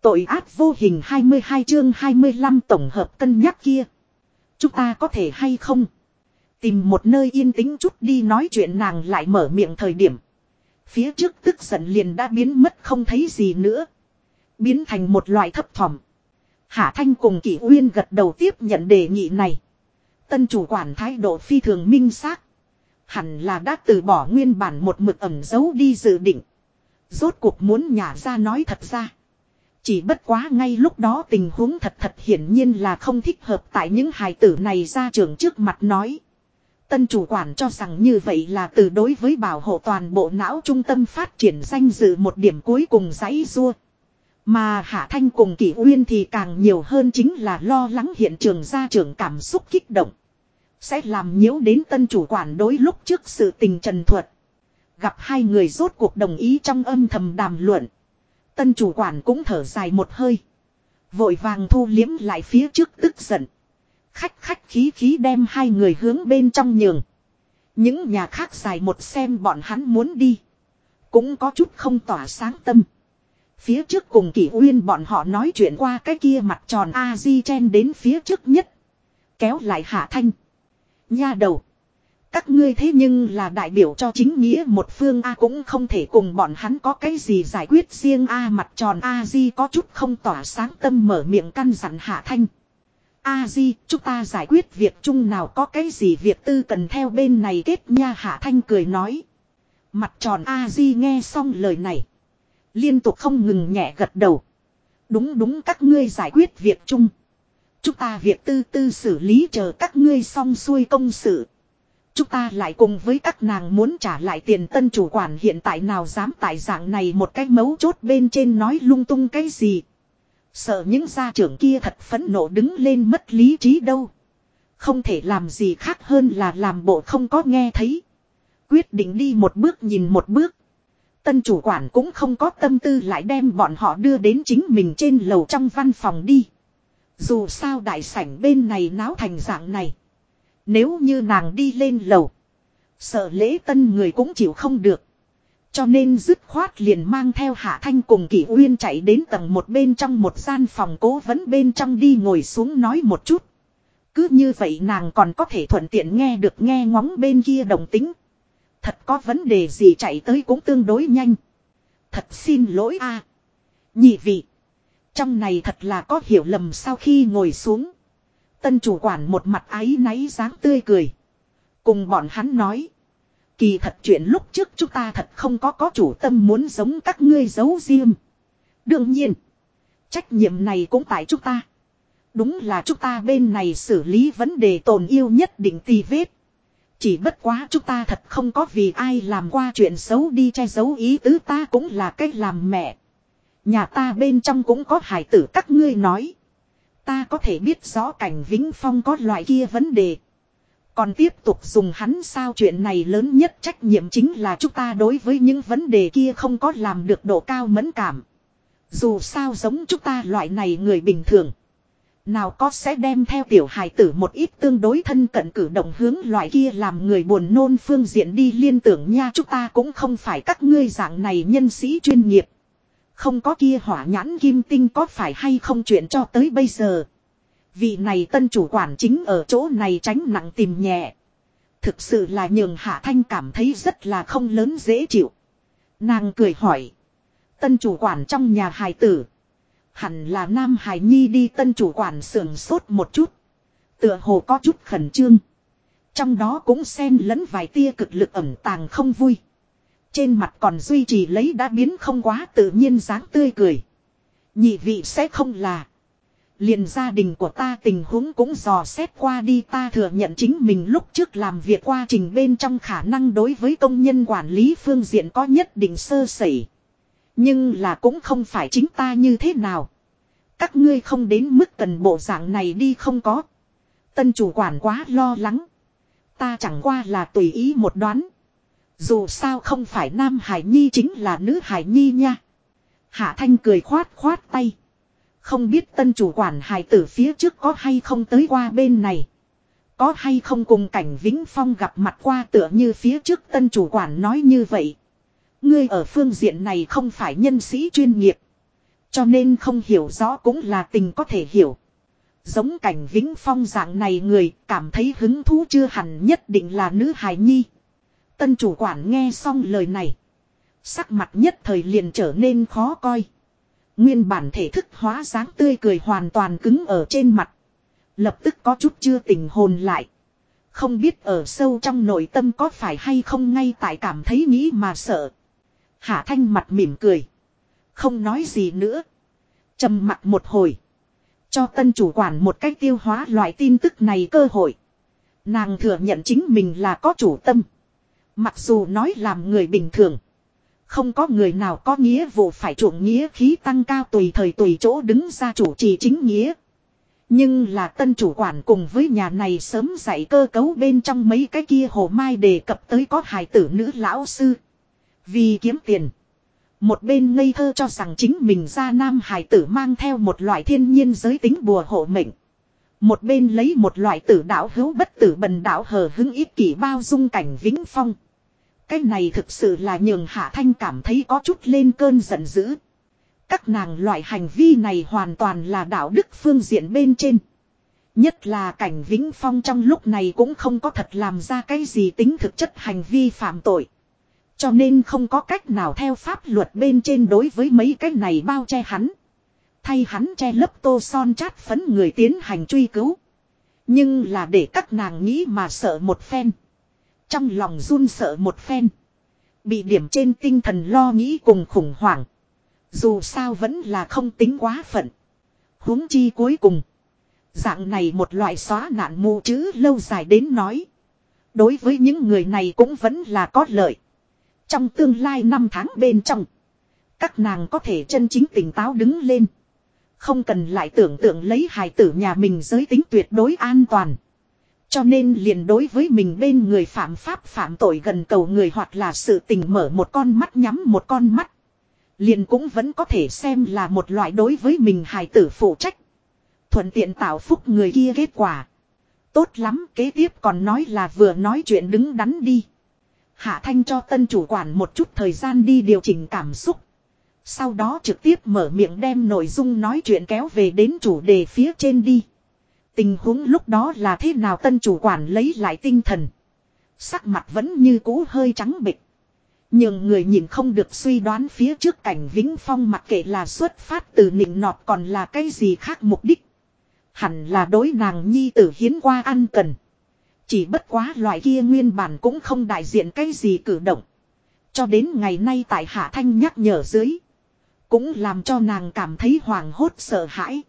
Tội ác vô hình 22 chương 25 tổng hợp cân nhắc kia. Chúng ta có thể hay không? Tìm một nơi yên tĩnh chút đi nói chuyện nàng lại mở miệng thời điểm. Phía trước tức giận liền đã biến mất không thấy gì nữa. Biến thành một loại thấp thỏm. Hạ Thanh cùng Kỷ Uyên gật đầu tiếp nhận đề nghị này. Tân chủ quản thái độ phi thường minh xác. Hẳn là đã từ bỏ nguyên bản một mực ẩn giấu đi dự định. Rốt cuộc muốn nhả ra nói thật ra. Chỉ bất quá ngay lúc đó tình huống thật hiển nhiên là không thích hợp tại những hài tử này ra trường trước mặt nói. Tân chủ quản cho rằng như vậy là từ đối với bảo hộ toàn bộ não trung tâm phát triển danh dự một điểm cuối cùng giãy giụa. Mà Hạ Thanh cùng Kỷ Uyên thì càng nhiều hơn chính là lo lắng hiện trường gia trưởng cảm xúc kích động. Sẽ làm nhiễu đến tân chủ quản đối lúc trước sự tình trần thuật. Gặp hai người rốt cuộc đồng ý trong âm thầm đàm luận. Tân chủ quản cũng thở dài một hơi. Vội vàng thu liếm lại phía trước tức giận. Khách khí đem hai người hướng bên trong nhường. Những nhà khác dài một xem bọn hắn muốn đi. Cũng có chút không tỏa sáng tâm. Phía trước cùng Kỷ Uyên bọn họ nói chuyện qua cái kia mặt tròn A-di chen đến phía trước nhất. Kéo lại Hạ Thanh. Nha đầu. Các ngươi thế nhưng là đại biểu cho chính nghĩa một phương A cũng không thể cùng bọn hắn có cái gì giải quyết riêng A mặt tròn A-di có chút không tỏa sáng tâm mở miệng căn dặn Hạ Thanh. A-di, chúng ta giải quyết việc chung nào có cái gì việc tư cần theo bên này kết nha Hạ Thanh cười nói. Mặt tròn A-di nghe xong lời này. Liên tục không ngừng nhẹ gật đầu. Đúng các ngươi giải quyết việc chung. Chúng ta việc tư xử lý chờ các ngươi xong xuôi công sự. Chúng ta lại cùng với các nàng muốn trả lại tiền tân chủ quản hiện tại nào dám tại dạng này một cái mấu chốt bên trên nói lung tung cái gì. Sợ những gia trưởng kia thật phẫn nộ đứng lên mất lý trí đâu. Không thể làm gì khác hơn là làm bộ không có nghe thấy. Quyết định đi một bước nhìn một bước. Tân chủ quản cũng không có tâm tư lại đem bọn họ đưa đến chính mình trên lầu trong văn phòng đi. Dù sao đại sảnh bên này náo thành dạng này. Nếu như nàng đi lên lầu. Sợ lễ tân người cũng chịu không được. Cho nên dứt khoát liền mang theo Hạ Thanh cùng Kỷ Uyên chạy đến tầng một bên trong một gian phòng cố vấn bên trong đi ngồi xuống nói một chút. Cứ như vậy nàng còn có thể thuận tiện nghe được nghe ngóng bên kia đồng tính. Thật có vấn đề gì chạy tới cũng tương đối nhanh. Thật xin lỗi a, nhị vị. Trong này thật là có hiểu lầm sau khi ngồi xuống. Tân chủ quản một mặt áy náy dáng tươi cười. Cùng bọn hắn nói. Kỳ thật chuyện lúc trước chúng ta thật không có chủ tâm muốn giống các ngươi giấu riêng. Đương nhiên. Trách nhiệm này cũng tại chúng ta. Đúng là chúng ta bên này xử lý vấn đề tồn yêu nhất định tì vết. Chỉ bất quá chúng ta thật không có vì ai làm qua chuyện xấu đi che giấu ý tứ ta cũng là cách làm mẹ. Nhà ta bên trong cũng có hài tử các ngươi nói. Ta có thể biết rõ Cảnh Vĩnh Phong có loại kia vấn đề. Còn tiếp tục dùng hắn sao chuyện này lớn nhất trách nhiệm chính là chúng ta đối với những vấn đề kia không có làm được độ cao mẫn cảm. Dù sao giống chúng ta loại này người bình thường. Nào có sẽ đem theo tiểu hài tử một ít tương đối thân cận cử động hướng loại kia làm người buồn nôn phương diện đi liên tưởng nha chúng ta cũng không phải các ngươi dạng này nhân sĩ chuyên nghiệp. Không có kia hỏa nhãn kim tinh có phải hay không chuyện cho tới bây giờ. Vị này tân chủ quản chính ở chỗ này tránh nặng tìm nhẹ. Thực sự là nhường Hạ Thanh cảm thấy rất là không lớn dễ chịu. Nàng cười hỏi. Tân chủ quản trong nhà hài tử. Hẳn là nam hài nhi đi tân chủ quản sườn sốt một chút. Tựa hồ có chút khẩn trương. Trong đó cũng xen lẫn vài tia cực lực ẩn tàng không vui. Trên mặt còn duy trì lấy đã biến không quá tự nhiên dáng tươi cười. Nhị vị sẽ không là. Liền gia đình của ta tình huống cũng dò xét qua đi ta thừa nhận chính mình lúc trước làm việc quá trình bên trong khả năng đối với công nhân quản lý phương diện có nhất định sơ sẩy. Nhưng là cũng không phải chính ta như thế nào. Các ngươi không đến mức cần bộ dạng này đi không có. Tân chủ quản quá lo lắng. Ta chẳng qua là tùy ý một đoán. Dù sao không phải nam hải nhi chính là nữ hải nhi nha. Hạ Thanh cười khoát tay. Không biết tân chủ quản hài tử phía trước có hay không tới qua bên này. Có hay không cùng Cảnh Vĩnh Phong gặp mặt qua tựa như phía trước tân chủ quản nói như vậy. Ngươi ở phương diện này không phải nhân sĩ chuyên nghiệp. Cho nên không hiểu rõ cũng là tình có thể hiểu. Giống Cảnh Vĩnh Phong dạng này người cảm thấy hứng thú chưa hẳn nhất định là nữ hài nhi. Tân chủ quản nghe xong lời này. Sắc mặt nhất thời liền trở nên khó coi. Nguyên bản thể thức hóa dáng tươi cười hoàn toàn cứng ở trên mặt. Lập tức có chút chưa tỉnh hồn lại. Không biết ở sâu trong nội tâm có phải hay không ngay tại cảm thấy nghĩ mà sợ. Hạ Thanh mặt mỉm cười. Không nói gì nữa. Trầm mặc một hồi. Cho tân chủ quản một cách tiêu hóa loại tin tức này cơ hội. Nàng thừa nhận chính mình là có chủ tâm. Mặc dù nói làm người bình thường. Không có người nào có nghĩa vụ phải chuộng nghĩa khí tăng cao tùy thời tùy chỗ đứng ra chủ trì chính nghĩa. Nhưng là tân chủ quản cùng với nhà này sớm dạy cơ cấu bên trong mấy cái kia hồ mai đề cập tới có hài tử nữ lão sư. Vì kiếm tiền. Một bên ngây thơ cho rằng chính mình ra nam hài tử mang theo một loại thiên nhiên giới tính bùa hộ mệnh. Một bên lấy một loại tử đạo hữu bất tử bần đạo hờ hứng ích kỷ bao dung Cảnh Vĩnh Phong. Cái này thực sự là nhường Hạ Thanh cảm thấy có chút lên cơn giận dữ. Các nàng loại hành vi này hoàn toàn là đạo đức phương diện bên trên. Nhất là Cảnh Vĩnh Phong trong lúc này cũng không có thật làm ra cái gì tính thực chất hành vi phạm tội. Cho nên không có cách nào theo pháp luật bên trên đối với mấy cái này bao che hắn. Thay hắn che lấp tô son chát phấn người tiến hành truy cứu. Nhưng là để các nàng nghĩ mà sợ một phen. Trong lòng run sợ một phen. Bị điểm trên tinh thần lo nghĩ cùng khủng hoảng. Dù sao vẫn là không tính quá phận. Huống chi cuối cùng. Dạng này một loại xóa nạn mù chữ lâu dài đến nói. Đối với những người này cũng vẫn là có lợi. Trong tương lai 5 tháng bên trong. Các nàng có thể chân chính tỉnh táo đứng lên. Không cần lại tưởng tượng lấy hài tử nhà mình giới tính tuyệt đối an toàn. Cho nên liền đối với mình bên người phạm pháp phạm tội gần cầu người hoặc là sự tình mở một con mắt nhắm một con mắt. Liền cũng vẫn có thể xem là một loại đối với mình hài tử phụ trách. Thuận tiện tạo phúc người kia kết quả. Tốt lắm, kế tiếp còn nói là vừa nói chuyện đứng đắn đi. Hạ Thanh cho tân chủ quản một chút thời gian đi điều chỉnh cảm xúc. Sau đó trực tiếp mở miệng đem nội dung nói chuyện kéo về đến chủ đề phía trên đi. Tình huống lúc đó là thế nào tân chủ quản lấy lại tinh thần. Sắc mặt vẫn như cũ hơi trắng bệch. Nhưng người nhìn không được suy đoán phía trước Cảnh Vĩnh Phong mặc kệ là xuất phát từ nịnh nọt còn là cái gì khác mục đích. Hẳn là đối nàng nhi tử hiến qua ăn cần. Chỉ bất quá loại kia nguyên bản cũng không đại diện cái gì cử động. Cho đến ngày nay tại Hạ Thanh nhắc nhở dưới. Cũng làm cho nàng cảm thấy hoảng hốt sợ hãi.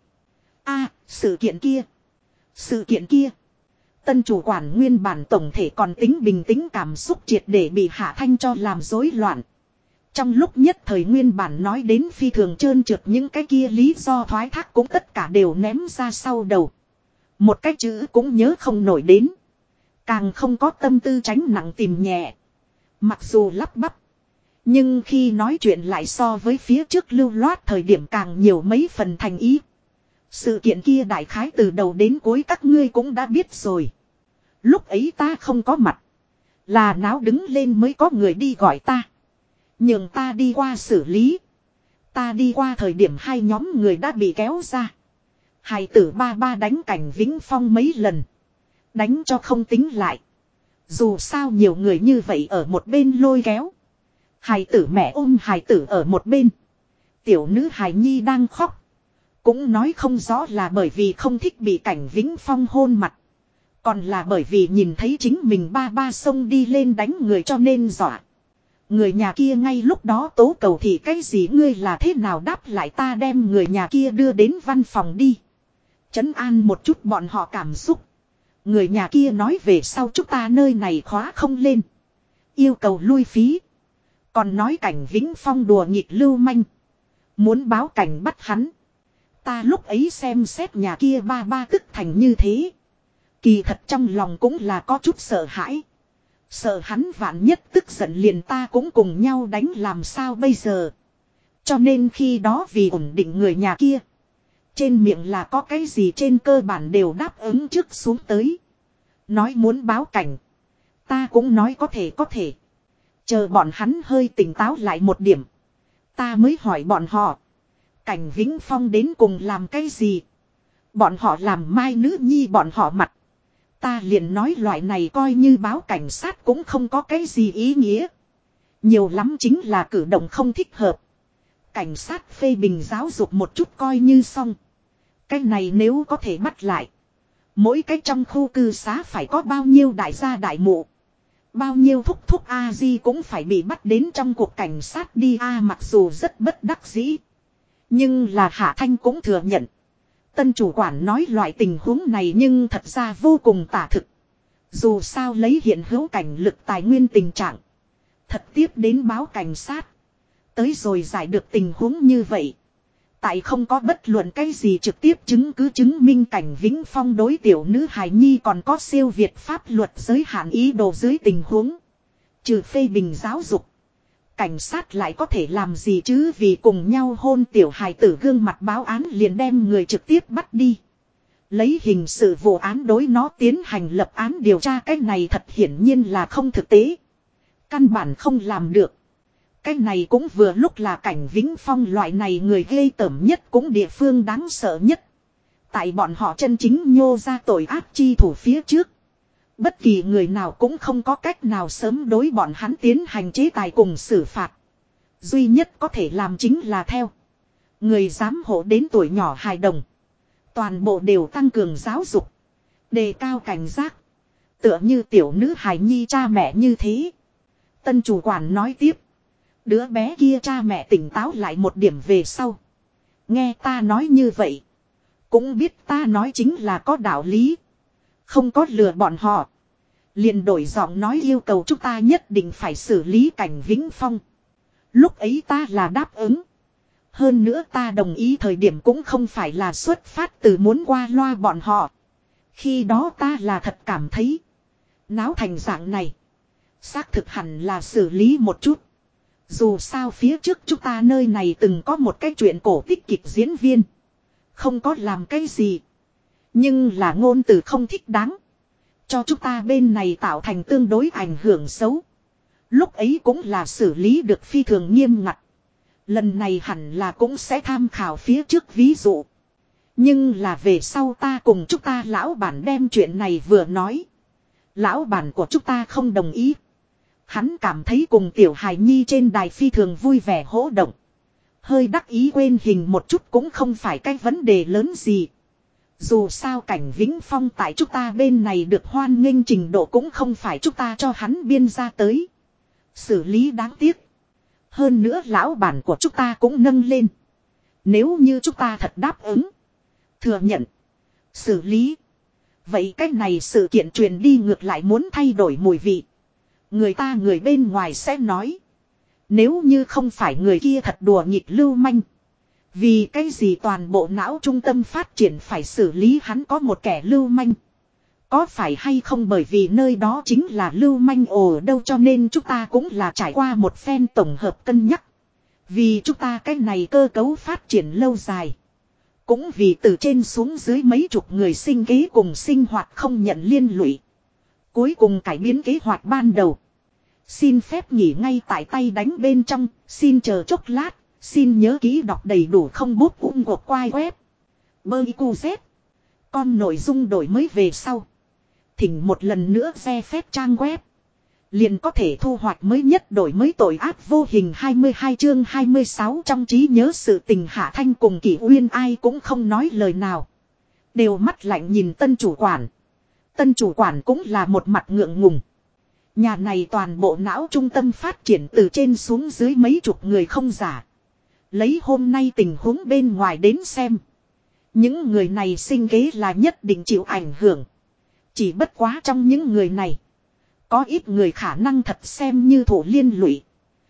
Sự kiện kia. Sự kiện kia. Tân chủ quản nguyên bản tổng thể còn tính bình tĩnh cảm xúc triệt để bị Hạ Thanh cho làm rối loạn. Trong lúc nhất thời nguyên bản nói đến phi thường trơn trượt những cái kia lý do thoái thác cũng tất cả đều ném ra sau đầu. Một cái chữ cũng nhớ không nổi đến. Càng không có tâm tư tránh nặng tìm nhẹ. Mặc dù lắp bắp. Nhưng khi nói chuyện lại so với phía trước lưu loát thời điểm càng nhiều mấy phần thành ý. Sự kiện kia đại khái từ đầu đến cuối các ngươi cũng đã biết rồi. Lúc ấy ta không có mặt. Là náo đứng lên mới có người đi gọi ta. Nhưng ta đi qua xử lý. Ta đi qua thời điểm hai nhóm người đã bị kéo ra. Hài tử ba ba đánh Cảnh Vĩnh Phong mấy lần. Đánh cho không tính lại. Dù sao nhiều người như vậy ở một bên lôi kéo. Hài tử mẹ ôm hài tử ở một bên. Tiểu nữ hài nhi đang khóc. Cũng nói không rõ là bởi vì không thích bị Cảnh Vĩnh Phong hôn mặt. Còn là bởi vì nhìn thấy chính mình ba ba xông đi lên đánh người cho nên dọa. Người nhà kia ngay lúc đó tố cầu thì cái gì ngươi là thế nào đáp lại ta đem người nhà kia đưa đến văn phòng đi. Trấn an một chút bọn họ cảm xúc. Người nhà kia nói về sau chúng ta nơi này khóa không lên. Yêu cầu lui phí. Còn nói Cảnh Vĩnh Phong đùa nghịch lưu manh. Muốn báo cảnh bắt hắn. Ta lúc ấy xem xét nhà kia ba ba tức thành như thế. Kỳ thật trong lòng cũng là có chút sợ hãi. Sợ hắn vạn nhất tức giận liền ta cũng cùng nhau đánh làm sao bây giờ. Cho nên khi đó vì ổn định người nhà kia. Trên miệng là có cái gì trên cơ bản đều đáp ứng trước xuống tới. Nói muốn báo cảnh. Ta cũng nói có thể. Chờ bọn hắn hơi tỉnh táo lại một điểm. Ta mới hỏi bọn họ. Cảnh Vĩnh Phong đến cùng làm cái gì? Bọn họ làm mai nữ nhi bọn họ mặt. Ta liền nói loại này coi như báo cảnh sát cũng không có cái gì ý nghĩa. Nhiều lắm chính là cử động không thích hợp. Cảnh sát phê bình giáo dục một chút coi như xong. Cái này nếu có thể bắt lại. Mỗi cái trong khu cư xá phải có bao nhiêu đại gia đại mụ. Bao nhiêu thúc thúc A-di cũng phải bị bắt đến trong cuộc cảnh sát đi a, mặc dù rất bất đắc dĩ. Nhưng là Hạ Thanh cũng thừa nhận. Tân chủ quản nói loại tình huống này nhưng thật ra vô cùng tả thực. Dù sao lấy hiện hữu cảnh lực tài nguyên tình trạng. Thật tiếp đến báo cảnh sát. Tới rồi giải được tình huống như vậy. Tại không có bất luận cái gì trực tiếp chứng cứ chứng minh Cảnh Vĩnh Phong đối tiểu nữ hài nhi còn có siêu việt pháp luật giới hạn ý đồ dưới tình huống. Trừ phê bình giáo dục. Cảnh sát lại có thể làm gì chứ, vì cùng nhau hôn tiểu hài tử gương mặt báo án liền đem người trực tiếp bắt đi. Lấy hình sự vụ án đối nó tiến hành lập án điều tra, cái này thật hiển nhiên là không thực tế. Căn bản không làm được. Cái này cũng vừa lúc là Cảnh Vĩnh Phong loại này người ghê tởm nhất, cũng địa phương đáng sợ nhất. Tại bọn họ chân chính nhô ra tội ác chi thủ phía trước. Bất kỳ người nào cũng không có cách nào sớm đối bọn hắn tiến hành chế tài cùng xử phạt. Duy nhất có thể làm chính là theo. Người giám hộ đến tuổi nhỏ hài đồng. Toàn bộ đều tăng cường giáo dục. Đề cao cảnh giác. Tựa như tiểu nữ hài nhi cha mẹ như thế. Tân chủ quản nói tiếp. Đứa bé kia cha mẹ tỉnh táo lại một điểm về sau. Nghe ta nói như vậy. Cũng biết ta nói chính là có đạo lý. Không có lừa bọn họ. Liền đổi giọng nói yêu cầu chúng ta nhất định phải xử lý Cảnh Vĩnh Phong. Lúc ấy ta là đáp ứng. Hơn nữa ta đồng ý thời điểm cũng không phải là xuất phát từ muốn qua loa bọn họ. Khi đó ta là thật cảm thấy. Náo thành dạng này. Xác thực hẳn là xử lý một chút. Dù sao phía trước chúng ta nơi này từng có một cái chuyện cổ tích kịch diễn viên. Không có làm cái gì. Nhưng là ngôn từ không thích đáng. Cho chúng ta bên này tạo thành tương đối ảnh hưởng xấu. Lúc ấy cũng là xử lý được phi thường nghiêm ngặt. Lần này hẳn là cũng sẽ tham khảo phía trước ví dụ. Nhưng là về sau ta cùng chúng ta lão bản đem chuyện này vừa nói. Lão bản của chúng ta không đồng ý. Hắn cảm thấy cùng tiểu hài nhi trên đài phi thường vui vẻ hỗ động. Hơi đắc ý quên hình một chút cũng không phải cái vấn đề lớn gì. Dù sao Cảnh Vĩnh Phong tại chúng ta bên này được hoan nghênh trình độ cũng không phải chúng ta cho hắn biên ra tới. Xử lý đáng tiếc. Hơn nữa lão bản của chúng ta cũng nâng lên. Nếu như chúng ta thật đáp ứng. Thừa nhận. Xử lý. Vậy cách này sự kiện truyền đi ngược lại muốn thay đổi mùi vị. Người bên ngoài sẽ nói. Nếu như không phải người kia thật đùa nghịch lưu manh. Vì cái gì toàn bộ não trung tâm phát triển phải xử lý hắn có một kẻ lưu manh. Có phải hay không bởi vì nơi đó chính là lưu manh ồ đâu, cho nên chúng ta cũng là trải qua một phen tổng hợp cân nhắc. Vì chúng ta cái này cơ cấu phát triển lâu dài. Cũng vì từ trên xuống dưới mấy chục người sinh kế cùng sinh hoạt không nhận liên lụy. Cuối cùng cải biến kế hoạch ban đầu. Xin phép nghỉ ngay tại tay đánh bên trong, xin chờ chốc lát, xin nhớ ký đọc đầy đủ không bút gột quai web. Bơi cu z. Con nội dung đổi mới về sau. Thỉnh một lần nữa re phép trang web. Liền có thể thu hoạch mới nhất đổi mới tội ác vô hình 22 chương 26 trong trí nhớ sự tình. Hạ Thanh cùng Kỷ Uyên ai cũng không nói lời nào. Đều mắt lạnh nhìn tân chủ quản. Tân chủ quản cũng là một mặt ngượng ngùng. Nhà này toàn bộ não trung tâm phát triển từ trên xuống dưới mấy chục người không giả. Lấy hôm nay tình huống bên ngoài đến xem. Những người này sinh kế là nhất định chịu ảnh hưởng. Chỉ bất quá trong những người này. Có ít người khả năng thật xem như thổ liên lụy.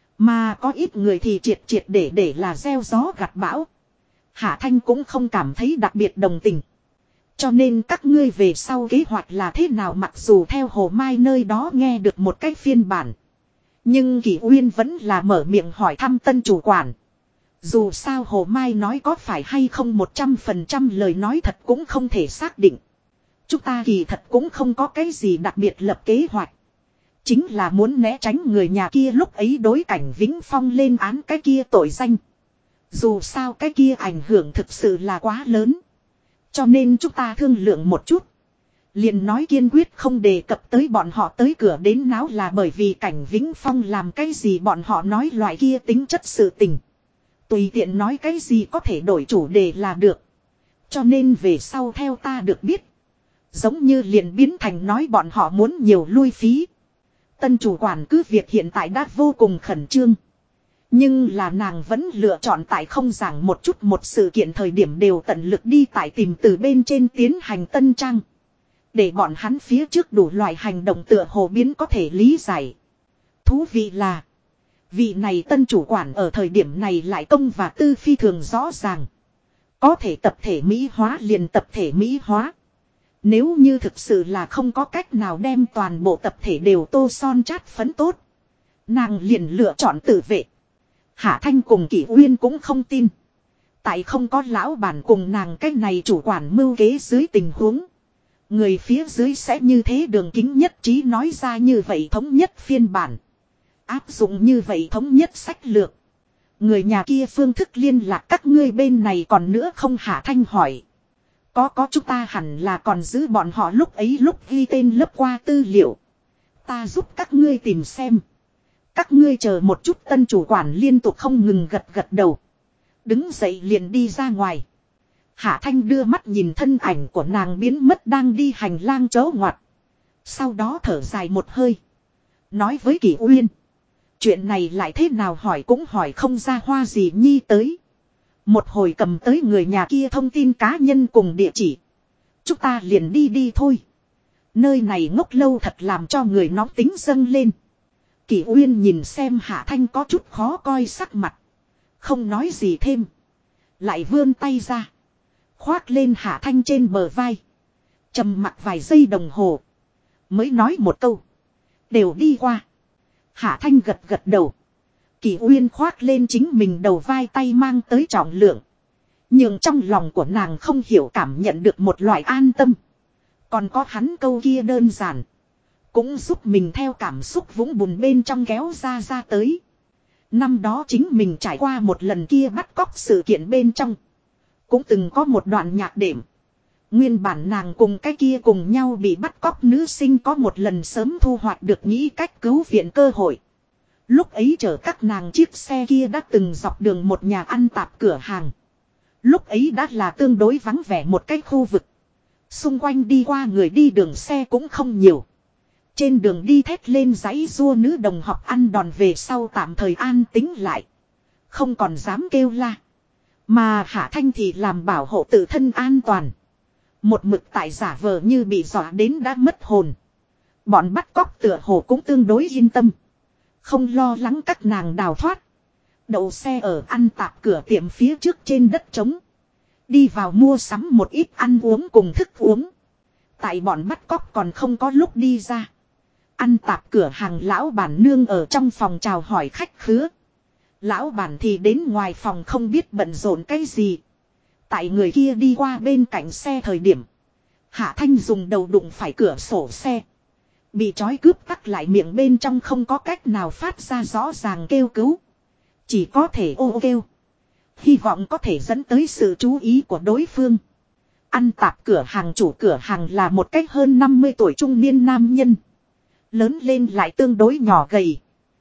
Mà có ít người thì triệt để là gieo gió gặt bão. Hạ Thanh cũng không cảm thấy đặc biệt đồng tình. Cho nên các ngươi về sau kế hoạch là thế nào, mặc dù theo Hồ Mai nơi đó nghe được một cái phiên bản. Nhưng Kỷ Uyên vẫn là mở miệng hỏi thăm tân chủ quản. Dù sao Hồ Mai nói có phải hay không 100% lời nói thật cũng không thể xác định. Chúng ta kỳ thật cũng không có cái gì đặc biệt lập kế hoạch. Chính là muốn né tránh người nhà kia lúc ấy đối Cảnh Vĩnh Phong lên án cái kia tội danh. Dù sao cái kia ảnh hưởng thực sự là quá lớn. Cho nên chúng ta thương lượng một chút. Liền nói kiên quyết không đề cập tới bọn họ tới cửa đến náo là bởi vì Cảnh Vĩnh Phong làm cái gì bọn họ nói loại kia tính chất sự tình. Tùy tiện nói cái gì có thể đổi chủ đề là được. Cho nên về sau theo ta được biết. Giống như liền biến thành nói bọn họ muốn nhiều lui phí. Tân chủ quản cứ việc hiện tại đã vô cùng khẩn trương. Nhưng là nàng vẫn lựa chọn tại không giảng một chút một sự kiện thời điểm đều tận lực đi tại tìm từ bên trên tiến hành tân trang. Để bọn hắn phía trước đủ loại hành động tựa hồ biến có thể lý giải. Thú vị là. Vị này tân chủ quản ở thời điểm này lại công và tư phi thường rõ ràng. Có thể tập thể mỹ hóa liền tập thể mỹ hóa. Nếu như thực sự là không có cách nào đem toàn bộ tập thể đều tô son chát phấn tốt. Nàng liền lựa chọn tự vệ. Hạ Thanh cùng Kỷ Uyên cũng không tin. Tại không có lão bản cùng nàng cách này chủ quản mưu kế dưới tình huống. Người phía dưới sẽ như thế đường kính nhất trí nói ra như vậy thống nhất phiên bản. Áp dụng như vậy thống nhất sách lược. Người nhà kia phương thức liên lạc các ngươi bên này còn nữa không Hạ Thanh hỏi. Có chúng ta hẳn là còn giữ bọn họ lúc ấy lúc ghi tên lớp qua tư liệu. Ta giúp các ngươi tìm xem. Các ngươi chờ một chút tân chủ quản liên tục không ngừng gật đầu. Đứng dậy liền đi ra ngoài. Hạ Thanh đưa mắt nhìn thân ảnh của nàng biến mất đang đi hành lang chấu ngoặt. Sau đó thở dài một hơi. Nói với Kỷ Uyên. Chuyện này lại thế nào hỏi cũng hỏi không ra Hoa gì nhi tới. Một hồi cầm tới người nhà kia thông tin cá nhân cùng địa chỉ. Chúng ta liền đi thôi. Nơi này ngốc lâu thật làm cho người nóng tính dâng lên. Kỷ Uyên nhìn xem Hạ Thanh có chút khó coi sắc mặt. Không nói gì thêm. Lại vươn tay ra. Khoác lên Hạ Thanh trên bờ vai. Trầm mặc vài giây đồng hồ. Mới nói một câu. Đều đi qua. Hạ Thanh gật đầu. Kỷ Uyên khoác lên chính mình đầu vai tay mang tới trọng lượng. Nhưng trong lòng của nàng không hiểu cảm nhận được một loại an tâm. Còn có hắn câu kia đơn giản. Cũng giúp mình theo cảm xúc vũng bùn bên trong kéo ra tới. Năm đó chính mình trải qua một lần kia bắt cóc sự kiện bên trong. Cũng từng có một đoạn nhạc đệm. Nguyên bản nàng cùng cái kia cùng nhau bị bắt cóc nữ sinh có một lần sớm thu hoạch được nghĩ cách cứu viện cơ hội. Lúc ấy chở các nàng chiếc xe kia đã từng dọc đường một nhà ăn tạp cửa hàng. Lúc ấy đã là tương đối vắng vẻ một cái khu vực. Xung quanh đi qua người đi đường xe cũng không nhiều. Trên đường đi thét lên giãy giụa nữ đồng học ăn đòn về sau tạm thời an tĩnh lại. Không còn dám kêu la. Mà Hạ Thanh thì làm bảo hộ tự thân an toàn. Một mực tại giả vờ như bị dọa đến đã mất hồn. Bọn bắt cóc tựa hồ cũng tương đối yên tâm. Không lo lắng các nàng đào thoát. Đậu xe ở ăn tạp cửa tiệm phía trước trên đất trống. Đi vào mua sắm một ít ăn uống cùng thức uống. Tại bọn bắt cóc còn không có lúc đi ra. Ăn tạp cửa hàng lão bản nương ở trong phòng chào hỏi khách khứa. Lão bản thì đến ngoài phòng không biết bận rộn cái gì. Tại người kia đi qua bên cạnh xe thời điểm. Hạ Thanh dùng đầu đụng phải cửa sổ xe. Bị trói cướp tắc lại miệng bên trong không có cách nào phát ra rõ ràng kêu cứu. Chỉ có thể ô kêu. Hy vọng có thể dẫn tới sự chú ý của đối phương. Ăn tạp cửa hàng chủ cửa hàng là một cách hơn 50 tuổi trung niên nam nhân. Lớn lên lại tương đối nhỏ gầy.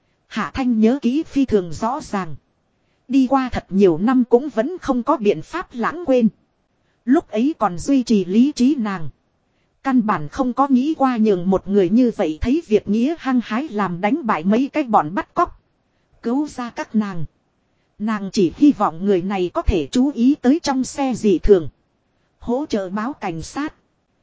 Hạ Thanh nhớ kỹ phi thường rõ ràng. Đi qua thật nhiều năm cũng vẫn không có biện pháp lãng quên. Lúc ấy còn duy trì lý trí nàng. Căn bản không có nghĩ qua nhường một người như vậy thấy việc nghĩa hăng hái làm đánh bại mấy cái bọn bắt cóc. Cứu ra các nàng. Nàng chỉ hy vọng người này có thể chú ý tới trong xe dị thường. Hỗ trợ báo cảnh sát.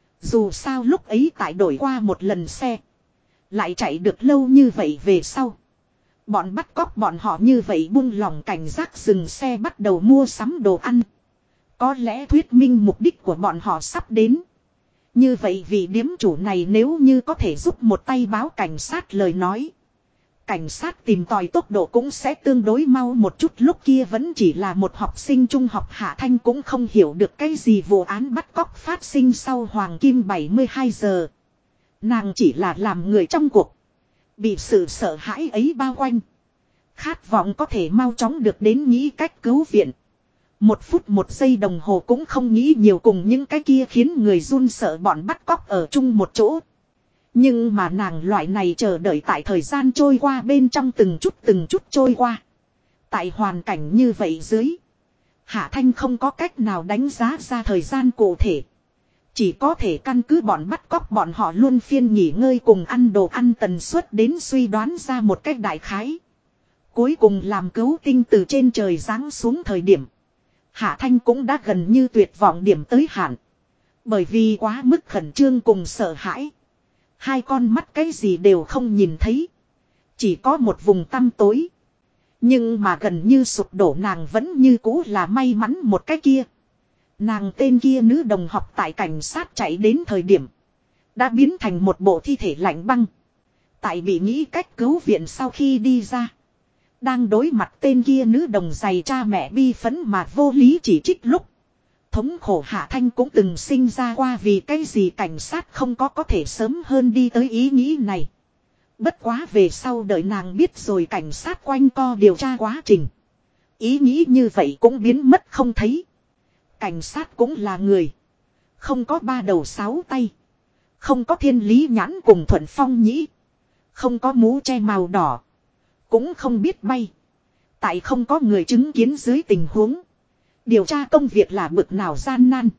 Dù sao lúc ấy tại đổi qua một lần xe. Lại chạy được lâu như vậy về sau. Bọn bắt cóc bọn họ như vậy buông lỏng cảnh giác dừng xe bắt đầu mua sắm đồ ăn. Có lẽ thuyết minh mục đích của bọn họ sắp đến. Như vậy vị điếm chủ này nếu như có thể giúp một tay báo cảnh sát lời nói. Cảnh sát tìm tòi tốc độ cũng sẽ tương đối mau một chút lúc kia vẫn chỉ là một học sinh trung học Hạ Thanh cũng không hiểu được cái gì vụ án bắt cóc phát sinh sau Hoàng Kim 72 giờ. Nàng chỉ là làm người trong cuộc. Bị sự sợ hãi ấy bao quanh. Khát vọng có thể mau chóng được đến nghĩ cách cứu viện. 1 phút 1 giây đồng hồ cũng không nghĩ nhiều cùng những cái kia khiến người run sợ bọn bắt cóc ở chung một chỗ. Nhưng mà nàng loại này chờ đợi tại thời gian trôi qua bên trong từng chút trôi qua. Tại hoàn cảnh như vậy dưới. Hạ Thanh không có cách nào đánh giá ra thời gian cụ thể. Chỉ có thể căn cứ bọn bắt cóc bọn họ luôn phiên nghỉ ngơi cùng ăn đồ ăn tần suất đến suy đoán ra một cách đại khái. Cuối cùng làm cứu tinh từ trên trời giáng xuống thời điểm. Hạ Thanh cũng đã gần như tuyệt vọng điểm tới hạn. Bởi vì quá mức khẩn trương cùng sợ hãi. Hai con mắt cái gì đều không nhìn thấy. Chỉ có một vùng tăm tối. Nhưng mà gần như sụp đổ nàng vẫn như cũ là may mắn một cái kia. Nàng tên kia nữ đồng học tại cảnh sát chạy đến thời điểm. Đã biến thành một bộ thi thể lạnh băng. Tại bị nghĩ cách cứu viện sau khi đi ra. Đang đối mặt tên kia nữ đồng giày cha mẹ bi phấn mà vô lý chỉ trích lúc. Thống khổ Hạ Thanh cũng từng sinh ra qua vì cái gì cảnh sát không có thể sớm hơn đi tới ý nghĩ này. Bất quá về sau đợi nàng biết rồi cảnh sát quanh co điều tra quá trình. Ý nghĩ như vậy cũng biến mất không thấy. Cảnh sát cũng là người. Không có 3 đầu 6 tay. Không có thiên lý nhãn cùng thuận phong nhĩ. Không có mũ che màu đỏ. Cũng không biết bay. Tại không có người chứng kiến dưới tình huống. Điều tra công việc là bực nào gian nan.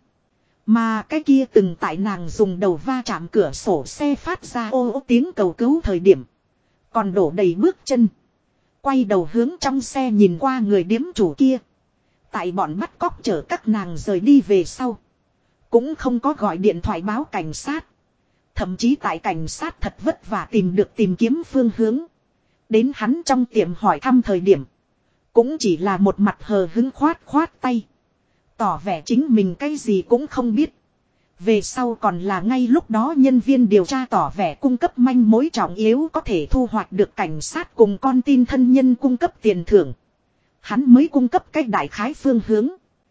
Mà cái kia từng tại nàng dùng đầu va chạm cửa sổ xe phát ra ô ô tiếng cầu cứu thời điểm. Còn đổ đầy bước chân. Quay đầu hướng trong xe nhìn qua người điếm chủ kia. Tại bọn bắt cóc chở các nàng rời đi về sau. Cũng không có gọi điện thoại báo cảnh sát. Thậm chí tại cảnh sát thật vất vả tìm kiếm phương hướng. Đến hắn trong tiệm hỏi thăm thời điểm. Cũng chỉ là một mặt hờ hứng khoát tay. Tỏ vẻ chính mình cái gì cũng không biết. Về sau còn là ngay lúc đó nhân viên điều tra tỏ vẻ cung cấp manh mối trọng yếu có thể thu hoạch được cảnh sát cùng con tin thân nhân cung cấp tiền thưởng. Hắn mới cung cấp cách đại khái phương hướng.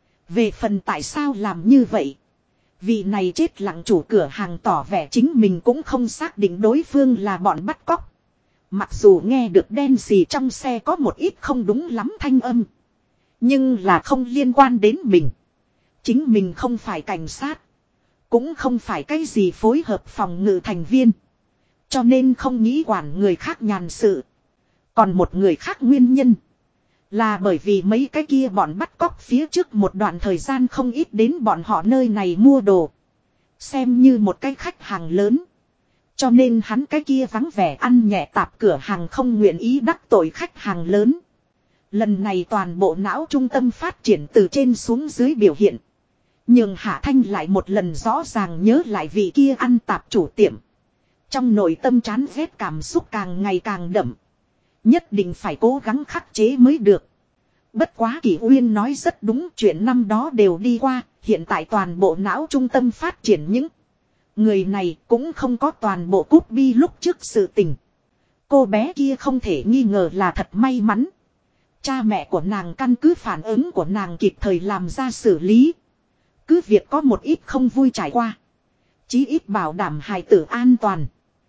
Về phần tại sao làm như vậy. Vị này chết lặng chủ cửa hàng tỏ vẻ chính mình cũng không xác định đối phương là bọn bắt cóc. Mặc dù nghe được đen xì trong xe có một ít không đúng lắm thanh âm. Nhưng là không liên quan đến mình. Chính mình không phải cảnh sát. Cũng không phải cái gì phối hợp phòng ngự thành viên. Cho nên không nghĩ quản người khác nhàn sự. Còn một người khác nguyên nhân. Là bởi vì mấy cái kia bọn bắt cóc phía trước một đoạn thời gian không ít đến bọn họ nơi này mua đồ. Xem như một cái khách hàng lớn. Cho nên hắn cái kia vắng vẻ ăn nhẹ tạp cửa hàng không nguyện ý đắc tội khách hàng lớn. Lần này toàn bộ não trung tâm phát triển từ trên xuống dưới biểu hiện. Nhưng Hạ Thanh lại một lần rõ ràng nhớ lại vị kia ăn tạp chủ tiệm. Trong nội tâm chán ghét cảm xúc càng ngày càng đậm. Nhất định phải cố gắng khắc chế mới được. Bất quá Kỷ Uyên nói rất đúng, chuyện năm đó đều đi qua. Hiện tại toàn bộ não trung tâm phát triển những người này cũng không có toàn bộ cúp bi lúc trước sự tình. Cô bé kia không thể nghi ngờ là thật may mắn. Cha mẹ của nàng căn cứ phản ứng của nàng kịp thời làm ra xử lý. Cứ việc có một ít không vui trải qua. Chí ít bảo đảm hài tử an toàn.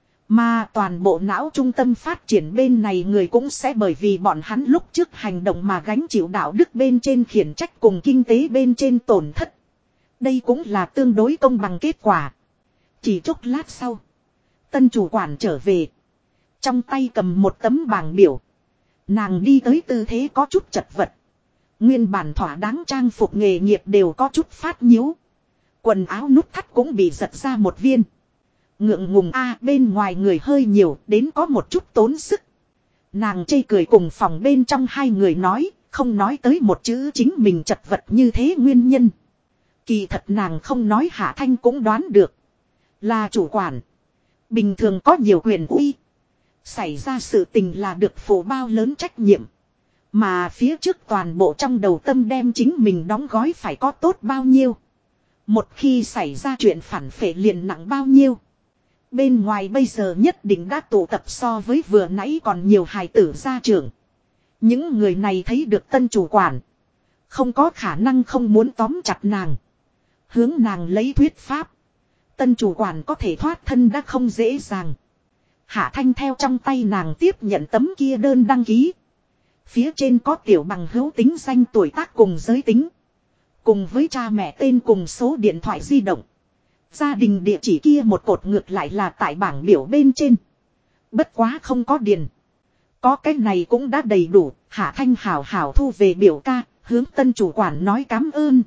Mà toàn bộ não trung tâm phát triển bên này người cũng sẽ bởi vì bọn hắn lúc trước hành động mà gánh chịu đạo đức bên trên khiển trách cùng kinh tế bên trên tổn thất. Đây cũng là tương đối công bằng kết quả. Chỉ chốc lát sau. Tân chủ quản trở về. Trong tay cầm một tấm bảng biểu. Nàng đi tới tư thế có chút chật vật. Nguyên bản thỏa đáng trang phục nghề nghiệp đều có chút phát nhíu. Quần áo nút thắt cũng bị giật ra một viên. Ngượng ngùng bên ngoài người hơi nhiều đến có một chút tốn sức. Nàng chê cười cùng phòng bên trong hai người nói. Không nói tới một chữ chính mình chật vật như thế nguyên nhân. Kỳ thật nàng không nói Hạ Thanh cũng đoán được. Là chủ quản. Bình thường có nhiều quyền uy. Xảy ra sự tình là được phụ bao lớn trách nhiệm. Mà phía trước toàn bộ trong đầu tâm đem chính mình đóng gói phải có tốt bao nhiêu. Một khi xảy ra chuyện phản phệ liền nặng bao nhiêu. Bên ngoài bây giờ nhất định đã tụ tập so với vừa nãy còn nhiều hài tử gia trưởng. Những người này thấy được tân chủ quản. Không có khả năng không muốn tóm chặt nàng. Hướng nàng lấy thuyết pháp. Tân chủ quản có thể thoát thân đã không dễ dàng. Hạ Thanh theo trong tay nàng tiếp nhận tấm kia đơn đăng ký. Phía trên có tiểu bằng hữu tính danh tuổi tác cùng giới tính. Cùng với cha mẹ tên cùng số điện thoại di động. Gia đình địa chỉ kia một cột ngược lại là tại bảng biểu bên trên. Bất quá không có điền. Có cái này cũng đã đầy đủ. Hạ Thanh hảo hảo thu về biểu ca. Hướng tân chủ quản nói cám ơn.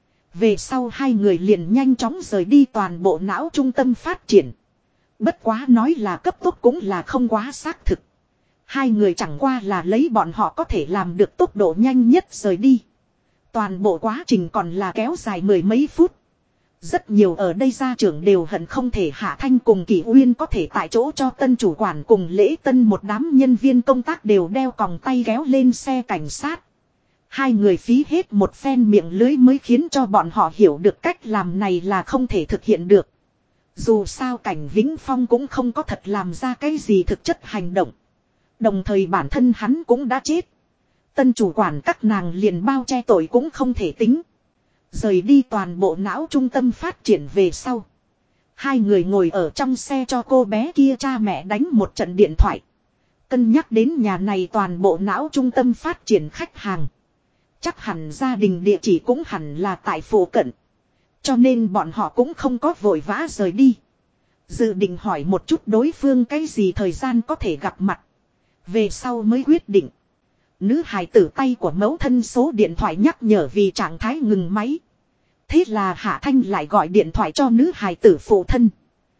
Về sau hai người liền nhanh chóng rời đi toàn bộ não trung tâm phát triển. Bất quá nói là cấp tốc cũng là không quá xác thực. Hai người chẳng qua là lấy bọn họ có thể làm được tốc độ nhanh nhất rời đi. Toàn bộ quá trình còn là kéo dài mười mấy phút. Rất nhiều ở đây gia trưởng đều hận không thể Hạ Thanh cùng Kỷ Uyên có thể tại chỗ cho tân chủ quản cùng Lễ Tân một đám nhân viên công tác đều đeo còng tay kéo lên xe cảnh sát. Hai người phí hết một phen miệng lưới mới khiến cho bọn họ hiểu được cách làm này là không thể thực hiện được. Dù sao Cảnh Vĩnh Phong cũng không có thật làm ra cái gì thực chất hành động. Đồng thời bản thân hắn cũng đã chết. Tân chủ quản các nàng liền bao che tội cũng không thể tính. Rời đi toàn bộ não trung tâm phát triển về sau. Hai người ngồi ở trong xe cho cô bé kia cha mẹ đánh một trận điện thoại. Cân nhắc đến nhà này toàn bộ não trung tâm phát triển khách hàng. Chắc hẳn gia đình địa chỉ cũng hẳn là tại phố cận. Cho nên bọn họ cũng không có vội vã rời đi. Dự định hỏi một chút đối phương cái gì thời gian có thể gặp mặt. Về sau mới quyết định. Nữ hài tử tay của mẫu thân số điện thoại nhắc nhở vì trạng thái ngừng máy. Thế là Hạ Thanh lại gọi điện thoại cho nữ hài tử phụ thân.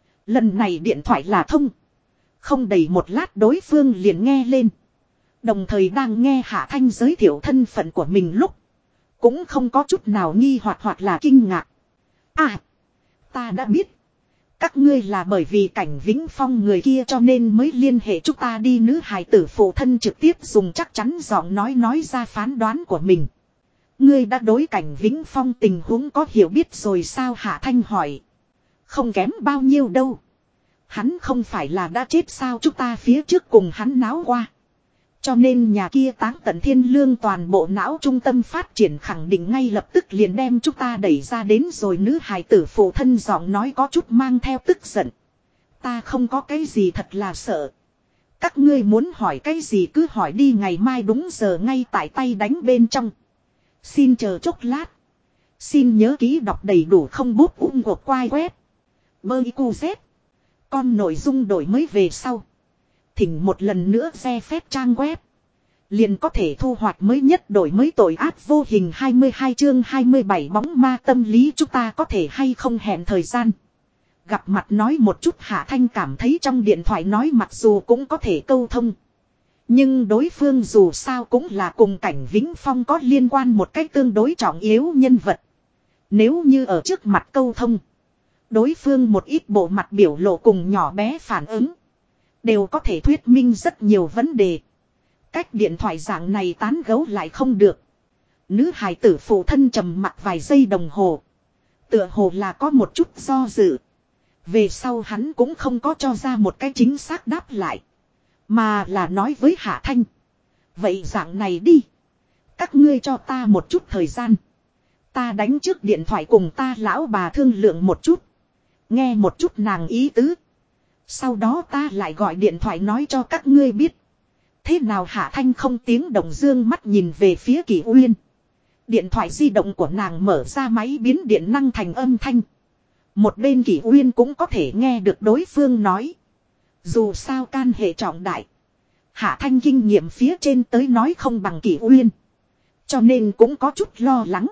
Lần này điện thoại là thông. Không đầy một lát đối phương liền nghe lên. Đồng thời đang nghe Hạ Thanh giới thiệu thân phận của mình lúc. Cũng không có chút nào nghi hoặc là kinh ngạc. À, ta đã biết. Các ngươi là bởi vì Cảnh Vĩnh Phong người kia cho nên mới liên hệ chúng ta đi. Nữ hài tử phụ thân trực tiếp dùng chắc chắn giọng nói ra phán đoán của mình. Ngươi đã đối Cảnh Vĩnh Phong tình huống có hiểu biết rồi sao? Hạ Thanh hỏi. Không kém bao nhiêu đâu. Hắn không phải là đã chết sao? Chúng ta phía trước cùng hắn náo qua. Cho nên nhà kia Táng Tận Thiên Lương toàn bộ não trung tâm phát triển khẳng định ngay lập tức liền đem chúng ta đẩy ra đến rồi. Nữ hài tử phụ thân giọng nói có chút mang theo tức giận. Ta không có cái gì thật là sợ. Các ngươi muốn hỏi cái gì cứ hỏi đi, ngày mai đúng giờ ngay tại tay đánh bên trong. Xin chờ chốc lát. Xin nhớ ký đọc đầy đủ không bút gột quai web. Bơ y cu z. Con nội dung đổi mới về sau. Thỉnh một lần nữa re phép trang web. Liền có thể thu hoạch mới nhất đổi mới tội ác vô hình. 22 chương 27 bóng ma tâm lý. Chúng ta có thể hay không hẹn thời gian. Gặp mặt nói một chút. Hạ Thanh cảm thấy trong điện thoại nói mặc dù cũng có thể câu thông. Nhưng đối phương dù sao cũng là cùng Cảnh Vĩnh Phong có liên quan một cách tương đối trọng yếu nhân vật. Nếu như ở trước mặt câu thông. Đối phương một ít bộ mặt biểu lộ cùng nhỏ bé phản ứng. Đều có thể thuyết minh rất nhiều vấn đề. Cách điện thoại dạng này tán gấu lại không được. Nữ hài tử phụ thân trầm mặc vài giây đồng hồ. Tựa hồ là có một chút do dự. Về sau hắn cũng không có cho ra một cái chính xác đáp lại. Mà là nói với Hạ Thanh. Vậy dạng này đi. Các ngươi cho ta một chút thời gian. Ta đánh trước điện thoại cùng ta lão bà thương lượng một chút. Nghe một chút nàng ý tứ. Sau đó ta lại gọi điện thoại nói cho các ngươi biết. Thế nào? Hạ Thanh không tiếng động dương mắt nhìn về phía Kỷ Uyên. Điện thoại di động của nàng mở ra máy biến điện năng thành âm thanh. Một bên Kỷ Uyên cũng có thể nghe được đối phương nói. Dù sao can hệ trọng đại. Hạ Thanh kinh nghiệm phía trên tới nói không bằng Kỷ Uyên. Cho nên cũng có chút lo lắng.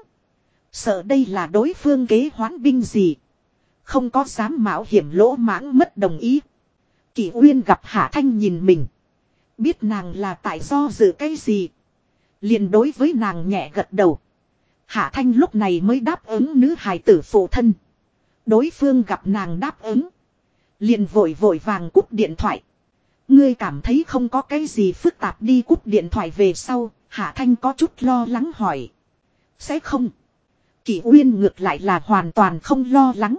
Sợ đây là đối phương kế hoán binh gì. Không có dám mạo hiểm lỗ mãng mất đồng ý. Kỷ Uyên gặp Hạ Thanh nhìn mình. Biết nàng là tại do dự cái gì. Liền đối với nàng nhẹ gật đầu. Hạ Thanh lúc này mới đáp ứng nữ hài tử phụ thân. Đối phương gặp nàng đáp ứng. Liền vội vàng cúp điện thoại. Ngươi cảm thấy không có cái gì phức tạp đi. Cúp điện thoại về sau. Hạ Thanh có chút lo lắng hỏi. Sẽ không. Kỷ Uyên ngược lại là hoàn toàn không lo lắng.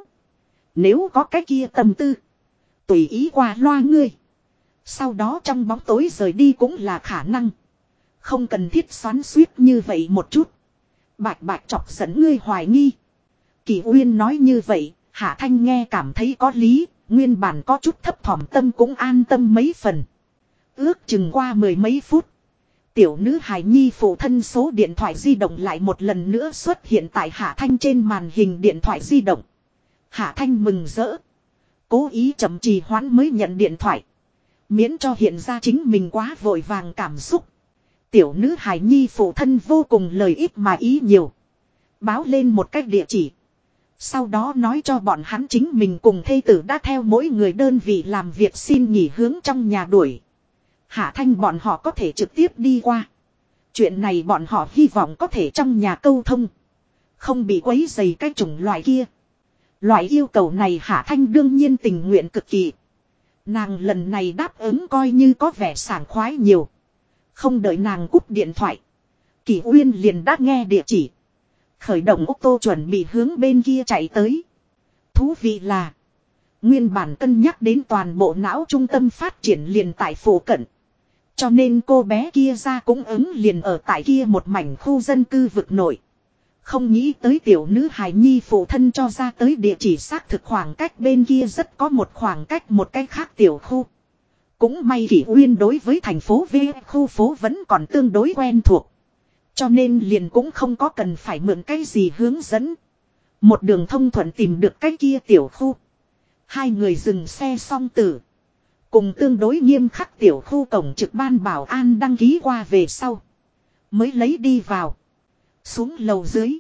Nếu có cái kia tâm tư. Tùy ý qua loa ngươi. Sau đó trong bóng tối rời đi cũng là khả năng. Không cần thiết xoắn xuýt như vậy một chút. Bạch chọc giận ngươi hoài nghi. Kỷ Uyên nói như vậy. Hạ Thanh nghe cảm thấy có lý. Nguyên bản có chút thấp thỏm tâm cũng an tâm mấy phần. Ước chừng qua mười mấy phút. Tiểu nữ hài nhi phụ thân số điện thoại di động lại một lần nữa xuất hiện tại Hạ Thanh trên màn hình điện thoại di động. Hạ Thanh mừng rỡ. Cố ý chậm trì hoãn mới nhận điện thoại. Miễn cho hiện ra chính mình quá vội vàng cảm xúc. Tiểu nữ hài nhi phụ thân vô cùng lời ít mà ý nhiều. Báo lên một cách địa chỉ. Sau đó nói cho bọn hắn chính mình cùng thê tử đã theo mỗi người đơn vị làm việc xin nghỉ hướng trong nhà đuổi. Hạ Thanh bọn họ có thể trực tiếp đi qua. Chuyện này bọn họ hy vọng có thể trong nhà câu thông. Không bị quấy dày cái chủng loại kia. Loại yêu cầu này Hạ Thanh đương nhiên tình nguyện cực kỳ. Nàng lần này đáp ứng coi như có vẻ sảng khoái nhiều. Không đợi nàng cúp điện thoại. Kỷ Uyên liền đã nghe địa chỉ. Khởi động ô tô chuẩn bị hướng bên kia chạy tới. Thú vị là. Nguyên bản cân nhắc đến toàn bộ não trung tâm phát triển liền tại phủ cận. Cho nên cô bé kia ra cũng ứng liền ở tại kia một mảnh khu dân cư vực nội. Không nghĩ tới tiểu nữ hài nhi phụ thân cho ra tới địa chỉ xác thực khoảng cách bên kia rất có một khoảng cách một cái khác tiểu khu. Cũng may Kỷ Uyên đối với thành phố V khu phố vẫn còn tương đối quen thuộc. Cho nên liền cũng không có cần phải mượn cái gì hướng dẫn. Một đường thông thuận tìm được cái kia tiểu khu. Hai người dừng xe xong tử. Cùng tương đối nghiêm khắc tiểu khu cổng trực ban bảo an đăng ký qua về sau. Mới lấy đi vào. Xuống lầu dưới.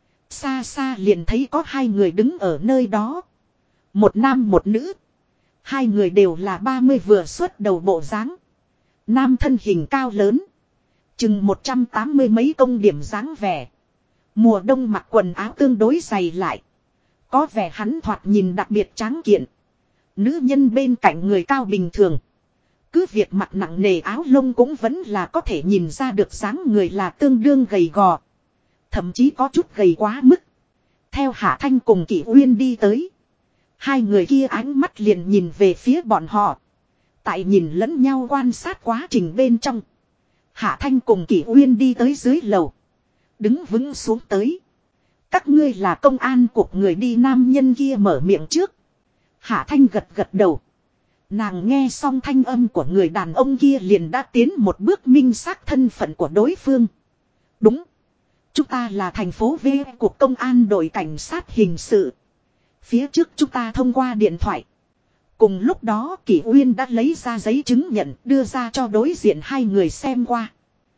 Xa xa liền thấy có hai người đứng ở nơi đó. Một nam một nữ. Hai người đều là 30 vừa xuất đầu bộ dáng. Nam thân hình cao lớn. Chừng 180 mấy công điểm dáng vẻ. Mùa đông mặc quần áo tương đối dày lại. Có vẻ hắn thoạt nhìn đặc biệt tráng kiện. Nữ nhân bên cạnh người cao bình thường. Cứ việc mặc nặng nề áo lông cũng vẫn là có thể nhìn ra được dáng người là tương đương gầy gò. Thậm chí có chút gầy quá mức. Theo Hạ Thanh cùng Kỷ Uyên đi tới. Hai người kia ánh mắt liền nhìn về phía bọn họ. Tại nhìn lẫn nhau quan sát quá trình bên trong. Hạ Thanh cùng Kỷ Uyên đi tới dưới lầu. Đứng vững xuống tới. Các ngươi là công an cục người đi nam nhân kia mở miệng trước. Hạ Thanh gật gật đầu. Nàng nghe xong thanh âm của người đàn ông kia liền đã tiến một bước minh xác thân phận của đối phương. Đúng. Chúng ta là thành phố V cục công an đội cảnh sát hình sự. Phía trước chúng ta thông qua điện thoại. Cùng lúc đó Kỷ Uyên đã lấy ra giấy chứng nhận đưa ra cho đối diện hai người xem qua.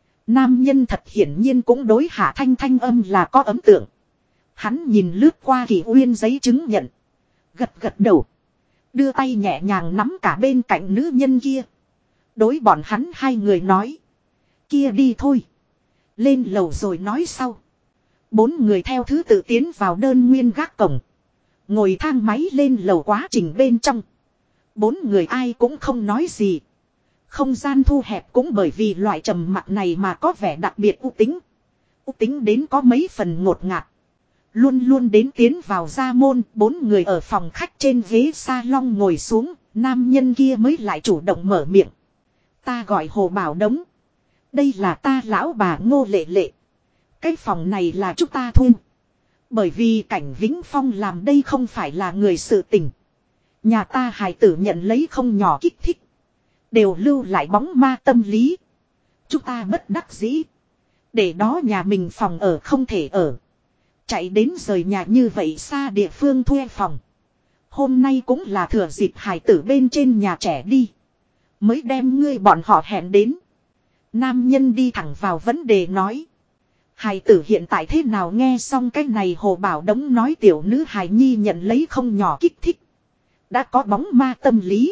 Nam nhân thật hiển nhiên cũng đối Hạ Thanh thanh âm là có ấn tượng. Hắn nhìn lướt qua Kỷ Uyên giấy chứng nhận. Gật gật đầu. Đưa tay nhẹ nhàng nắm cả bên cạnh nữ nhân kia. Đối bọn hắn hai người nói. Kia đi thôi. Lên lầu rồi nói sau. Bốn người theo thứ tự tiến vào đơn nguyên gác cổng. Ngồi thang máy lên lầu quá trình bên trong. Bốn người ai cũng không nói gì. Không gian thu hẹp cũng bởi vì loại trầm mặc này mà có vẻ đặc biệt u tính. U tính đến có mấy phần ngột ngạt. Luôn luôn đến tiến vào gia môn, bốn người ở phòng khách trên ghế salon ngồi xuống, nam nhân kia mới lại chủ động mở miệng. Ta gọi Hồ Bảo Đống. Đây là ta lão bà Ngô Lệ Lệ. Cái phòng này là chúng ta thuê. Bởi vì Cảnh Vĩnh Phong làm đây không phải là người sự tình. Nhà ta hài tử nhận lấy không nhỏ kích thích. Đều lưu lại bóng ma tâm lý. Chúng ta bất đắc dĩ. Để đó nhà mình phòng ở không thể ở. Chạy đến rời nhà như vậy xa địa phương thuê phòng. Hôm nay cũng là thừa dịp hài tử bên trên nhà trẻ đi. Mới đem ngươi bọn họ hẹn đến. Nam nhân đi thẳng vào vấn đề nói. Hài tử hiện tại thế nào nghe xong cái này Hồ Bảo Đống nói tiểu nữ hài nhi nhận lấy không nhỏ kích thích. Đã có bóng ma tâm lý.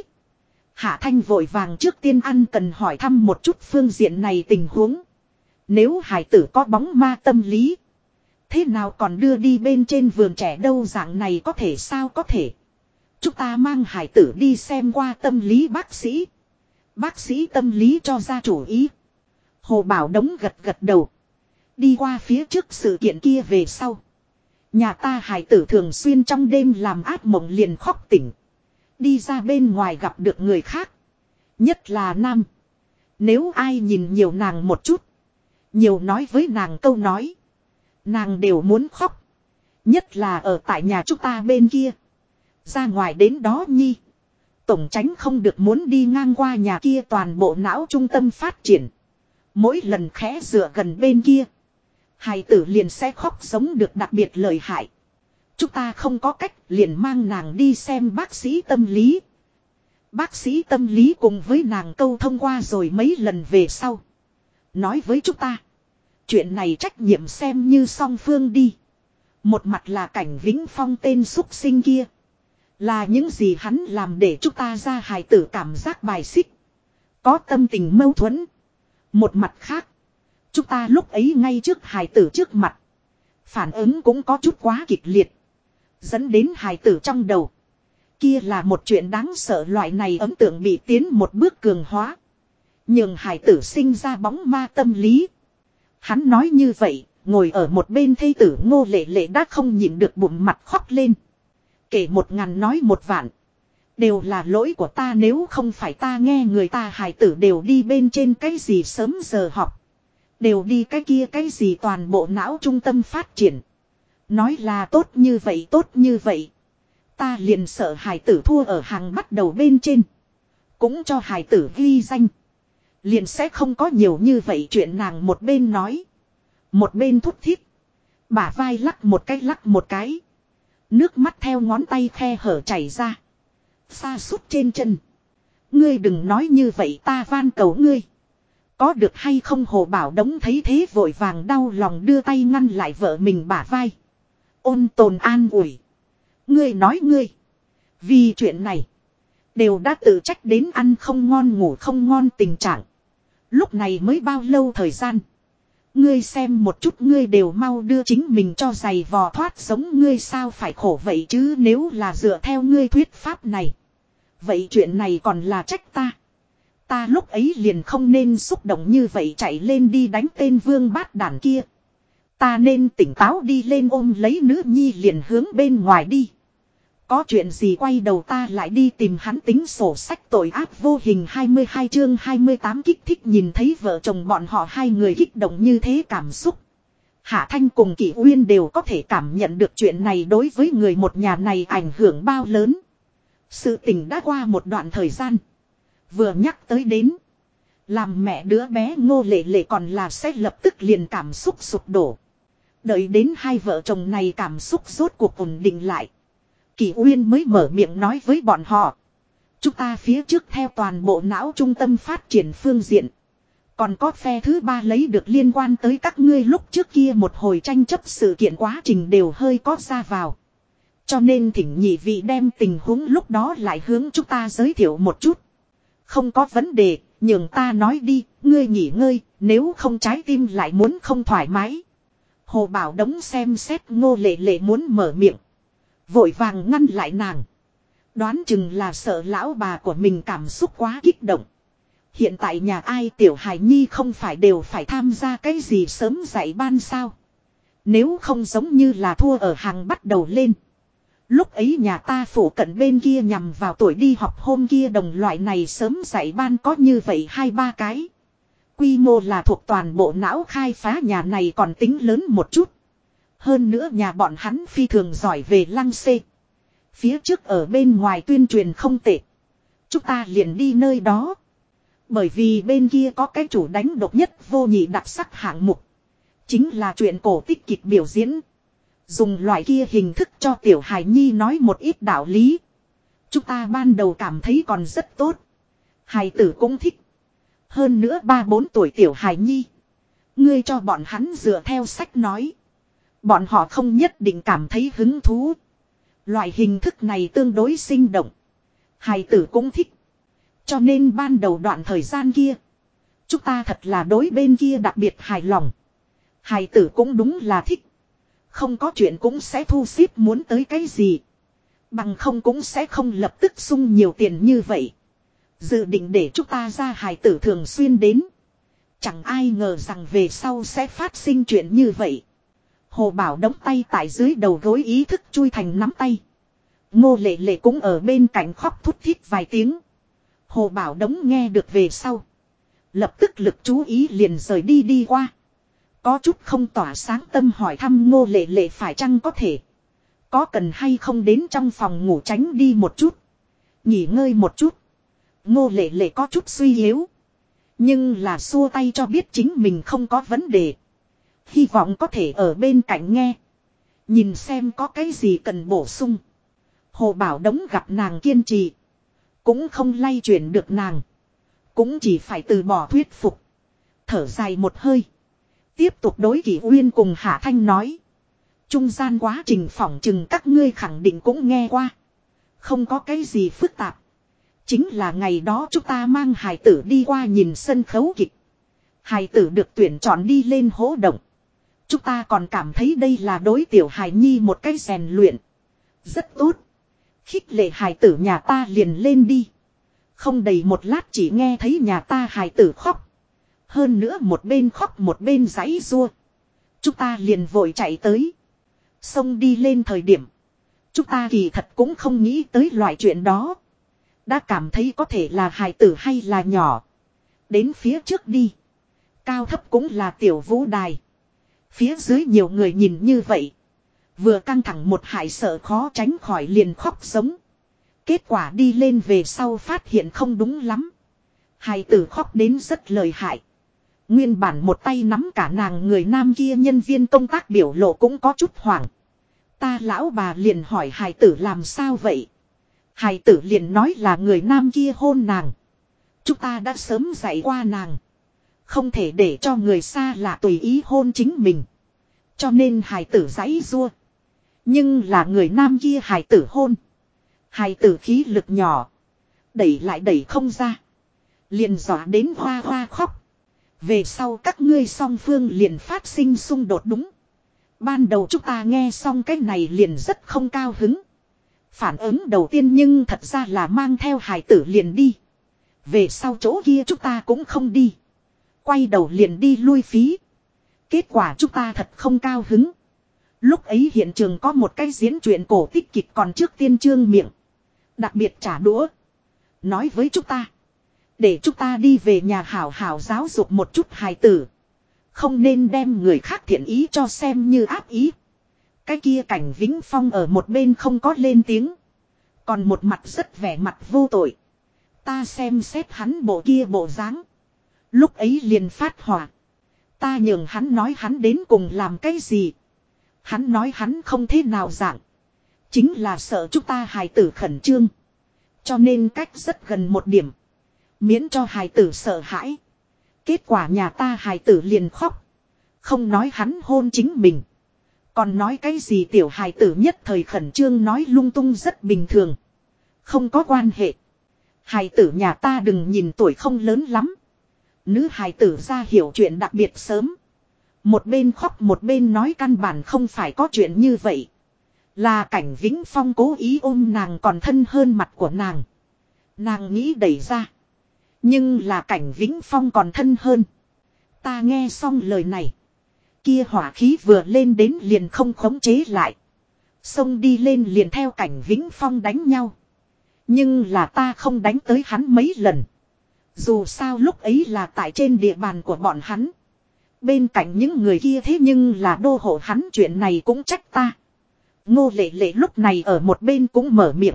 Hạ Thanh vội vàng trước tiên ăn cần hỏi thăm một chút phương diện này tình huống. Nếu hài tử có bóng ma tâm lý. Thế nào còn đưa đi bên trên vườn trẻ đâu dạng này có thể sao có thể. Chúng ta mang hài tử đi xem qua tâm lý bác sĩ. Bác sĩ tâm lý cho ra chủ ý. Hồ Bảo Đống gật gật đầu. Đi qua phía trước sự kiện kia về sau. Nhà ta hài tử thường xuyên trong đêm làm ác mộng liền khóc tỉnh. Đi ra bên ngoài gặp được người khác. Nhất là nam. Nếu ai nhìn nhiều nàng một chút. Nhiều nói với nàng câu nói. Nàng đều muốn khóc. Nhất là ở tại nhà chúng ta bên kia. Ra ngoài đến đó nhi. Tổng tránh không được muốn đi ngang qua nhà kia toàn bộ não trung tâm phát triển. Mỗi lần khẽ dựa gần bên kia, hài tử liền sẽ khóc giống được đặc biệt lợi hại. Chúng ta không có cách, liền mang nàng đi xem bác sĩ tâm lý. Bác sĩ tâm lý cùng với nàng câu thông qua rồi mấy lần về sau. Nói với chúng ta, chuyện này trách nhiệm xem như song phương đi. Một mặt là Cảnh Vĩnh Phong tên súc sinh kia. Là những gì hắn làm để chúng ta ra hài tử cảm giác bài xích. Có tâm tình mâu thuẫn. Một mặt khác, chúng ta lúc ấy ngay trước hài tử trước mặt. Phản ứng cũng có chút quá kịch liệt. Dẫn đến hài tử trong đầu. Kia là một chuyện đáng sợ, loại này ấn tượng bị tiến một bước cường hóa. Nhưng hài tử sinh ra bóng ma tâm lý. Hắn nói như vậy, ngồi ở một bên thê tử Ngô Lệ Lệ đã không nhịn được bụng mặt khóc lên. Kể 1000 nói 1 vạn. Đều là lỗi của ta, nếu không phải ta nghe người ta hài tử đều đi bên trên cái gì sớm giờ học. Đều đi cái kia cái gì toàn bộ não trung tâm phát triển. Nói là tốt như vậy tốt như vậy. Ta liền sợ hài tử thua ở hàng bắt đầu bên trên. Cũng cho hài tử ghi danh. Liền sẽ không có nhiều như vậy chuyện, nàng một bên nói. Một bên thúc thiết. Bả vai lắc một cái. Nước mắt theo ngón tay khe hở chảy ra. Xa sút trên chân. Ngươi đừng nói như vậy, ta van cầu ngươi. Có được hay không? Hồ Bảo Đống thấy thế vội vàng đau lòng đưa tay ngăn lại vợ mình bả vai. Ôn tồn an ủi. Ngươi nói ngươi. Vì chuyện này. Đều đã tự trách đến ăn không ngon ngủ không ngon tình trạng. Lúc này mới bao lâu thời gian. Ngươi xem một chút, ngươi đều mau đưa chính mình cho giày vò thoát sống, ngươi sao phải khổ vậy chứ? Nếu là dựa theo ngươi thuyết pháp này. Vậy chuyện này còn là trách ta. Ta lúc ấy liền không nên xúc động như vậy chạy lên đi đánh tên vương bát đản kia. Ta nên tỉnh táo đi lên ôm lấy nữ nhi liền hướng bên ngoài đi. Có chuyện gì quay đầu ta lại đi tìm hắn tính sổ sách tội ác vô hình. 22 chương 28 kích thích. Nhìn thấy vợ chồng bọn họ hai người kích động như thế cảm xúc. Hạ Thanh cùng Kỷ Uyên đều có thể cảm nhận được chuyện này đối với người một nhà này ảnh hưởng bao lớn. Sự tình đã qua một đoạn thời gian. Vừa nhắc tới đến. Làm mẹ đứa bé Ngô Lệ Lệ còn là sẽ lập tức liền cảm xúc sụp đổ. Đợi đến hai vợ chồng này cảm xúc rốt cuộc ổn định lại. Kỷ Uyên mới mở miệng nói với bọn họ. Chúng ta phía trước theo toàn bộ não trung tâm phát triển phương diện. Còn có phe thứ ba lấy được liên quan tới các ngươi lúc trước kia một hồi tranh chấp sự kiện, quá trình đều hơi có ra vào. Cho nên thỉnh nhị vị đem tình huống lúc đó lại hướng chúng ta giới thiệu một chút. Không có vấn đề, nhường ta nói đi, ngươi nghỉ ngơi, nếu không trái tim lại muốn không thoải mái. Hồ Bảo Đống xem xét Ngô Lệ Lệ muốn mở miệng. Vội vàng ngăn lại nàng. Đoán chừng là sợ lão bà của mình cảm xúc quá kích động. Hiện tại nhà ai tiểu hài nhi không phải đều phải tham gia cái gì sớm dạy ban sao. Nếu không giống như là thua ở hàng bắt đầu lên. Lúc ấy nhà ta phủ cận bên kia nhằm vào tuổi đi học hôm kia đồng loại này sớm dạy ban có như vậy 2-3 cái. Quy mô là thuộc toàn bộ não khai phá, nhà này còn tính lớn một chút. Hơn nữa nhà bọn hắn phi thường giỏi về lăng xê. Phía trước ở bên ngoài tuyên truyền không tệ. Chúng ta liền đi nơi đó. Bởi vì bên kia có cái chủ đánh độc nhất vô nhị đặc sắc hạng mục. Chính là chuyện cổ tích kịch biểu diễn. Dùng loại kia hình thức cho tiểu hài nhi nói một ít đạo lý. Chúng ta ban đầu cảm thấy còn rất tốt. Hài tử cũng thích. Hơn nữa 3-4 tuổi tiểu hài nhi. Ngươi cho bọn hắn dựa theo sách nói. Bọn họ không nhất định cảm thấy hứng thú. Loại hình thức này tương đối sinh động. Hài tử cũng thích. Cho nên ban đầu đoạn thời gian kia. Chúng ta thật là đối bên kia đặc biệt hài lòng. Hài tử cũng đúng là thích. Không có chuyện cũng sẽ thu xếp muốn tới cái gì. Bằng không cũng sẽ không lập tức sung nhiều tiền như vậy. Dự định để chúng ta ra hài tử thường xuyên đến. Chẳng ai ngờ rằng về sau sẽ phát sinh chuyện như vậy. Hồ Bảo đóng tay tại dưới đầu gối ý thức chui thành nắm tay. Ngô Lệ Lệ cũng ở bên cạnh khóc thút thít vài tiếng. Hồ Bảo đóng nghe được về sau. Lập tức lực chú ý liền rời đi qua. Có chút không tỏa sáng tâm hỏi thăm Ngô Lệ Lệ phải chăng có thể. Có cần hay không đến trong phòng ngủ tránh đi một chút. Nghỉ ngơi một chút. Ngô Lệ Lệ có chút suy yếu. Nhưng là xua tay cho biết chính mình không có vấn đề. Hy vọng có thể ở bên cạnh nghe. Nhìn xem có cái gì cần bổ sung. Hồ Bảo Đống gặp nàng kiên trì. Cũng không lay chuyển được nàng. Cũng chỉ phải từ bỏ thuyết phục. Thở dài một hơi. Tiếp tục đối Kỷ Uyên cùng Hạ Thanh nói. Trung gian quá trình phỏng chừng các ngươi khẳng định cũng nghe qua. Không có cái gì phức tạp. Chính là ngày đó chúng ta mang hài tử đi qua nhìn sân khấu kịch. Hài tử được tuyển chọn đi lên hố động. Chúng ta còn cảm thấy đây là đối tiểu hài nhi một cái rèn luyện. Rất tốt. Khích lệ hài tử nhà ta liền lên đi. Không đầy một lát chỉ nghe thấy nhà ta hài tử khóc. Hơn nữa một bên khóc một bên giãy giụa. Chúng ta liền vội chạy tới. Xông đi lên thời điểm. Chúng ta kỳ thật cũng không nghĩ tới loại chuyện đó. Đã cảm thấy có thể là hài tử hay là nhỏ. Đến phía trước đi. Cao thấp cũng là tiểu vũ đài. Phía dưới nhiều người nhìn như vậy. Vừa căng thẳng một hại sợ khó tránh khỏi liền khóc giống. Kết quả đi lên về sau phát hiện không đúng lắm. Hài tử khóc đến rất lợi hại. Nguyên bản một tay nắm cả nàng người nam kia nhân viên công tác biểu lộ cũng có chút hoảng. Ta lão bà liền hỏi hài tử làm sao vậy. Hài tử liền nói là người nam kia hôn nàng. Chúng ta đã sớm dạy qua nàng. Không thể để cho người xa lạ tùy ý hôn chính mình. Cho nên hài tử giãy giụa. Nhưng là người nam kia hài tử hôn. Hài tử khí lực nhỏ. Đẩy lại đẩy không ra. Liền dọa đến hoa hoa khóc. Về sau các ngươi song phương liền phát sinh xung đột đúng. Ban đầu chúng ta nghe xong cái này liền rất không cao hứng. Phản ứng đầu tiên nhưng thật ra là mang theo hài tử liền đi. Về sau chỗ kia chúng ta cũng không đi. Quay đầu liền đi lui phí. Kết quả chúng ta thật không cao hứng. Lúc ấy hiện trường có một cái diễn truyện cổ tích kịch còn trước tiên trương miệng. Đặc biệt trả đũa. Nói với chúng ta. Để chúng ta đi về nhà hảo hảo giáo dục một chút hài tử. Không nên đem người khác thiện ý cho xem như ác ý. Cái kia Cảnh Vĩnh Phong ở một bên không có lên tiếng. Còn một mặt rất vẻ mặt vô tội. Ta xem xét hắn bộ kia bộ dáng. Lúc ấy liền phát hỏa. Ta nhường hắn nói hắn đến cùng làm cái gì. Hắn nói hắn không thế nào dạng. Chính là sợ chúng ta hài tử khẩn trương. Cho nên cách rất gần một điểm. Miễn cho hài tử sợ hãi. Kết quả nhà ta hài tử liền khóc. Không nói hắn hôn chính mình. Còn nói cái gì tiểu hài tử nhất thời khẩn trương nói lung tung rất bình thường. Không có quan hệ. Hài tử nhà ta đừng nhìn tuổi không lớn lắm. Nữ hài tử ra hiểu chuyện đặc biệt sớm. Một bên khóc một bên nói căn bản không phải có chuyện như vậy. Là Cảnh Vĩnh Phong cố ý ôm nàng còn thân hơn mặt của nàng. Nàng nghĩ đẩy ra. Nhưng là Cảnh Vĩnh Phong còn thân hơn. Ta nghe xong lời này. Kia hỏa khí vừa lên đến liền không khống chế lại. Xông đi lên liền theo Cảnh Vĩnh Phong đánh nhau. Nhưng là ta không đánh tới hắn mấy lần. Dù sao lúc ấy là tại trên địa bàn của bọn hắn. Bên cạnh những người kia thế nhưng là đô hộ hắn chuyện này cũng trách ta. Ngô Lệ Lệ lúc này ở một bên cũng mở miệng.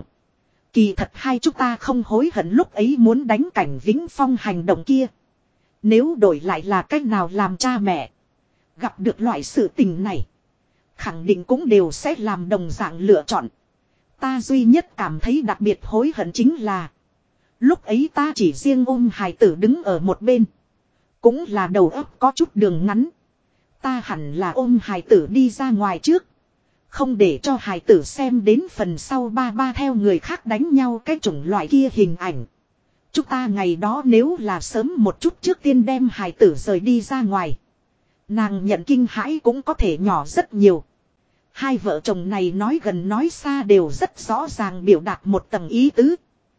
Kỳ thật hai chúng ta không hối hận lúc ấy muốn đánh Cảnh Vĩnh Phong hành động kia. Nếu đổi lại là cách nào làm cha mẹ. Gặp được loại sự tình này. Khẳng định cũng đều sẽ làm đồng dạng lựa chọn. Ta duy nhất cảm thấy đặc biệt hối hận chính là. Lúc ấy ta chỉ riêng ôm hài tử đứng ở một bên. Cũng là đầu óc có chút đường ngắn. Ta hẳn là ôm hài tử đi ra ngoài trước. Không để cho hài tử xem đến phần sau ba ba theo người khác đánh nhau cái chủng loại kia hình ảnh. Chúng ta ngày đó nếu là sớm một chút trước tiên đem hài tử rời đi ra ngoài. Nàng nhận kinh hãi cũng có thể nhỏ rất nhiều. Hai vợ chồng này nói gần nói xa đều rất rõ ràng biểu đạt một tầng ý tứ.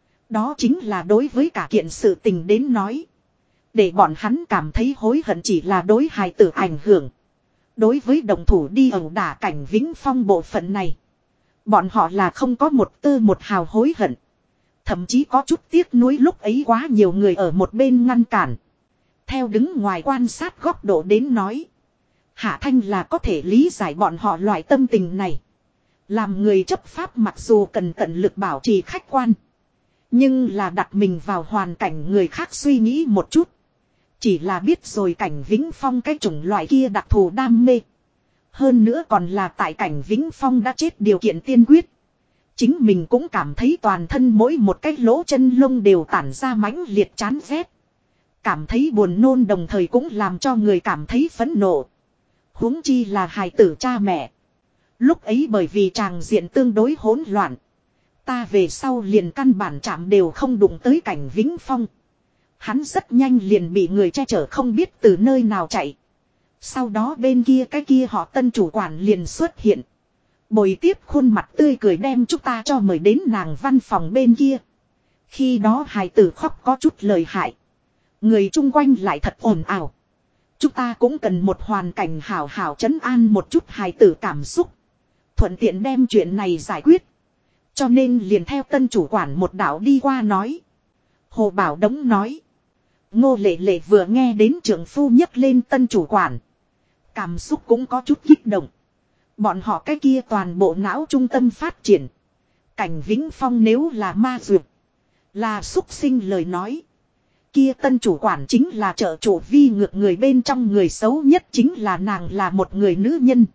Đó chính là đối với cả kiện sự tình đến nói. Để bọn hắn cảm thấy hối hận chỉ là đối hài tử ảnh hưởng. Đối với đồng thủ đi ẩu đả Cảnh Vĩnh Phong bộ phận này. Bọn họ là không có một tơ một hào hối hận. Thậm chí có chút tiếc nuối lúc ấy quá nhiều người ở một bên ngăn cản. Theo đứng ngoài quan sát góc độ đến nói. Hạ Thanh là có thể lý giải bọn họ loại tâm tình này. Làm người chấp pháp mặc dù cần tận lực bảo trì khách quan. Nhưng là đặt mình vào hoàn cảnh người khác suy nghĩ một chút. Chỉ là biết rồi Cảnh Vĩnh Phong cái chủng loại kia đặc thù đam mê. Hơn nữa còn là tại Cảnh Vĩnh Phong đã chết điều kiện tiên quyết. Chính mình cũng cảm thấy toàn thân mỗi một cái lỗ chân lông đều tản ra mãnh liệt chán ghét. Cảm thấy buồn nôn đồng thời cũng làm cho người cảm thấy phẫn nộ. Huống chi là hài tử cha mẹ. Lúc ấy bởi vì tràng diện tương đối hỗn loạn. Ta về sau liền căn bản chạm đều không đụng tới Cảnh Vĩnh Phong. Hắn rất nhanh liền bị người che chở không biết từ nơi nào chạy. Sau đó bên kia cái kia họ Tân chủ quản liền xuất hiện. Bồi tiếp khuôn mặt tươi cười đem chúng ta cho mời đến nàng văn phòng bên kia. Khi đó hài tử khóc có chút lời hại. Người chung quanh lại thật ồn ào. Chúng ta cũng cần một hoàn cảnh hảo hảo trấn an một chút hài tử cảm xúc. Thuận tiện đem chuyện này giải quyết. Cho nên liền theo tân chủ quản một đạo đi qua nói. Hồ Bảo Đống nói. Ngô Lệ Lệ vừa nghe đến trưởng phu nhấc lên tân chủ quản. Cảm xúc cũng có chút kích động. Bọn họ cái kia toàn bộ não trung tâm phát triển. Cảnh Vĩnh Phong nếu là ma dược. Là xúc sinh lời nói. Kia tân chủ quản chính là trợ chủ vi ngược người bên trong người xấu nhất chính là nàng là một người nữ nhân.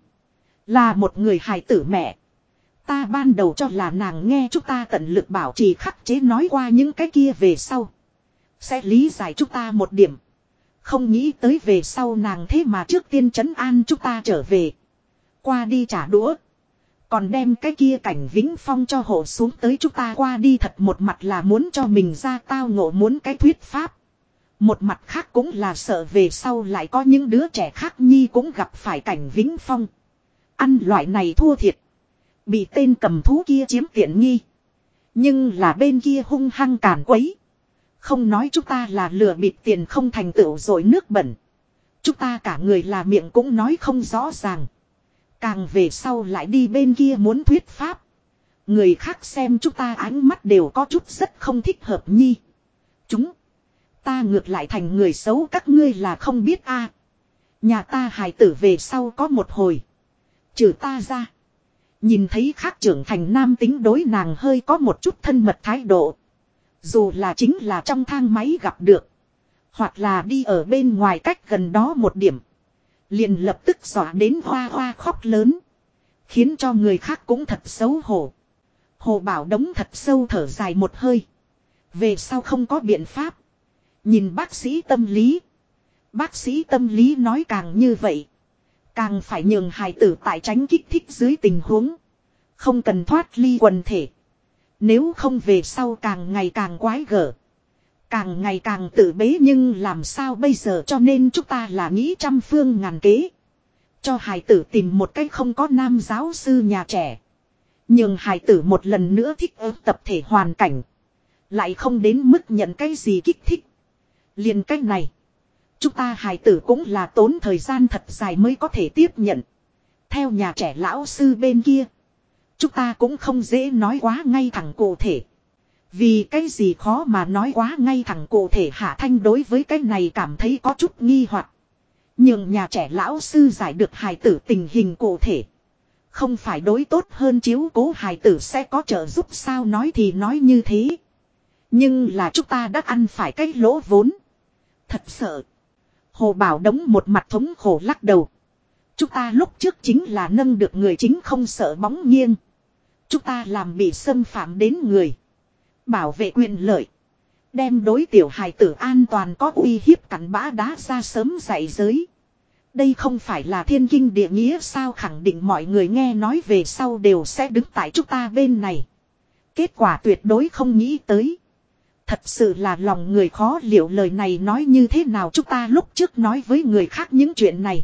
Là một người hài tử mẹ. Ta ban đầu cho là nàng nghe chúng ta tận lực bảo trì khắc chế nói qua những cái kia về sau. Sẽ lý giải chúng ta một điểm. Không nghĩ tới về sau nàng thế mà trước tiên trấn an chúng ta trở về. Qua đi trả đũa. Còn đem cái kia Cảnh Vĩnh Phong cho hộ xuống tới chúng ta qua đi thật một mặt là muốn cho mình ra tao ngộ muốn cái thuyết pháp. Một mặt khác cũng là sợ về sau lại có những đứa trẻ khác nhi cũng gặp phải Cảnh Vĩnh Phong. Ăn loại này thua thiệt. Bị tên cầm thú kia chiếm tiện nghi. Nhưng là bên kia hung hăng càn quấy. Không nói chúng ta là lừa bịp tiền không thành tựu rồi nước bẩn. Chúng ta cả người là miệng cũng nói không rõ ràng. Càng về sau lại đi bên kia muốn thuyết pháp. Người khác xem chúng ta ánh mắt đều có chút rất không thích hợp nhi. Ta ngược lại thành người xấu các ngươi là không biết a. Nhà ta hài tử về sau có một hồi. Trừ ta ra. Nhìn thấy khác trưởng thành nam tính đối nàng hơi có một chút thân mật thái độ. Dù là chính là trong thang máy gặp được. Hoặc là đi ở bên ngoài cách gần đó một điểm. Liền lập tức dọa đến hoa hoa khóc lớn. Khiến cho người khác cũng thật xấu hổ. Hồ Bảo Đống thật sâu thở dài một hơi. Về sau không có biện pháp. Nhìn bác sĩ tâm lý. Bác sĩ tâm lý nói càng như vậy. Càng phải nhường hài tử tại tránh kích thích dưới tình huống. Không cần thoát ly quần thể. Nếu không về sau càng ngày càng quái gở. Càng ngày càng tự bế nhưng làm sao bây giờ cho nên chúng ta là nghĩ trăm phương ngàn kế. Cho hài tử tìm một cách không có nam giáo sư nhà trẻ. Nhưng hài tử một lần nữa thích ứng tập thể hoàn cảnh. Lại không đến mức nhận cái gì kích thích. Liền cách này. Chúng ta hài tử cũng là tốn thời gian thật dài mới có thể tiếp nhận. Theo nhà trẻ lão sư bên kia. Chúng ta cũng không dễ nói quá ngay thẳng cụ thể. Vì cái gì khó mà nói quá ngay thẳng cụ thể Hạ Thanh đối với cái này cảm thấy có chút nghi hoặc. Nhưng nhà trẻ lão sư giải được hài tử tình hình cụ thể. Không phải đối tốt hơn chiếu cố hài tử sẽ có trợ giúp sao nói thì nói như thế. Nhưng là chúng ta đã ăn phải cái lỗ vốn. Thật sợ. Hồ Bảo Đống một mặt thống khổ lắc đầu. Chúng ta lúc trước chính là nâng được người chính không sợ bóng nghiêng. Chúng ta làm bị xâm phạm đến người. Bảo vệ quyền lợi. Đem đối tiểu hài tử an toàn có uy hiếp cắn bã đá ra sớm dạy giới. Đây không phải là thiên kinh địa nghĩa sao khẳng định mọi người nghe nói về sau đều sẽ đứng tại chúng ta bên này. Kết quả tuyệt đối không nghĩ tới. Thật sự là lòng người khó liệu lời này nói như thế nào chúng ta lúc trước nói với người khác những chuyện này.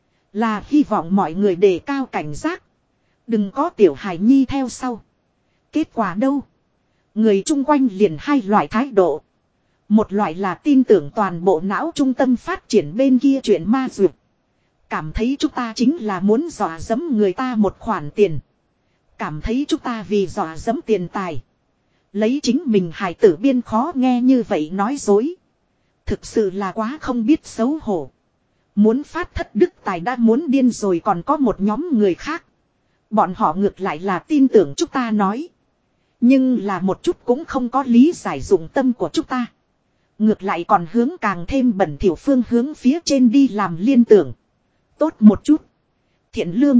Là hy vọng mọi người đề cao cảnh giác. Đừng có tiểu hài nhi theo sau. Kết quả đâu? Người chung quanh liền hai loại thái độ. Một loại là tin tưởng toàn bộ não trung tâm phát triển bên kia chuyện ma dược. Cảm thấy chúng ta chính là muốn dọa dẫm người ta một khoản tiền. Cảm thấy chúng ta vì dọa dẫm tiền tài. Lấy chính mình hài tử biên khó nghe như vậy nói dối. Thực sự là quá không biết xấu hổ. Muốn phát thất đức tài đã muốn điên rồi còn có một nhóm người khác. Bọn họ ngược lại là tin tưởng chúng ta nói. Nhưng là một chút cũng không có lý giải dụng tâm của chúng ta. Ngược lại còn hướng càng thêm bẩn thỉu phương hướng phía trên đi làm liên tưởng. Tốt một chút. Thiện lương.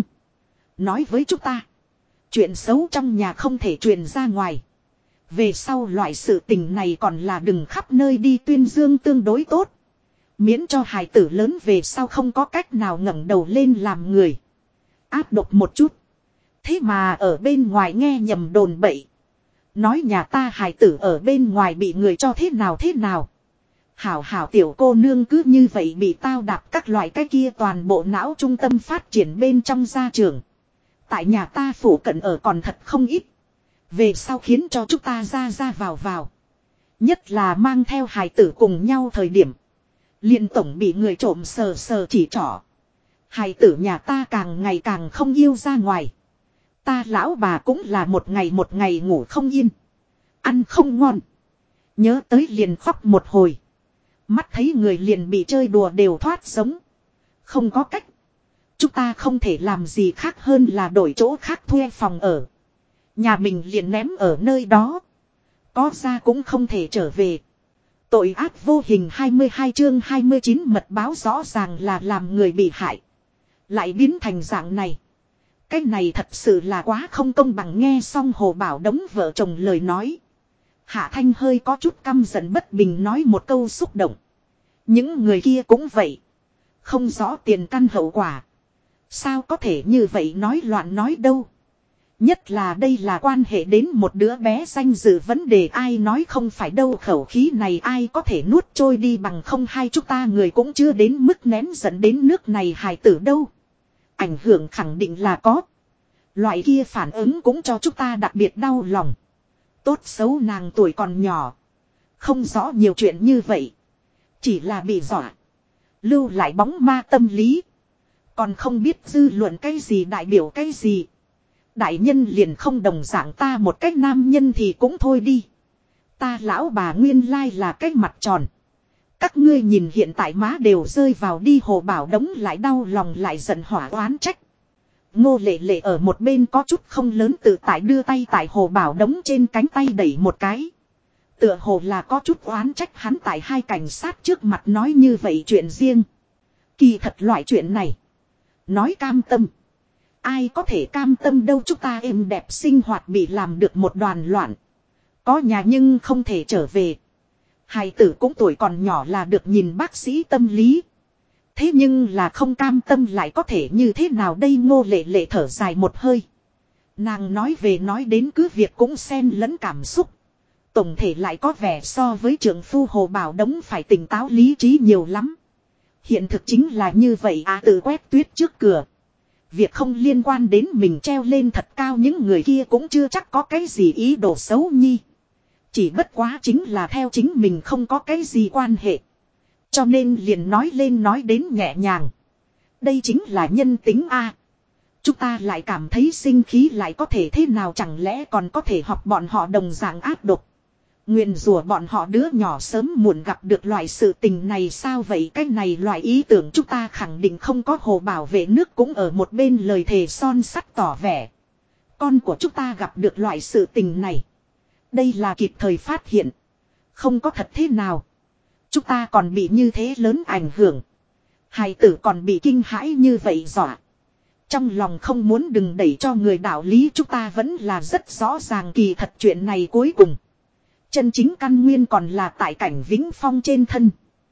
Nói với chúng ta. Chuyện xấu trong nhà không thể truyền ra ngoài. Về sau loại sự tình này còn là đừng khắp nơi đi tuyên dương tương đối tốt. Miễn cho hài tử lớn về sau không có cách nào ngẩng đầu lên làm người. Áp độc một chút. Thế mà ở bên ngoài nghe nhầm đồn bậy. Nói nhà ta hài tử ở bên ngoài bị người cho thế nào thế nào. Hảo hảo tiểu cô nương cứ như vậy bị tao đạp các loại cái kia toàn bộ não trung tâm phát triển bên trong gia trường. Tại nhà ta phủ cận ở còn thật không ít. Về sau khiến cho chúng ta ra vào. Nhất là mang theo hài tử cùng nhau thời điểm. Liên tổng bị người trộm sờ chỉ trỏ. Hài tử nhà ta càng ngày càng không yêu ra ngoài. Ta lão bà cũng là một ngày ngủ không yên. Ăn không ngon. Nhớ tới liền khóc một hồi. Mắt thấy người liền bị chơi đùa đều thoát sống. Không có cách. Chúng ta không thể làm gì khác hơn là đổi chỗ khác thuê phòng ở. Nhà mình liền ném ở nơi đó. Có ra cũng không thể trở về. Tội ác vô hình 22 chương 29 mật báo rõ ràng là làm người bị hại. Lại biến thành dạng này. Cái này thật sự là quá không công bằng. Nghe xong Hồ Bảo Đống vợ chồng lời nói. Hạ Thanh hơi có chút căm giận bất bình nói một câu xúc động. Những người kia cũng vậy. Không rõ tiền căn hậu quả. Sao có thể như vậy nói loạn nói đâu. Nhất là đây là quan hệ đến một đứa bé danh dự vấn đề ai nói không phải đâu khẩu khí này ai có thể nuốt trôi đi bằng không hai chúng ta người cũng chưa đến mức nén giận đến nước này hài tử đâu. Ảnh hưởng khẳng định là có. Loại kia phản ứng cũng cho chúng ta đặc biệt đau lòng. Tốt xấu nàng tuổi còn nhỏ. Không rõ nhiều chuyện như vậy. Chỉ là bị dọa. Lưu lại bóng ma tâm lý. Còn không biết dư luận cái gì đại biểu cái gì. Đại nhân liền không đồng dạng ta một cách nam nhân thì cũng thôi đi. Ta lão bà nguyên lai là cái mặt tròn. Các ngươi nhìn hiện tại má đều rơi vào đi Hồ Bảo Đống lại đau lòng lại giận hỏa oán trách. Ngô Lệ Lệ ở một bên có chút không lớn tự tại đưa tay tại Hồ Bảo Đống trên cánh tay đẩy một cái. Tựa hồ là có chút oán trách hắn tại hai cảnh sát trước mặt nói như vậy chuyện riêng. Kỳ thật loại chuyện này. Nói cam tâm. Ai có thể cam tâm đâu chúng ta êm đẹp sinh hoạt bị làm được một đoàn loạn. Có nhà nhưng không thể trở về. Hài tử cũng tuổi còn nhỏ là được nhìn bác sĩ tâm lý. Thế nhưng là không cam tâm lại có thể như thế nào đây Ngô Lệ Lệ thở dài một hơi. Nàng nói về nói đến cứ việc cũng xen lẫn cảm xúc. Tổng thể lại có vẻ so với trưởng phu Hồ Bảo Đống phải tỉnh táo lý trí nhiều lắm. Hiện thực chính là như vậy tự quét tuyết trước cửa. Việc không liên quan đến mình treo lên thật cao những người kia cũng chưa chắc có cái gì ý đồ xấu nhi. Chỉ bất quá chính là theo chính mình không có cái gì quan hệ. Cho nên liền nói lên nói đến nhẹ nhàng. Đây chính là nhân tính a. Chúng ta lại cảm thấy sinh khí lại có thể thế nào chẳng lẽ còn có thể học bọn họ đồng dạng ác độc. Nguyền rủa bọn họ đứa nhỏ sớm muộn gặp được loại sự tình này sao vậy cái này loại ý tưởng chúng ta khẳng định không có Hồ bảo vệ nước cũng ở một bên lời thề son sắt tỏ vẻ. Con của chúng ta gặp được loại sự tình này. Đây là kịp thời phát hiện. Không có thật thế nào. Chúng ta còn bị như thế lớn ảnh hưởng. Hài tử còn bị kinh hãi như vậy dọa. Trong lòng không muốn đừng đẩy cho người đạo lý chúng ta vẫn là rất rõ ràng kỳ thật chuyện này cuối cùng. Chân chính căn nguyên còn là tại Cảnh Vĩnh Phong trên thân.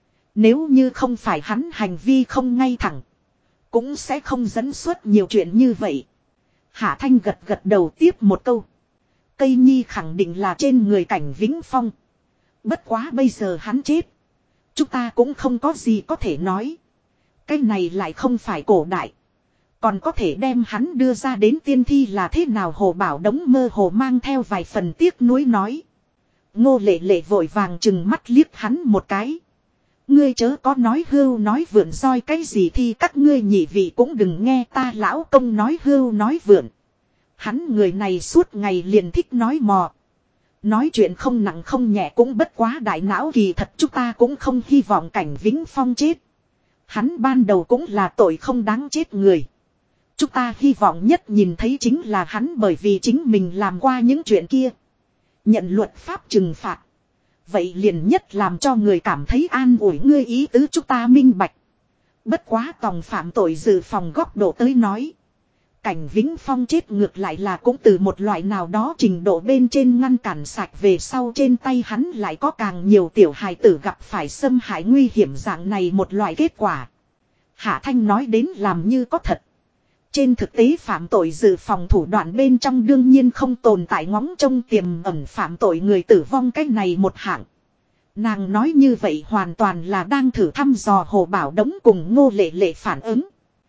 Nếu như không phải hắn hành vi không ngay thẳng. Cũng sẽ không dẫn xuất nhiều chuyện như vậy. Hạ Thanh gật gật đầu tiếp một câu. Cây nhi khẳng định là trên người Cảnh Vĩnh Phong. Bất quá bây giờ hắn chết. Chúng ta cũng không có gì có thể nói. Cái này lại không phải cổ đại. Còn có thể đem hắn đưa ra đến tiên thi là thế nào Hồ Bảo Đống mơ hồ mang theo vài phần tiếc nuối nói. Ngô Lệ Lệ vội vàng chừng mắt liếc hắn một cái. Ngươi chớ có nói hưu nói vượn roi cái gì thì các ngươi nhị vị cũng đừng nghe ta lão công nói hưu nói vượn. Hắn người này suốt ngày liền thích nói mò. Nói chuyện không nặng không nhẹ cũng bất quá đại não kỳ thật chúng ta cũng không hy vọng Cảnh Vĩnh Phong chết. Hắn ban đầu cũng là tội không đáng chết người. Chúng ta hy vọng nhất nhìn thấy chính là hắn bởi vì chính mình làm qua những chuyện kia. Nhận luật pháp trừng phạt. Vậy liền nhất làm cho người cảm thấy an ủi, ngươi ý tứ chúng ta minh bạch. Bất quá tòng phạm tội dự phòng góc độ tới nói. Cảnh Vĩnh Phong chết ngược lại là cũng từ một loại nào đó trình độ bên trên ngăn cản sạch, về sau trên tay hắn lại có càng nhiều tiểu hài tử gặp phải xâm hại nguy hiểm dạng này một loại kết quả. Hạ Thanh nói đến làm như có thật. Trên thực tế phạm tội dự phòng thủ đoạn bên trong đương nhiên không tồn tại ngóng trông tiềm ẩn phạm tội người tử vong cách này một hạng. Nàng nói như vậy hoàn toàn là đang thử thăm dò Hồ Bảo Đống cùng Ngô Lệ Lệ phản ứng.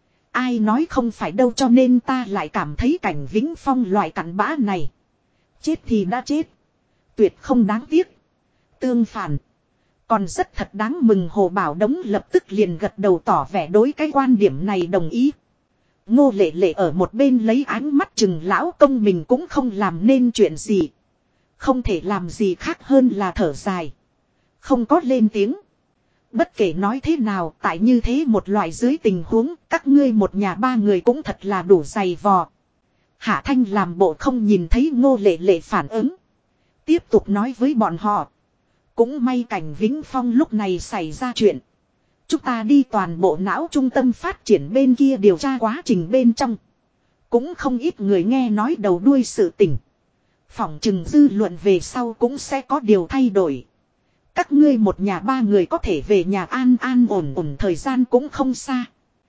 Ai nói không phải đâu, cho nên ta lại cảm thấy Cảnh Vĩnh Phong loại cặn bã này. Chết thì đã chết. Tuyệt không đáng tiếc. Tương phản. Còn rất thật đáng mừng. Hồ Bảo Đống lập tức liền gật đầu tỏ vẻ đối cái quan điểm này đồng ý. Ngô Lệ Lệ ở một bên lấy ánh mắt chừng lão công mình cũng không làm nên chuyện gì. Không thể làm gì khác hơn là thở dài. Không có lên tiếng. Bất kể nói thế nào, tại như thế một loại dưới tình huống, các ngươi một nhà ba người cũng thật là đủ dày vò. Hạ Thanh làm bộ không nhìn thấy Ngô Lệ Lệ phản ứng. Tiếp tục nói với bọn họ. Cũng may Cảnh Vĩnh Phong lúc này xảy ra chuyện. Chúng ta đi toàn bộ não trung tâm phát triển bên kia điều tra quá trình bên trong. Cũng không ít người nghe nói đầu đuôi sự tình. Phỏng chừng dư luận về sau cũng sẽ có điều thay đổi. Các ngươi một nhà ba người có thể về nhà an an ổn ổn, thời gian cũng không xa.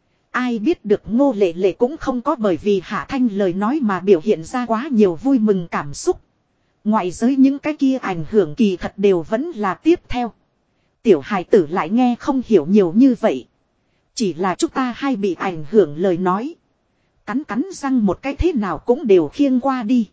Ai biết được Ngô Lệ Lệ cũng không có bởi vì Hạ Thanh lời nói mà biểu hiện ra quá nhiều vui mừng cảm xúc. Ngoại giới những cái kia ảnh hưởng kỳ thật đều vẫn là tiếp theo. Tiểu hài tử lại nghe không hiểu nhiều như vậy. Chỉ là chúng ta hay bị ảnh hưởng lời nói. Cắn cắn răng một cái thế nào cũng đều khiêng qua đi.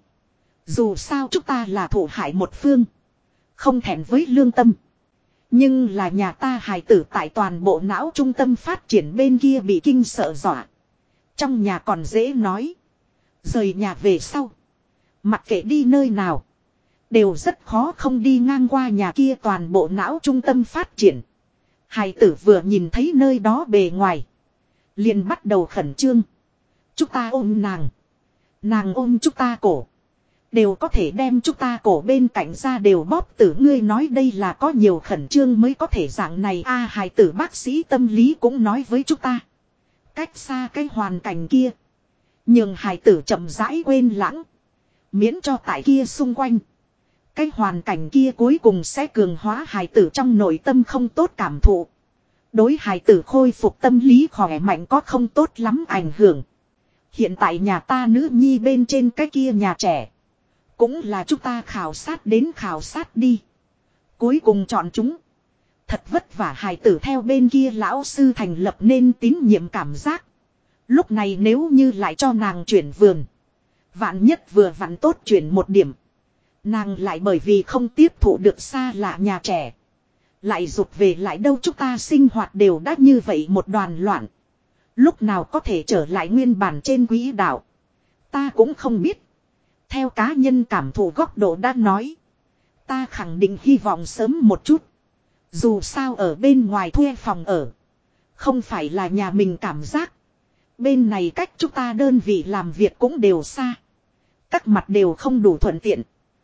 Dù sao chúng ta là thụ hại một phương. Không thẹn với lương tâm. Nhưng là nhà ta hài tử tại toàn bộ não trung tâm phát triển bên kia bị kinh sợ dọa. Trong nhà còn dễ nói. Rời nhà về sau. Mặc kệ đi nơi nào. Đều rất khó không đi ngang qua nhà kia toàn bộ não trung tâm phát triển. Hài tử vừa nhìn thấy nơi đó bề ngoài. Liền bắt đầu khẩn trương. Chúng ta ôm nàng. Nàng ôm chúng ta cổ. Đều có thể đem chúng ta cổ bên cạnh ra đều bóp tử. Ngươi nói đây là có nhiều khẩn trương mới có thể dạng này a. Hài tử bác sĩ tâm lý cũng nói với chúng ta. Cách xa cái hoàn cảnh kia. Nhưng hài tử chậm rãi quên lãng. Miễn cho tại kia xung quanh. Cái hoàn cảnh kia cuối cùng sẽ cường hóa hài tử trong nội tâm không tốt cảm thụ. Đối hài tử khôi phục tâm lý khỏe mạnh có không tốt lắm ảnh hưởng. Hiện tại nhà ta nữ nhi bên trên cái kia nhà trẻ. Cũng là chúng ta khảo sát đến khảo sát đi. Cuối cùng chọn chúng. Thật vất vả hài tử theo bên kia lão sư thành lập nên tín nhiệm cảm giác. Lúc này nếu như lại cho nàng chuyển vườn. Vạn nhất vừa vặn tốt chuyển một điểm. Nàng lại bởi vì không tiếp thụ được xa lạ nhà trẻ. Lại rụt về lại đâu, chúng ta sinh hoạt đều đã như vậy một đoàn loạn. Lúc nào có thể trở lại nguyên bản trên quỹ đạo. Ta cũng không biết. Theo cá nhân cảm thụ góc độ đã nói. Ta khẳng định hy vọng sớm một chút. Dù sao ở bên ngoài thuê phòng ở. Không phải là nhà mình cảm giác. Bên này cách chúng ta đơn vị làm việc cũng đều xa. Các mặt đều không đủ thuận tiện.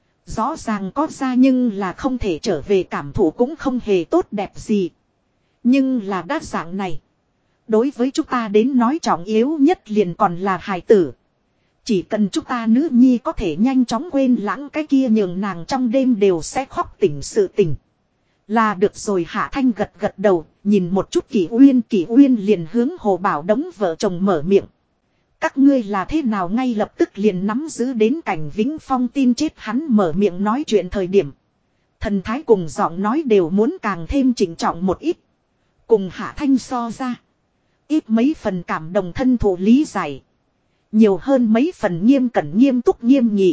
Rõ ràng có ra nhưng là không thể trở về, cảm thụ cũng không hề tốt đẹp gì. Nhưng là đa dạng này. Đối với chúng ta đến nói trọng yếu nhất liền còn là hài tử. Chỉ cần chúng ta nữ nhi có thể nhanh chóng quên lãng cái kia nhường nàng trong đêm đều sẽ khóc tỉnh sự tình. Là được rồi. Hạ Thanh gật gật đầu, nhìn một chút Kỷ Uyên liền hướng Hồ Bảo Đống vợ chồng mở miệng. Các ngươi là thế nào ngay lập tức liền nắm giữ đến Cảnh Vĩnh Phong tin chết. Hắn mở miệng nói chuyện thời điểm. Thần thái cùng giọng nói đều muốn càng thêm chỉnh trọng một ít. Cùng Hạ Thanh so ra. Ít mấy phần cảm động thân thụ lý giải. Nhiều hơn mấy phần nghiêm cẩn nghiêm túc nghiêm nghị.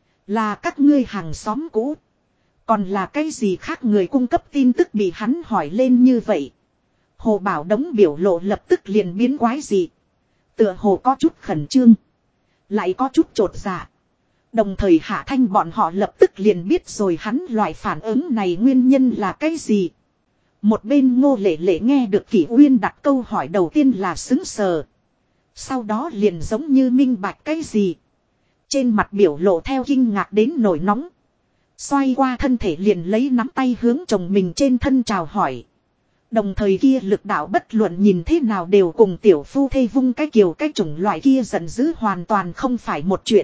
Là các ngươi hàng xóm cũ. Còn là cái gì khác người cung cấp tin tức bị hắn hỏi lên như vậy. Hồ Bảo Đống biểu lộ lập tức liền biến quái dị. Tựa hồ có chút khẩn trương. Lại có chút chột dạ. Đồng thời Hạ Thanh bọn họ lập tức liền biết rồi hắn loại phản ứng này nguyên nhân là cái gì. Một bên Ngô Lệ Lệ nghe được Kỷ Uyên đặt câu hỏi đầu tiên là sững sờ. Sau đó liền giống như minh bạch cái gì. Trên mặt biểu lộ theo kinh ngạc đến nổi nóng. Xoay qua thân thể liền lấy nắm tay hướng chồng mình trên thân chào hỏi. Đồng thời kia lực đạo bất luận nhìn thế nào đều cùng tiểu phu thê vung cái kiều cái chủng loại kia giận dữ hoàn toàn không phải một chuyện.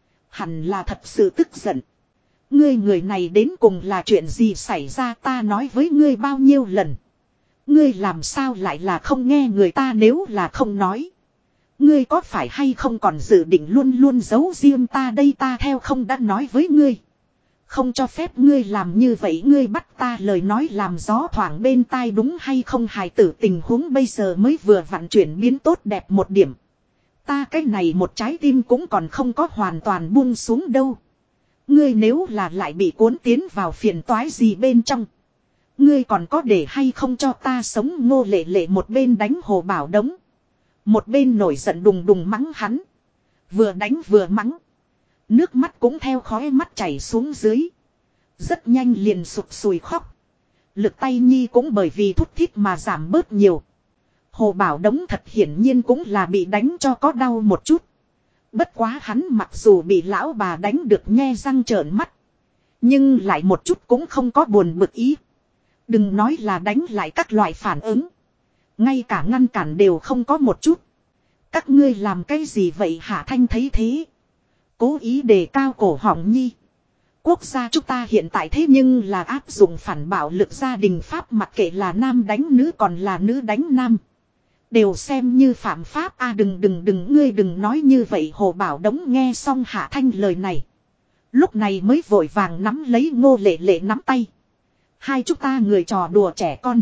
Hẳn là thật sự tức giận. Ngươi người này đến cùng là chuyện gì xảy ra, ta nói với ngươi bao nhiêu lần. Ngươi làm sao lại là không nghe người ta, nếu là không nói. Ngươi có phải hay không còn dự định luôn luôn giấu riêng ta đây, ta theo không đã nói với ngươi. Không cho phép ngươi làm như vậy, ngươi bắt ta lời nói làm gió thoảng bên tai đúng hay không, hài tử tình huống bây giờ mới vừa vặn chuyển biến tốt đẹp một điểm. Ta cái này một trái tim cũng còn không có hoàn toàn buông xuống đâu. Ngươi nếu là lại bị cuốn tiến vào phiền toái gì bên trong. Ngươi còn có để hay không cho ta sống, Ngô Lệ Lệ một bên đánh Hồ Bảo Đống. Một bên nổi giận đùng đùng mắng hắn. Vừa đánh vừa mắng. Nước mắt cũng theo khóe mắt chảy xuống dưới. Rất nhanh liền sụp sùi khóc. Lực tay nhi cũng bởi vì thút thít mà giảm bớt nhiều. Hồ Bảo Đống thật hiển nhiên cũng là bị đánh cho có đau một chút. Bất quá hắn mặc dù bị lão bà đánh được nhe răng trợn mắt. Nhưng lại một chút cũng không có buồn bực ý. Đừng nói là đánh lại các loại phản ứng. Ngay cả ngăn cản đều không có một chút. Các ngươi làm cái gì vậy? Hạ Thanh thấy thế. Cố ý đề cao cổ họng nhi. Quốc gia chúng ta hiện tại thế nhưng là áp dụng phản bạo lực gia đình pháp, mặc kệ là nam đánh nữ còn là nữ đánh nam. Đều xem như phạm pháp a. Đừng ngươi đừng nói như vậy. Hồ Bảo Đống nghe xong Hạ Thanh lời này. Lúc này mới vội vàng nắm lấy Ngô Lệ Lệ nắm tay. Hai chúng ta người trò đùa trẻ con.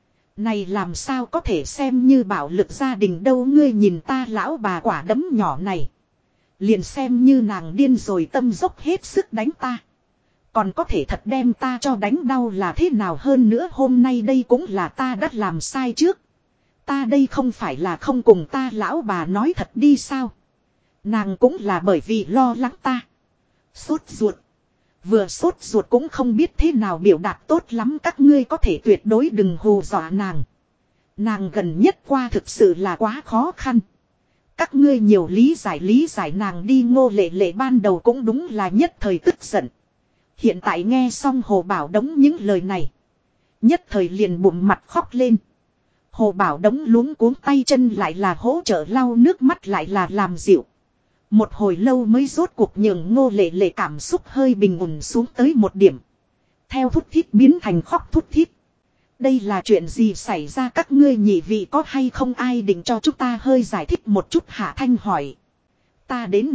Này làm sao có thể xem như bạo lực gia đình đâu, ngươi nhìn ta lão bà quả đấm nhỏ này. Liền xem như nàng điên rồi tâm dốc hết sức đánh ta. Còn có thể thật đem ta cho đánh đau là thế nào, hơn nữa hôm nay đây cũng là ta đã làm sai trước. Ta đây không phải là không cùng ta lão bà nói thật đi sao. Nàng cũng là bởi vì lo lắng ta. Sốt ruột. Vừa sốt ruột cũng không biết thế nào biểu đạt tốt lắm, các ngươi có thể tuyệt đối đừng hù dọa nàng. Nàng gần nhất qua thực sự là quá khó khăn. Các ngươi nhiều lý giải nàng đi. Ngô Lệ Lệ ban đầu cũng đúng là nhất thời tức giận. Hiện tại nghe xong Hồ Bảo Đống những lời này. Nhất thời liền bụng mặt khóc lên. Hồ Bảo Đống luống cuống tay chân lại là hỗ trợ lau nước mắt lại là làm dịu. Một hồi lâu mới rốt cuộc nhường Ngô Lệ Lệ cảm xúc hơi bình ổn xuống tới một điểm. Theo thút thít biến thành khóc thút thít. Đây là chuyện gì xảy ra, các ngươi nhị vị có hay không ai định cho chúng ta hơi giải thích một chút? Hạ Thanh hỏi. Ta đến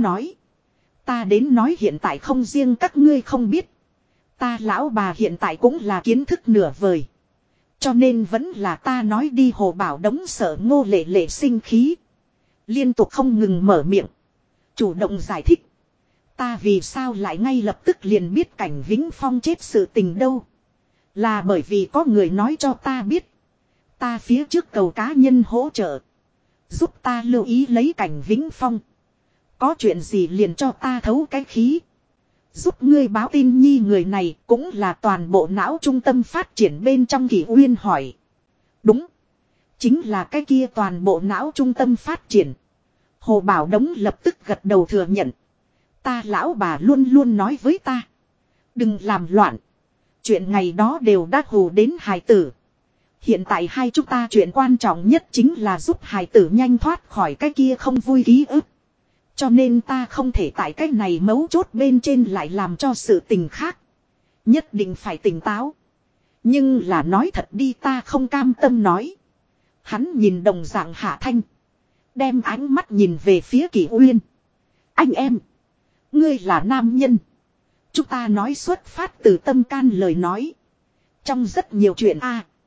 nói hiện tại không riêng các ngươi không biết. Ta lão bà hiện tại cũng là kiến thức nửa vời. Cho nên vẫn là ta nói đi. Hồ Bảo Đống sợ Ngô Lệ Lệ sinh khí. Liên tục không ngừng mở miệng. Chủ động giải thích. Ta vì sao lại ngay lập tức liền biết Cảnh Vĩnh Phong chết sự tình đâu. Là bởi vì có người nói cho ta biết. Ta phía trước cầu cá nhân hỗ trợ. Giúp ta lưu ý lấy Cảnh Vĩnh Phong. Có chuyện gì liền cho ta thấu cái khí. Giúp ngươi báo tin nhi, người này cũng là toàn bộ não trung tâm phát triển bên trong. Kỷ Uyên hỏi. Đúng. Chính là cái kia toàn bộ não trung tâm phát triển. Hồ Bảo Đống lập tức gật đầu thừa nhận. Ta lão bà luôn luôn nói với ta. Đừng làm loạn. Chuyện ngày đó đều đã hù đến hài tử. Hiện tại hai chúng ta chuyện quan trọng nhất chính là giúp hài tử nhanh thoát khỏi cái kia không vui ký ức. Cho nên ta không thể tại cái này mấu chốt bên trên lại làm cho sự tình khác. Nhất định phải tỉnh táo. Nhưng là nói thật đi, ta không cam tâm nói. Hắn nhìn đồng dạng Hạ Thanh. Đem ánh mắt nhìn về phía Kỷ Uyên. Anh em. Ngươi là nam nhân. Chúng ta nói xuất phát từ tâm can lời nói. Trong rất nhiều chuyện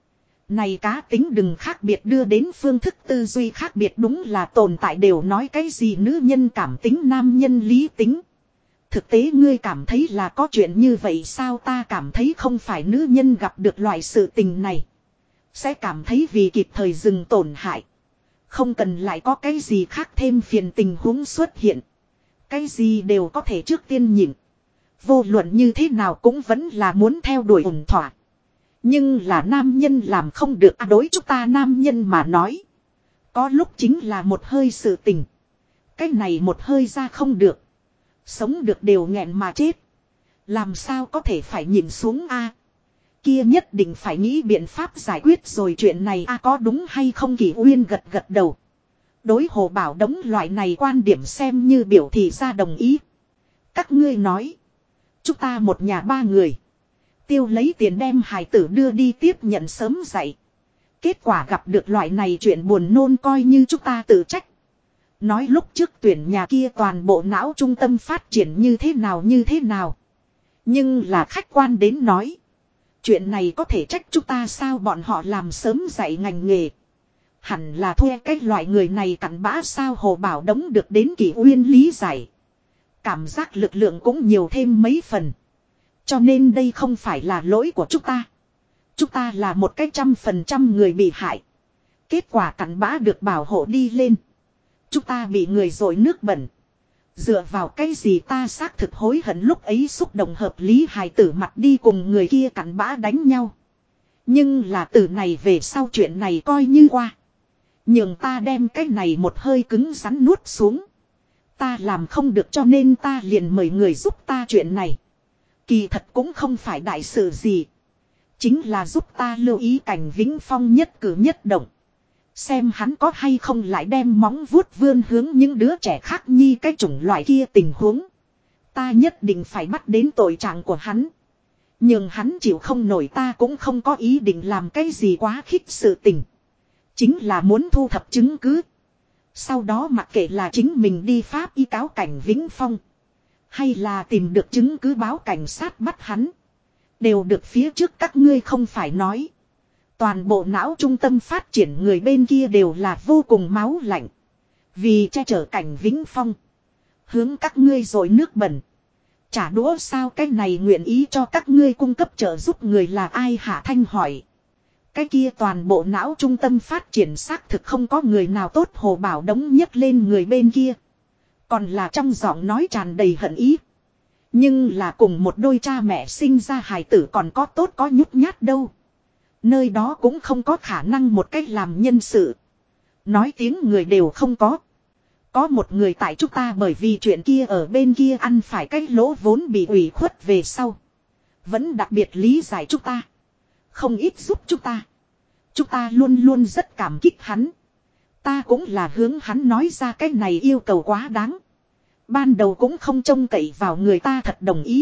này cá tính đừng khác biệt đưa đến phương thức tư duy khác biệt, đúng là tồn tại đều nói cái gì nữ nhân cảm tính nam nhân lý tính. Thực tế ngươi cảm thấy là có chuyện như vậy sao? Ta cảm thấy không phải nữ nhân gặp được loại sự tình này. Sẽ cảm thấy vì kịp thời dừng tổn hại. Không cần lại có cái gì khác thêm phiền tình huống xuất hiện. Cái gì đều có thể trước tiên nhịn. Vô luận như thế nào cũng vẫn là muốn theo đuổi ổn thỏa. Nhưng là nam nhân làm không được đối chúng ta nam nhân mà nói. Có lúc chính là một hơi sự tình. Cái này một hơi ra không được. Sống được đều nghẹn mà chết. Làm sao có thể phải nhìn xuống a? Kia nhất định phải nghĩ biện pháp giải quyết rồi chuyện này a, có đúng hay không? Kỳ Uyên gật gật đầu. Đối Hồ Bảo Đống loại này quan điểm xem như biểu thị ra đồng ý. Các ngươi nói. Chúng ta một nhà ba người. Tiêu lấy tiền đem hài tử đưa đi tiếp nhận sớm dạy. Kết quả gặp được loại này chuyện buồn nôn coi như chúng ta tự trách. Nói lúc trước tuyển nhà kia toàn bộ não trung tâm phát triển như thế nào. Nhưng là khách quan đến nói. Chuyện này có thể trách chúng ta sao, bọn họ làm sớm dạy ngành nghề. Hẳn là thuê cái loại người này cặn bã sao? Hồ Bảo Đống được đến Kỳ Uyên lý giải. Cảm giác lực lượng cũng nhiều thêm mấy phần. Cho nên đây không phải là lỗi của chúng ta. Chúng ta là một cái 100% người bị hại. Kết quả cặn bã được bảo hộ đi lên. Chúng ta bị người dội nước bẩn. Dựa vào cái gì ta xác thực hối hận lúc ấy xúc động hợp lý hài tử mặt đi cùng người kia cặn bã đánh nhau. Nhưng là từ này về sau chuyện này coi như qua. Nhưng ta đem cái này một hơi cứng rắn nuốt xuống. Ta làm không được cho nên ta liền mời người giúp ta chuyện này. Kỳ thật cũng không phải đại sự gì. Chính là giúp ta lưu ý Cảnh Vĩnh Phong nhất cử nhất động. Xem hắn có hay không lại đem móng vuốt vươn hướng những đứa trẻ khác nhi cái chủng loại kia tình huống. Ta nhất định phải bắt đến tội trạng của hắn. Nhưng hắn chịu không nổi, ta cũng không có ý định làm cái gì quá khích sự tình. Chính là muốn thu thập chứng cứ. Sau đó mặc kệ là chính mình đi pháp y cáo Cảnh Vĩnh Phong. Hay là tìm được chứng cứ báo cảnh sát bắt hắn. Đều được phía trước các ngươi không phải nói. Toàn bộ não trung tâm phát triển người bên kia đều là vô cùng máu lạnh. Vì che chở Cảnh Vĩnh Phong. Hướng các ngươi rồi nước bẩn. Trả đũa sao? Cái này nguyện ý cho các ngươi cung cấp trợ giúp người là ai? Hạ Thanh hỏi. Cái kia toàn bộ não trung tâm phát triển xác thực không có người nào tốt. Hồ Bảo Đống nhấc lên người bên kia. Còn là trong giọng nói tràn đầy hận ý. Nhưng là cùng một đôi cha mẹ sinh ra hài tử còn có tốt có nhút nhát đâu. Nơi đó cũng không có khả năng một cách làm nhân sự. Nói tiếng người đều không có. Có một người tại chúng ta bởi vì chuyện kia ở bên kia ăn phải cái lỗ vốn bị ủy khuất về sau. Vẫn đặc biệt lý giải chúng ta. Không ít giúp chúng ta. Chúng ta luôn luôn rất cảm kích hắn. Ta cũng là hướng hắn nói ra cái này yêu cầu quá đáng. Ban đầu cũng không trông cậy vào người ta thật đồng ý.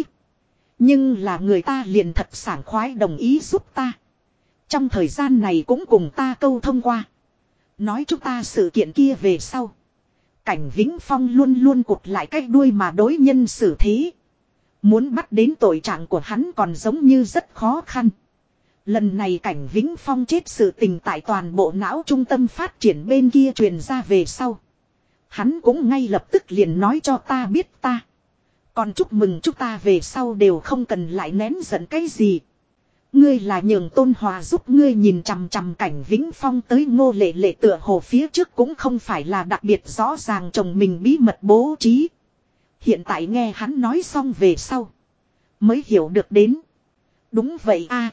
Nhưng là người ta liền thật sảng khoái đồng ý giúp ta. Trong thời gian này cũng cùng ta câu thông qua. Nói chúng ta sự kiện kia về sau. Cảnh Vĩnh Phong luôn luôn cụt lại cái đuôi mà đối nhân xử thế. Muốn bắt đến tội trạng của hắn còn giống như rất khó khăn. Lần này Cảnh Vĩnh Phong chết sự tình tại toàn bộ não trung tâm phát triển bên kia truyền ra về sau. Hắn cũng ngay lập tức liền nói cho ta biết ta. Còn chúc mừng chúng ta về sau đều không cần lại nén giận cái gì. Ngươi là nhường Tôn Hòa giúp ngươi nhìn chằm chằm Cảnh Vĩnh Phong tới. Ngô Lệ Lệ tựa hồ phía trước cũng không phải là đặc biệt rõ ràng chồng mình bí mật bố trí. Hiện tại nghe hắn nói xong về sau. Mới hiểu được đến. Đúng vậy a.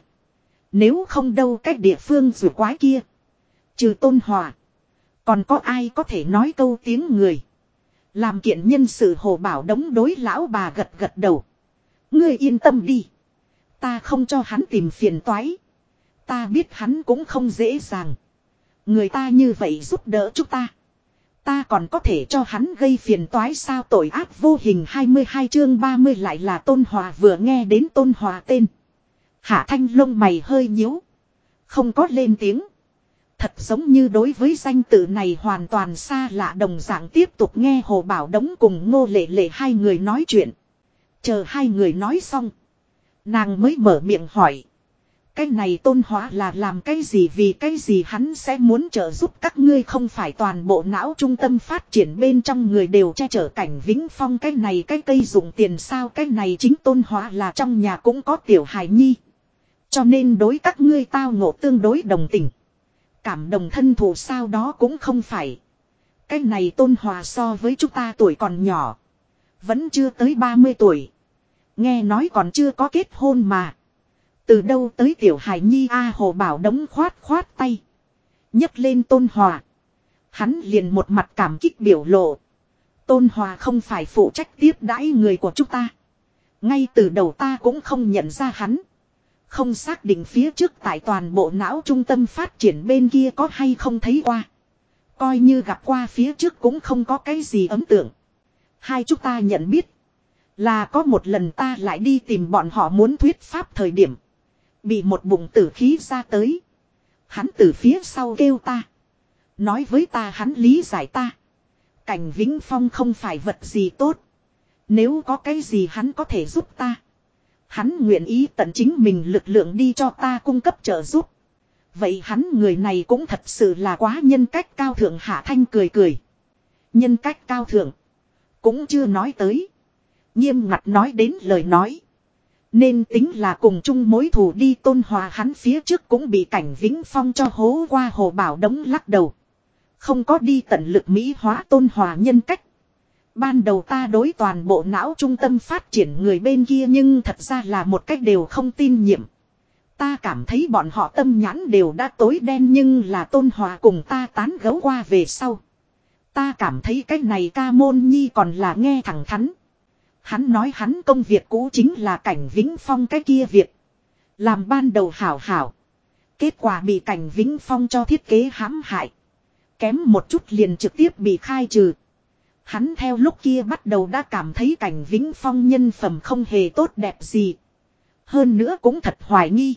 Nếu không đâu cách địa phương rủi quái kia. Trừ Tôn Hòa. Còn có ai có thể nói câu tiếng người. Làm kiện nhân sự. Hồ Bảo Đống đối lão bà gật gật đầu. Ngươi yên tâm đi. Ta không cho hắn tìm phiền toái. Ta biết hắn cũng không dễ dàng. Người ta như vậy giúp đỡ chúng ta. Ta còn có thể cho hắn gây phiền toái sao? Tội ác vô hình 22 chương 30 lại là Tôn Hòa. Vừa nghe đến Tôn Hòa tên. Hạ Thanh lông mày hơi nhíu. Không có lên tiếng. Thật giống như đối với danh tự này hoàn toàn xa lạ đồng dạng. Tiếp tục nghe Hồ Bảo Đống cùng Ngô Lệ Lệ hai người nói chuyện. Chờ hai người nói xong. Nàng mới mở miệng hỏi. Cái này Tôn Hóa là làm cái gì, vì cái gì hắn sẽ muốn trợ giúp các ngươi? Không phải toàn bộ não trung tâm phát triển bên trong người đều che chở Cảnh Vĩnh Phong cái này cái cây dùng tiền sao? Cái này chính Tôn Hóa là trong nhà cũng có tiểu hài nhi. Cho nên đối các ngươi tao ngộ tương đối đồng tình. Cảm đồng thân thù sao? Đó cũng không phải. Cái này Tôn Hòa so với chúng ta tuổi còn nhỏ. Vẫn chưa tới 30 tuổi. Nghe nói còn chưa có kết hôn mà. Từ đâu tới tiểu hài nhi a? Hồ Bảo Đống khoát khoát tay. Nhấc lên Tôn Hòa. Hắn liền một mặt cảm kích biểu lộ. Tôn Hòa không phải phụ trách tiếp đãi người của chúng ta. Ngay từ đầu ta cũng không nhận ra hắn. Không xác định phía trước tại toàn bộ não trung tâm phát triển bên kia có hay không thấy qua. Coi như gặp qua phía trước cũng không có cái gì ấn tượng. Hai chúng ta nhận biết. Là có một lần ta lại đi tìm bọn họ muốn thuyết pháp thời điểm. Bị một bụng tử khí ra tới. Hắn từ phía sau kêu ta. Nói với ta hắn lý giải ta. Cảnh Vĩnh Phong không phải vật gì tốt. Nếu có cái gì hắn có thể giúp ta. Hắn nguyện ý tận chính mình lực lượng đi cho ta cung cấp trợ giúp. Vậy hắn người này cũng thật sự là quá nhân cách cao thượng. Hạ Thanh cười cười. Nhân cách cao thượng. Cũng chưa nói tới. Nghiêm ngặt nói đến lời nói. Nên tính là cùng chung mối thù đi. Tôn Hòa hắn phía trước cũng bị Cảnh Vĩnh Phong cho hố qua. Hồ Bảo Đống lắc đầu. Không có đi tận lực mỹ hóa Tôn Hòa nhân cách. Ban đầu ta đối toàn bộ não trung tâm phát triển người bên kia nhưng thật ra là một cách đều không tin nhiệm. Ta cảm thấy bọn họ tâm nhãn đều đã tối đen nhưng là Tôn Hòa cùng ta tán gẫu qua về sau. Ta cảm thấy cái này ca môn nhi còn là nghe thẳng thắn. Hắn nói hắn công việc cũ chính là Cảnh Vĩnh Phong cái kia việc. Làm ban đầu hảo hảo. Kết quả bị Cảnh Vĩnh Phong cho thiết kế hãm hại. Kém một chút liền trực tiếp bị khai trừ. Hắn theo lúc kia bắt đầu đã cảm thấy Cảnh Vĩnh Phong nhân phẩm không hề tốt đẹp gì. Hơn nữa cũng thật hoài nghi.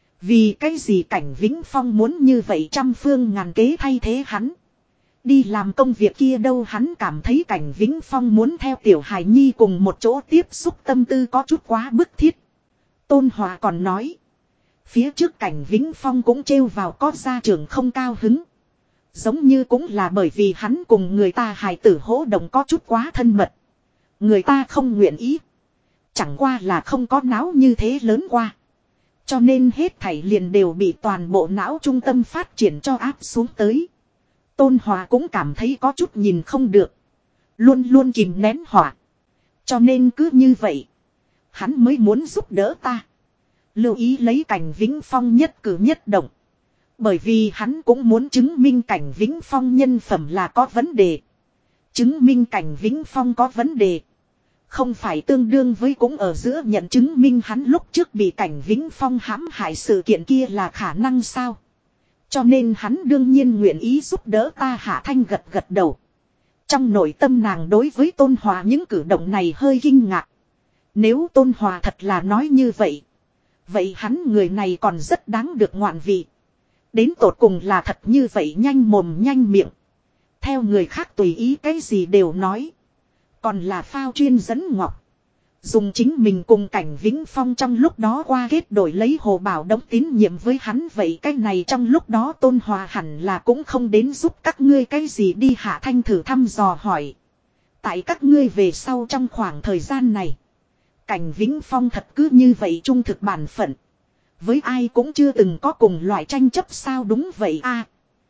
Vì cái gì Cảnh Vĩnh Phong muốn như vậy trăm phương ngàn kế thay thế hắn. Đi làm công việc kia đâu hắn cảm thấy Cảnh Vĩnh Phong muốn theo Tiểu Hải Nhi cùng một chỗ tiếp xúc tâm tư có chút quá bức thiết. Tôn Hòa còn nói. Phía trước Cảnh Vĩnh Phong cũng trêu vào có gia trưởng không cao hứng. Giống như cũng là bởi vì hắn cùng người ta hài tử hỗ động có chút quá thân mật. Người ta không nguyện ý. Chẳng qua là không có não như thế lớn qua. Cho nên hết thảy liền đều bị toàn bộ não trung tâm phát triển cho áp xuống tới. Tôn Hòa cũng cảm thấy có chút nhìn không được. Luôn luôn kìm nén hỏa. Cho nên cứ như vậy. Hắn mới muốn giúp đỡ ta. Lưu ý lấy Cảnh Vĩnh Phong nhất cử nhất động. Bởi vì hắn cũng muốn chứng minh Cảnh Vĩnh Phong nhân phẩm là có vấn đề. Chứng minh Cảnh Vĩnh Phong có vấn đề. Không phải tương đương với cũng ở giữa nhận chứng minh hắn lúc trước bị Cảnh Vĩnh Phong hãm hại sự kiện kia là khả năng sao. Cho nên hắn đương nhiên nguyện ý giúp đỡ ta. Hạ Thanh gật gật đầu. Trong nội tâm nàng đối với Tôn Hòa những cử động này hơi kinh ngạc. Nếu Tôn Hòa thật là nói như vậy. Vậy hắn người này còn rất đáng được ngoạn vị. Đến tột cùng là thật như vậy nhanh mồm nhanh miệng. Theo người khác tùy ý cái gì đều nói. Còn là phao chuyên dẫn ngọc. Dùng chính mình cùng Cảnh Vĩnh Phong trong lúc đó qua kết đổi lấy Hồ Bảo Đống tín nhiệm với hắn. Vậy cái này trong lúc đó Tôn Hòa hẳn là cũng không đến giúp các ngươi cái gì đi. Hạ Thanh thử thăm dò hỏi. Tại các ngươi về sau trong khoảng thời gian này. Cảnh Vĩnh Phong thật cứ như vậy trung thực bản phận. Với ai cũng chưa từng có cùng loại tranh chấp sao đúng vậy a.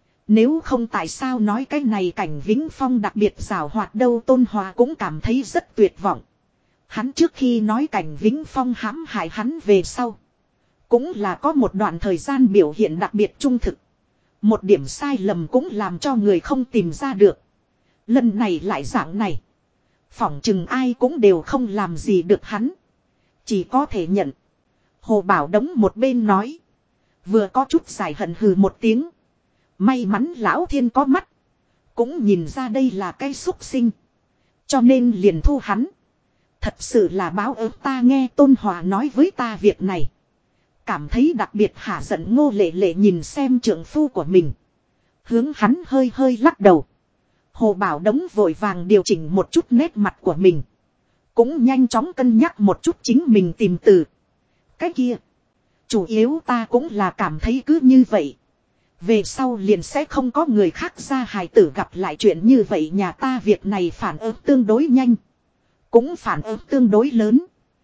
Nếu không tại sao nói cái này Cảnh Vĩnh Phong đặc biệt giảo hoạt đâu. Tôn Hòa cũng cảm thấy rất tuyệt vọng. Hắn trước khi nói Cảnh Vĩnh Phong hãm hại hắn về sau. Cũng là có một đoạn thời gian biểu hiện đặc biệt trung thực. Một điểm sai lầm cũng làm cho người không tìm ra được. Lần này lại dạng này. Phỏng chừng ai cũng đều không làm gì được hắn. Chỉ có thể nhận. Hồ Bảo Đống một bên nói. Vừa có chút giải hận hừ một tiếng. May mắn lão thiên có mắt. Cũng nhìn ra đây là cái xúc sinh. Cho nên liền thu hắn. Thật sự là báo ơn ta nghe Tôn Hòa nói với ta việc này. Cảm thấy đặc biệt hả giận. Ngô Lệ Lệ nhìn xem trượng phu của mình. Hướng hắn hơi hơi lắc đầu. Hồ Bảo Đống vội vàng điều chỉnh một chút nét mặt của mình. Cũng nhanh chóng cân nhắc một chút chính mình tìm từ. Cái kia. Chủ yếu ta cũng là cảm thấy cứ như vậy. Về sau liền sẽ không có người khác ra hài tử gặp lại chuyện như vậy. Nhà ta việc này phản ứng tương đối nhanh. Cũng phản ứng tương đối lớn.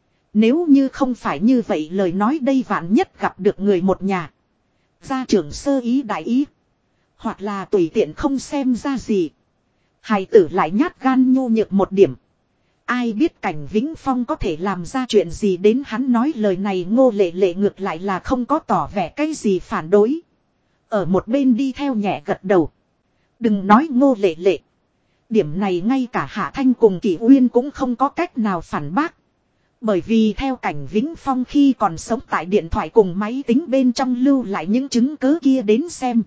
Nếu như không phải như vậy lời nói đây vạn nhất gặp được người một nhà. Gia trưởng sơ ý đại ý. Hoặc là tùy tiện không xem ra gì. Hài tử lại nhát gan nhu nhược một điểm. Ai biết Cảnh Vĩnh Phong có thể làm ra chuyện gì đến hắn nói lời này. Ngô Lệ Lệ ngược lại là không có tỏ vẻ cái gì phản đối. Ở một bên đi theo nhẹ gật đầu. Đừng nói Ngô Lệ Lệ. Điểm này ngay cả Hạ Thanh cùng Kỷ Uyên cũng không có cách nào phản bác. Bởi vì theo Cảnh Vĩnh Phong khi còn sống tại điện thoại cùng máy tính bên trong lưu lại những chứng cứ kia đến xem.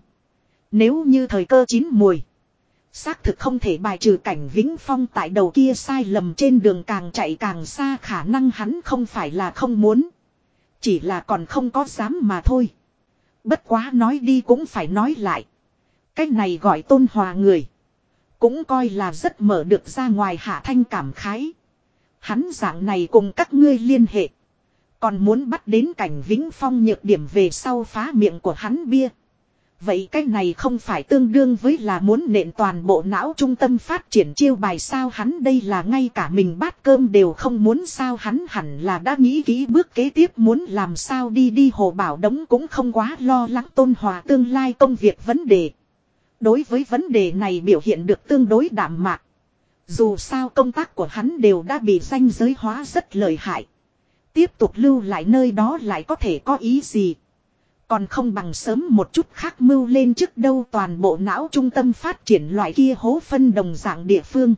Nếu như thời cơ chín mùi. Xác thực không thể bài trừ Cảnh Vĩnh Phong tại đầu kia sai lầm trên đường càng chạy càng xa, khả năng hắn không phải là không muốn. Chỉ là còn không có dám mà thôi. Bất quá nói đi cũng phải nói lại. Cái này gọi Tôn Hòa người. Cũng coi là rất mở được ra ngoài. Hạ Thanh cảm khái. Hắn dạng này cùng các ngươi liên hệ. Còn muốn bắt đến Cảnh Vĩnh Phong nhược điểm về sau phá miệng của hắn bia. Vậy cái này không phải tương đương với là muốn nện toàn bộ não trung tâm phát triển chiêu bài sao, hắn đây là ngay cả mình bát cơm đều không muốn sao, hắn hẳn là đã nghĩ kỹ bước kế tiếp muốn làm sao đi Hồ Bảo Đống cũng không quá lo lắng Tôn Hòa tương lai công việc vấn đề. Đối với vấn đề này biểu hiện được tương đối đạm mạc. Dù sao công tác của hắn đều đã bị ranh giới hóa rất lợi hại. Tiếp tục lưu lại nơi đó lại có thể có ý gì. Còn không bằng sớm một chút khác mưu lên trước đâu, toàn bộ não trung tâm phát triển loại kia hố phân đồng dạng địa phương.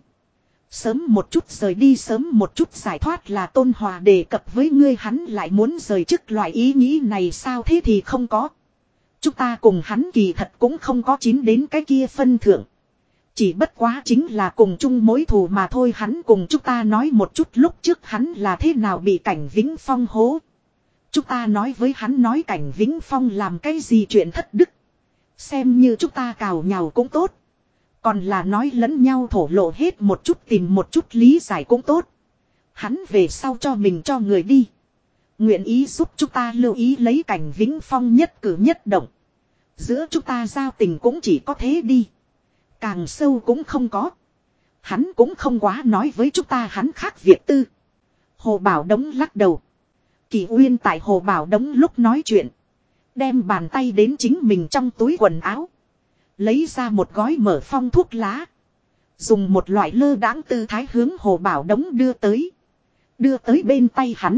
Sớm một chút rời đi, sớm một chút giải thoát là Tôn Hòa đề cập với ngươi, hắn lại muốn rời chức loại ý nghĩ này sao, thế thì không có. Chúng ta cùng hắn kỳ thật cũng không có chín đến cái kia phân thượng. Chỉ bất quá chính là cùng chung mối thù mà thôi, hắn cùng chúng ta nói một chút lúc trước hắn là thế nào bị Cảnh Vĩnh Phong hố. Chúng ta nói với hắn nói Cảnh Vĩnh Phong làm cái gì chuyện thất đức. Xem như chúng ta cào nhào cũng tốt. Còn là nói lẫn nhau thổ lộ hết một chút, tìm một chút lý giải cũng tốt. Hắn về sau cho mình cho người đi. Nguyện ý giúp chúng ta lưu ý lấy Cảnh Vĩnh Phong nhất cử nhất động. Giữa chúng ta giao tình cũng chỉ có thế đi. Càng sâu cũng không có. Hắn cũng không quá nói với chúng ta hắn khác việc tư. Hồ Bảo Đống lắc đầu. Kỳ Uyên tại Hồ Bảo Đống lúc nói chuyện. Đem bàn tay đến chính mình trong túi quần áo. Lấy ra một gói mở phong thuốc lá. Dùng một loại lơ đãng tư thái hướng Hồ Bảo Đống đưa tới. Đưa tới bên tay hắn.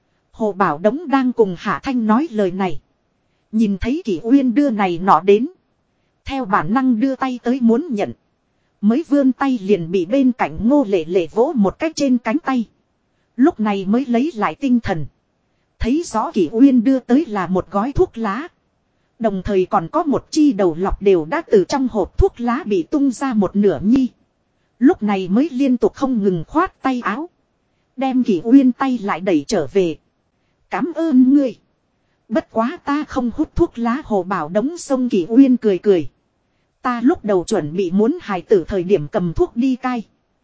Hồ Bảo Đống đang cùng Hạ Thanh nói lời này. Nhìn thấy Kỳ Uyên đưa này nọ đến. Theo bản năng đưa tay tới muốn nhận. Mới vươn tay liền bị bên cạnh Ngô Lệ Lệ vỗ một cách trên cánh tay. Lúc này mới lấy lại tinh thần. Thấy rõ Kỳ Uyên đưa tới là một gói thuốc lá. Đồng thời còn có một chi đầu lọc đều đã từ trong hộp thuốc lá bị tung ra một nửa nhi. Lúc này mới liên tục không ngừng khoát tay áo. Đem Kỳ Uyên tay lại đẩy trở về. Cảm ơn ngươi. Bất quá ta không hút thuốc lá. Hồ Bảo Đống xông Kỳ Uyên cười cười. Ta lúc đầu chuẩn bị muốn hài tử thời điểm cầm thuốc đi cai.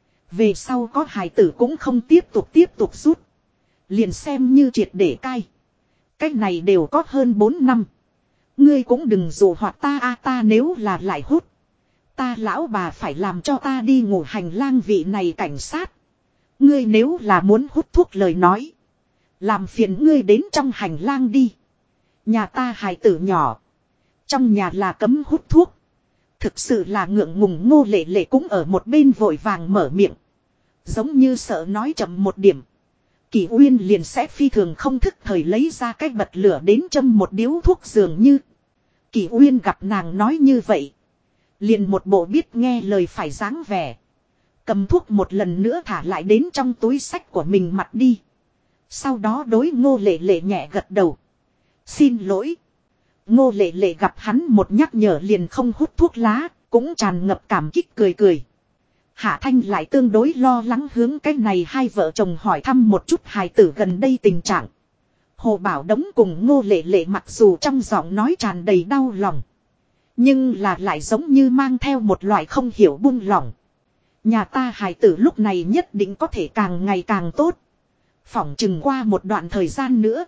Về sau có hài tử cũng không tiếp tục rút. Liền xem như triệt để cai. Cách này đều có hơn 4 năm. Ngươi cũng đừng dụ hoặc ta ta nếu là lại hút. Ta lão bà phải làm cho ta đi ngủ hành lang vị này cảnh sát. Ngươi nếu là muốn hút thuốc lời nói. Làm phiền ngươi đến trong hành lang đi. Nhà ta hài tử nhỏ. Trong nhà là cấm hút thuốc. Thực sự là ngượng ngùng. Ngô Lệ Lệ cũng ở một bên vội vàng mở miệng. Giống như sợ nói chậm một điểm. Kỳ Uyên liền sẽ phi thường không thức thời lấy ra cái bật lửa đến châm một điếu thuốc dường như. Kỳ Uyên gặp nàng nói như vậy. Liền một bộ biết nghe lời phải dáng vẻ. Cầm thuốc một lần nữa thả lại đến trong túi sách của mình mặt đi. Sau đó đối Ngô Lệ Lệ nhẹ gật đầu. Xin lỗi. Ngô Lệ Lệ gặp hắn một nhắc nhở liền không hút thuốc lá. Cũng tràn ngập cảm kích cười cười. Hạ Thanh lại tương đối lo lắng hướng cái này hai vợ chồng hỏi thăm một chút hài tử gần đây tình trạng. Hồ Bảo Đống cùng Ngô Lệ Lệ mặc dù trong giọng nói tràn đầy đau lòng. Nhưng là lại giống như mang theo một loại không hiểu buông lỏng. Nhà ta hài tử lúc này nhất định có thể càng ngày càng tốt. Phỏng chừng qua một đoạn thời gian nữa.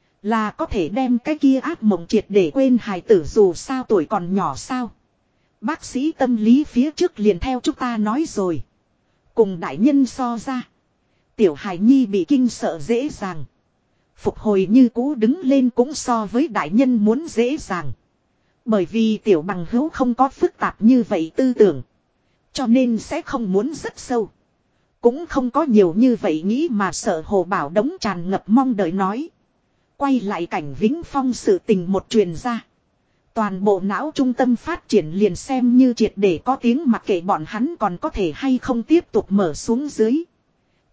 Là có thể đem cái kia ác mộng triệt để quên hài tử dù sao tuổi còn nhỏ sao. Bác sĩ tâm lý phía trước liền theo chúng ta nói rồi. Cùng đại nhân so ra. Tiểu hài nhi bị kinh sợ dễ dàng. Phục hồi như cũ đứng lên cũng so với đại nhân muốn dễ dàng. Bởi vì tiểu bằng hữu không có phức tạp như vậy tư tưởng. Cho nên sẽ không muốn rất sâu. Cũng không có nhiều như vậy nghĩ mà sợ. Hồ Bảo Đống tràn ngập mong đợi nói. Quay lại Cảnh Vĩnh Phong sự tình một truyền ra. Toàn bộ não trung tâm phát triển liền xem như triệt để có tiếng, mặc kệ bọn hắn còn có thể hay không tiếp tục mở xuống dưới.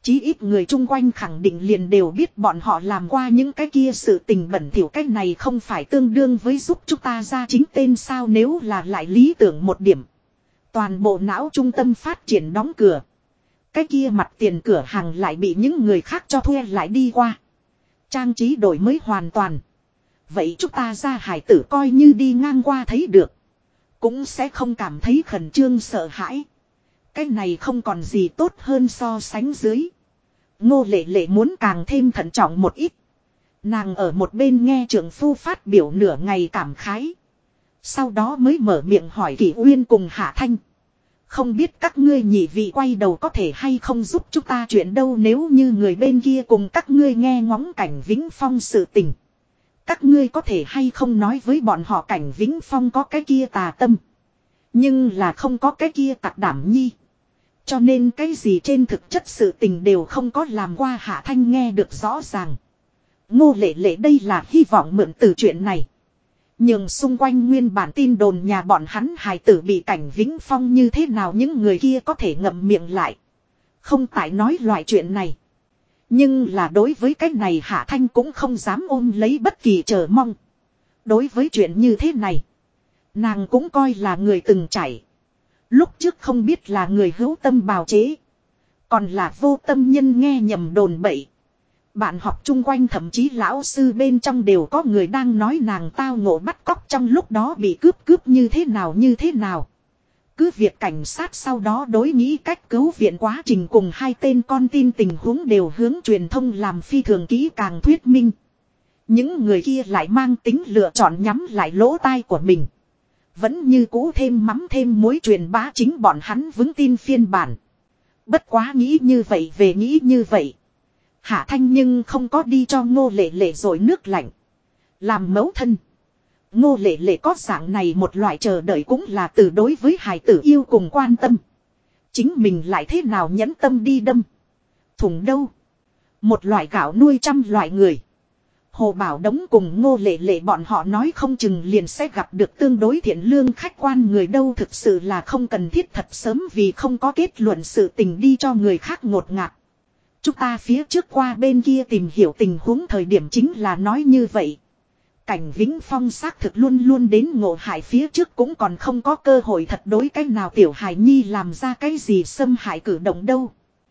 Chí ít người chung quanh khẳng định liền đều biết bọn họ làm qua những cái kia sự tình bẩn thỉu, cái này không phải tương đương với giúp chúng ta ra chính tên sao, nếu là lại lý tưởng một điểm. Toàn bộ não trung tâm phát triển đóng cửa. Cái kia mặt tiền cửa hàng lại bị những người khác cho thuê lại đi qua. Trang trí đổi mới hoàn toàn. Vậy chúng ta ra hải tử coi như đi ngang qua thấy được. Cũng sẽ không cảm thấy khẩn trương sợ hãi. Cái này không còn gì tốt hơn so sánh dưới. Ngô Lệ Lệ muốn càng thêm thận trọng một ít. Nàng ở một bên nghe trưởng phu phát biểu nửa ngày cảm khái. Sau đó mới mở miệng hỏi Kỷ Uyên cùng Hạ Thanh. Không biết các ngươi nhị vị quay đầu có thể hay không giúp chúng ta chuyện đâu, nếu như người bên kia cùng các ngươi nghe ngóng Cảnh Vĩnh Phong sự tình. Các ngươi có thể hay không nói với bọn họ Cảnh Vĩnh Phong có cái kia tà tâm. Nhưng là không có cái kia tặc đảm nhi. Cho nên cái gì trên thực chất sự tình đều không có làm qua. Hạ Thanh nghe được rõ ràng. Ngô Lệ Lệ đây là hy vọng mượn từ chuyện này. Nhưng xung quanh nguyên bản tin đồn nhà bọn hắn hài tử bị Cảnh Vĩnh Phong như thế nào những người kia có thể ngậm miệng lại. Không tại nói loại chuyện này. Nhưng là đối với cái này Hạ Thanh cũng không dám ôm lấy bất kỳ chờ mong. Đối với chuyện như thế này. Nàng cũng coi là người từng trải. Lúc trước không biết là người hữu tâm bào chế. Còn là vô tâm nhân nghe nhầm đồn bậy. Bạn học chung quanh thậm chí lão sư bên trong đều có người đang nói nàng tao ngộ bắt cóc trong lúc đó bị cướp như thế nào như thế nào. Cứ việc cảnh sát sau đó đối nghĩ cách cứu viện quá trình cùng hai tên con tin tình huống đều hướng truyền thông làm phi thường kỹ càng thuyết minh. Những người kia lại mang tính lựa chọn nhắm lại lỗ tai của mình. Vẫn như cũ thêm mắm thêm muối truyền bá chính bọn hắn vững tin phiên bản. Bất quá nghĩ như vậy về nghĩ như vậy. Hạ Thanh nhưng không có đi cho Ngô Lệ Lệ rồi nước lạnh. Làm mẫu thân. Ngô Lệ Lệ có dạng này một loại chờ đợi cũng là từ đối với hài tử yêu cùng quan tâm. Chính mình lại thế nào nhẫn tâm đi đâm. Thùng đâu. Một loại gạo nuôi trăm loại người. Hồ Bảo Đống cùng Ngô Lệ Lệ bọn họ nói không chừng liền sẽ gặp được tương đối thiện lương khách quan người đâu, thực sự là không cần thiết thật sớm vì không có kết luận sự tình đi cho người khác ngột ngạt. Chúng ta phía trước qua bên kia tìm hiểu tình huống thời điểm chính là nói như vậy. Cảnh Vĩnh Phong xác thực luôn luôn đến Ngộ Hải phía trước cũng còn không có cơ hội thật đối cái nào tiểu hài nhi làm ra cái gì xâm hại cử động đâu.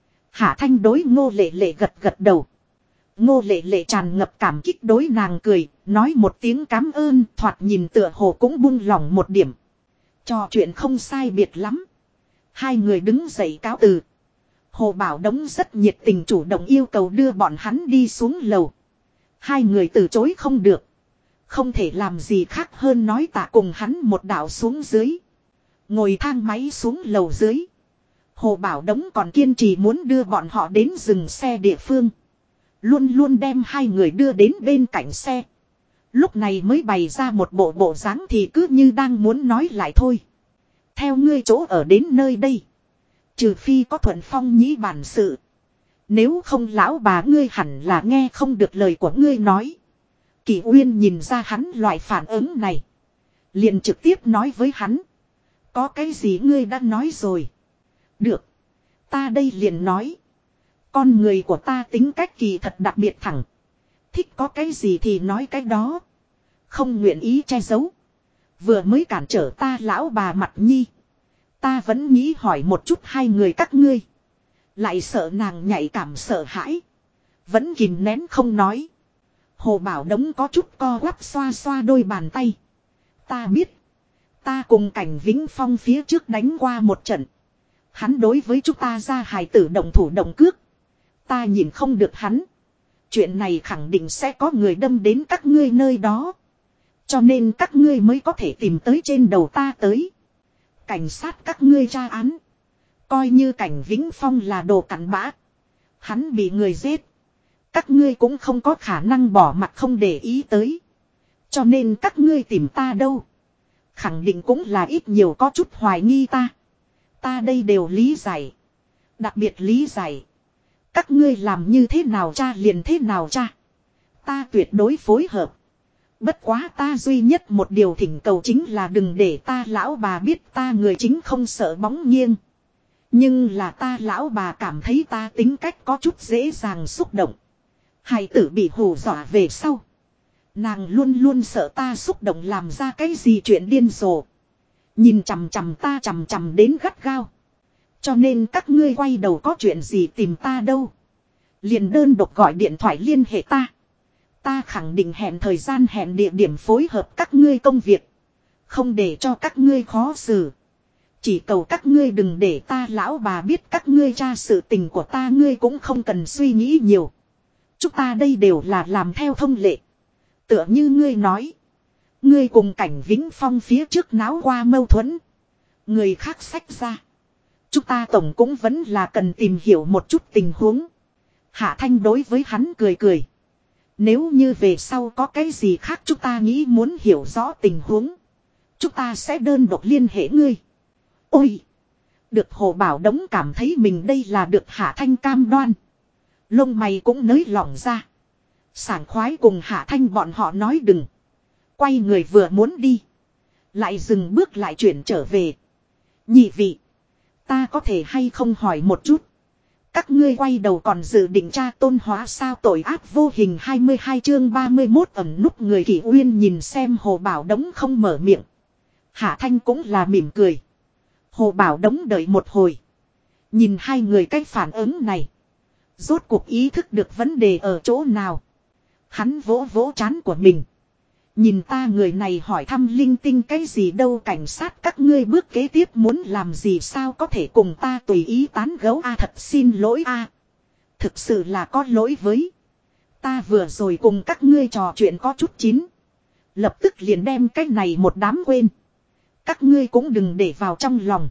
Hạ Thanh đối Ngô Lệ Lệ gật gật đầu. Ngô Lệ Lệ tràn ngập cảm kích đối nàng cười, nói một tiếng cảm ơn, thoạt nhìn tựa hồ cũng buông lỏng một điểm. Trò chuyện không sai biệt lắm. Hai người đứng dậy cáo từ. Hồ Bảo Đống rất nhiệt tình chủ động yêu cầu đưa bọn hắn đi xuống lầu. Hai người từ chối không được. Không thể làm gì khác hơn nói tạ cùng hắn một đạo xuống dưới. Ngồi thang máy xuống lầu dưới. Hồ Bảo Đống còn kiên trì muốn đưa bọn họ đến dừng xe địa phương. Luôn luôn đem hai người đưa đến bên cạnh xe. Lúc này mới bày ra một bộ dáng thì cứ như đang muốn nói lại thôi. Theo ngươi chỗ ở đến nơi đây. Trừ phi có thuận phong nhĩ bản sự. Nếu không lão bà ngươi hẳn là nghe không được lời của ngươi nói. Kỷ Uyên nhìn ra hắn loại phản ứng này. Liền trực tiếp nói với hắn. Có cái gì ngươi đã nói rồi. Được. Ta đây liền nói. Con người của ta tính cách kỳ thật đặc biệt thẳng. Thích có cái gì thì nói cái đó. Không nguyện ý che giấu. Vừa mới cản trở ta lão bà mặt nhi. Ta vẫn nghĩ hỏi một chút hai người các ngươi. Lại sợ nàng nhạy cảm sợ hãi. Vẫn kìm nén không nói. Hồ Bảo Đống có chút co quắp xoa xoa đôi bàn tay. Ta biết. Ta cùng Cảnh Vĩnh Phong phía trước đánh qua một trận. Hắn đối với chúng ta ra hài tử động thủ động cước. Ta nhìn không được hắn. Chuyện này khẳng định sẽ có người đâm đến các ngươi nơi đó. Cho nên các ngươi mới có thể tìm tới trên đầu ta tới. Cảnh sát các ngươi tra án. Coi như Cảnh Vĩnh Phong là đồ cặn bã. Hắn bị người giết. Các ngươi cũng không có khả năng bỏ mặt không để ý tới. Cho nên các ngươi tìm ta đâu. Khẳng định cũng là ít nhiều có chút hoài nghi ta. Ta đây đều lý giải. Đặc biệt lý giải. Các ngươi làm như thế nào cha liền thế nào cha. Ta tuyệt đối phối hợp. Bất quá ta duy nhất một điều thỉnh cầu chính là đừng để ta lão bà biết ta người chính không sợ bóng nghiêng. Nhưng là ta lão bà cảm thấy ta tính cách có chút dễ dàng xúc động. Hài tử bị hù dọa về sau. Nàng luôn luôn sợ ta xúc động làm ra cái gì chuyện điên rồ. Nhìn chằm chằm ta chằm chằm đến gắt gao. Cho nên các ngươi quay đầu có chuyện gì tìm ta đâu. Liền đơn độc gọi điện thoại liên hệ ta. Ta khẳng định hẹn thời gian hẹn địa điểm phối hợp các ngươi công việc. Không để cho các ngươi khó xử. Chỉ cầu các ngươi đừng để ta lão bà biết các ngươi tra sự tình của ta, ngươi cũng không cần suy nghĩ nhiều. Chúng ta đây đều là làm theo thông lệ. Tựa như ngươi nói. Ngươi cùng Cảnh Vĩnh Phong phía trước náo qua mâu thuẫn. Người khác xách ra. Chúng ta tổng cũng vẫn là cần tìm hiểu một chút tình huống. Hạ Thanh đối với hắn cười cười. Nếu như về sau có cái gì khác chúng ta nghĩ muốn hiểu rõ tình huống. Chúng ta sẽ đơn độc liên hệ ngươi. Ôi! Được Hồ Bảo Đống cảm thấy mình đây là được Hạ Thanh cam đoan. Lông mày cũng nới lỏng ra. Sảng khoái cùng Hạ Thanh bọn họ nói đừng. Quay người vừa muốn đi. Lại dừng bước lại chuyển trở về. Nhị vị. Ta có thể hay không hỏi một chút. Các ngươi quay đầu còn dự định tra Tôn Hóa sao tội ác vô hình 22 chương 31 ẩn núp người Kỷ Uyên nhìn xem Hồ Bảo Đống không mở miệng. Hạ Thanh cũng là mỉm cười. Hồ Bảo Đống đợi một hồi. Nhìn hai người cái phản ứng này. Rốt cuộc ý thức được vấn đề ở chỗ nào. Hắn vỗ vỗ trán của mình. Nhìn ta người này hỏi thăm linh tinh cái gì đâu, cảnh sát các ngươi bước kế tiếp muốn làm gì sao có thể cùng ta tùy ý tán gẫu a, thật xin lỗi a. Thực sự là có lỗi với. Ta vừa rồi cùng các ngươi trò chuyện có chút chín. Lập tức liền đem cái này một đám quên. Các ngươi cũng đừng để vào trong lòng.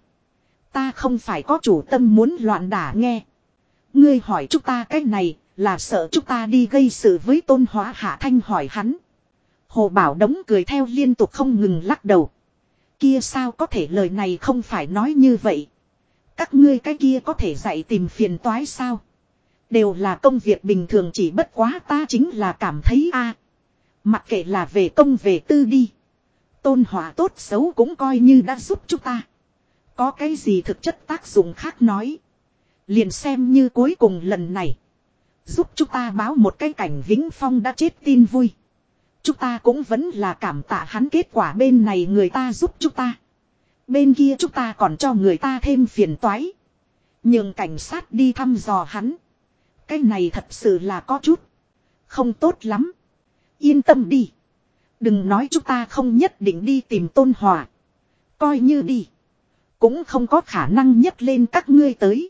Ta không phải có chủ tâm muốn loạn đả nghe. Ngươi hỏi chúng ta cái này là sợ chúng ta đi gây sự với Tôn Hóa. Hạ Thanh hỏi hắn. Hồ Bảo Đống cười theo liên tục không ngừng lắc đầu. Kia sao có thể, lời này không phải nói như vậy. Các ngươi cái kia có thể dạy tìm phiền toái sao. Đều là công việc bình thường, chỉ bất quá ta chính là cảm thấy a, mặc kệ là về công về tư đi. Tôn Hóa tốt xấu cũng coi như đã giúp chúng ta. Có cái gì thực chất tác dụng khác nói. Liền xem như cuối cùng lần này. Giúp chúng ta báo một cái Cảnh Vĩnh Phong đã chết tin vui. Chúng ta cũng vẫn là cảm tạ hắn, kết quả bên này người ta giúp chúng ta. Bên kia chúng ta còn cho người ta thêm phiền toái. Nhưng cảnh sát đi thăm dò hắn. Cái này thật sự là có chút không tốt lắm. Yên tâm đi. Đừng nói chúng ta không nhất định đi tìm Tôn Hòa. Coi như đi. Cũng không có khả năng nhấc lên các ngươi tới.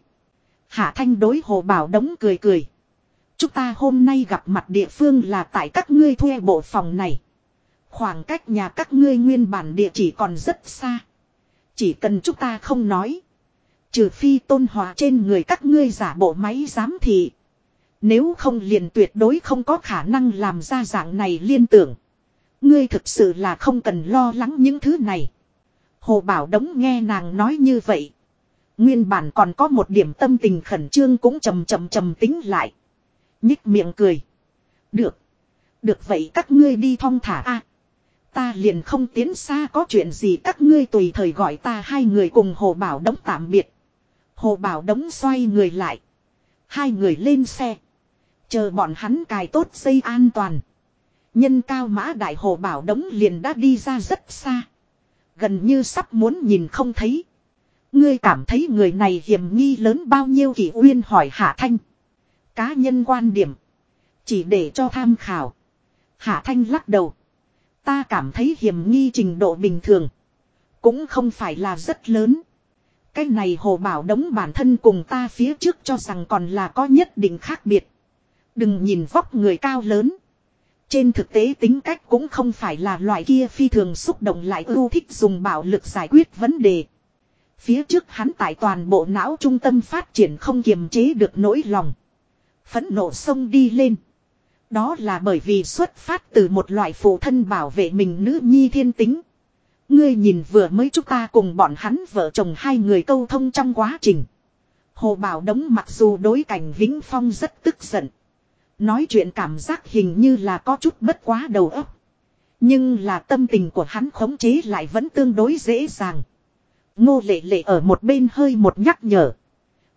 Hạ Thanh đối Hồ Bảo Đống cười cười. Chúng ta hôm nay gặp mặt địa phương là tại các ngươi thuê bộ phòng này. Khoảng cách nhà các ngươi nguyên bản địa chỉ còn rất xa. Chỉ cần chúng ta không nói. Trừ phi Tôn Hòa trên người các ngươi giả bộ máy giám thị. Nếu không liền tuyệt đối không có khả năng làm ra dạng này liên tưởng. Ngươi thực sự là không cần lo lắng những thứ này. Hồ Bảo Đống nghe nàng nói như vậy. Nguyên bản còn có một điểm tâm tình khẩn trương cũng trầm tính lại. Nhích miệng cười. Được. Được vậy các ngươi đi thong thả a. Ta liền không tiến xa, có chuyện gì các ngươi tùy thời gọi ta. Hai người cùng Hồ Bảo Đống tạm biệt. Hồ Bảo Đống xoay người lại. Hai người lên xe. Chờ bọn hắn cài tốt dây an toàn. Nhân cao mã đại Hồ Bảo Đống liền đã đi ra rất xa. Gần như sắp muốn nhìn không thấy. Ngươi cảm thấy người này hiểm nghi lớn bao nhiêu? Kỷ Uyên hỏi Hạ Thanh. Cá nhân quan điểm. Chỉ để cho tham khảo. Hạ Thanh lắc đầu. Ta cảm thấy hiểm nghi trình độ bình thường. Cũng không phải là rất lớn. Cái này Hồ Bảo Đống bản thân cùng ta phía trước cho rằng còn là có nhất định khác biệt. Đừng nhìn vóc người cao lớn. Trên thực tế tính cách cũng không phải là loại kia phi thường xúc động lại ưu thích dùng bạo lực giải quyết vấn đề. Phía trước hắn tại toàn bộ não trung tâm phát triển không kiềm chế được nỗi lòng. Phẫn nộ xông đi lên. Đó là bởi vì xuất phát từ một loại phụ thân bảo vệ mình nữ nhi thiên tính. Ngươi nhìn vừa mới chúng ta cùng bọn hắn vợ chồng hai người câu thông trong quá trình. Hồ Bảo Đống mặc dù đối Cảnh Vĩnh Phong rất tức giận. Nói chuyện cảm giác hình như là có chút bất quá đầu óc. Nhưng là tâm tình của hắn khống chế lại vẫn tương đối dễ dàng. Ngô Lệ Lệ ở một bên hơi một nhắc nhở.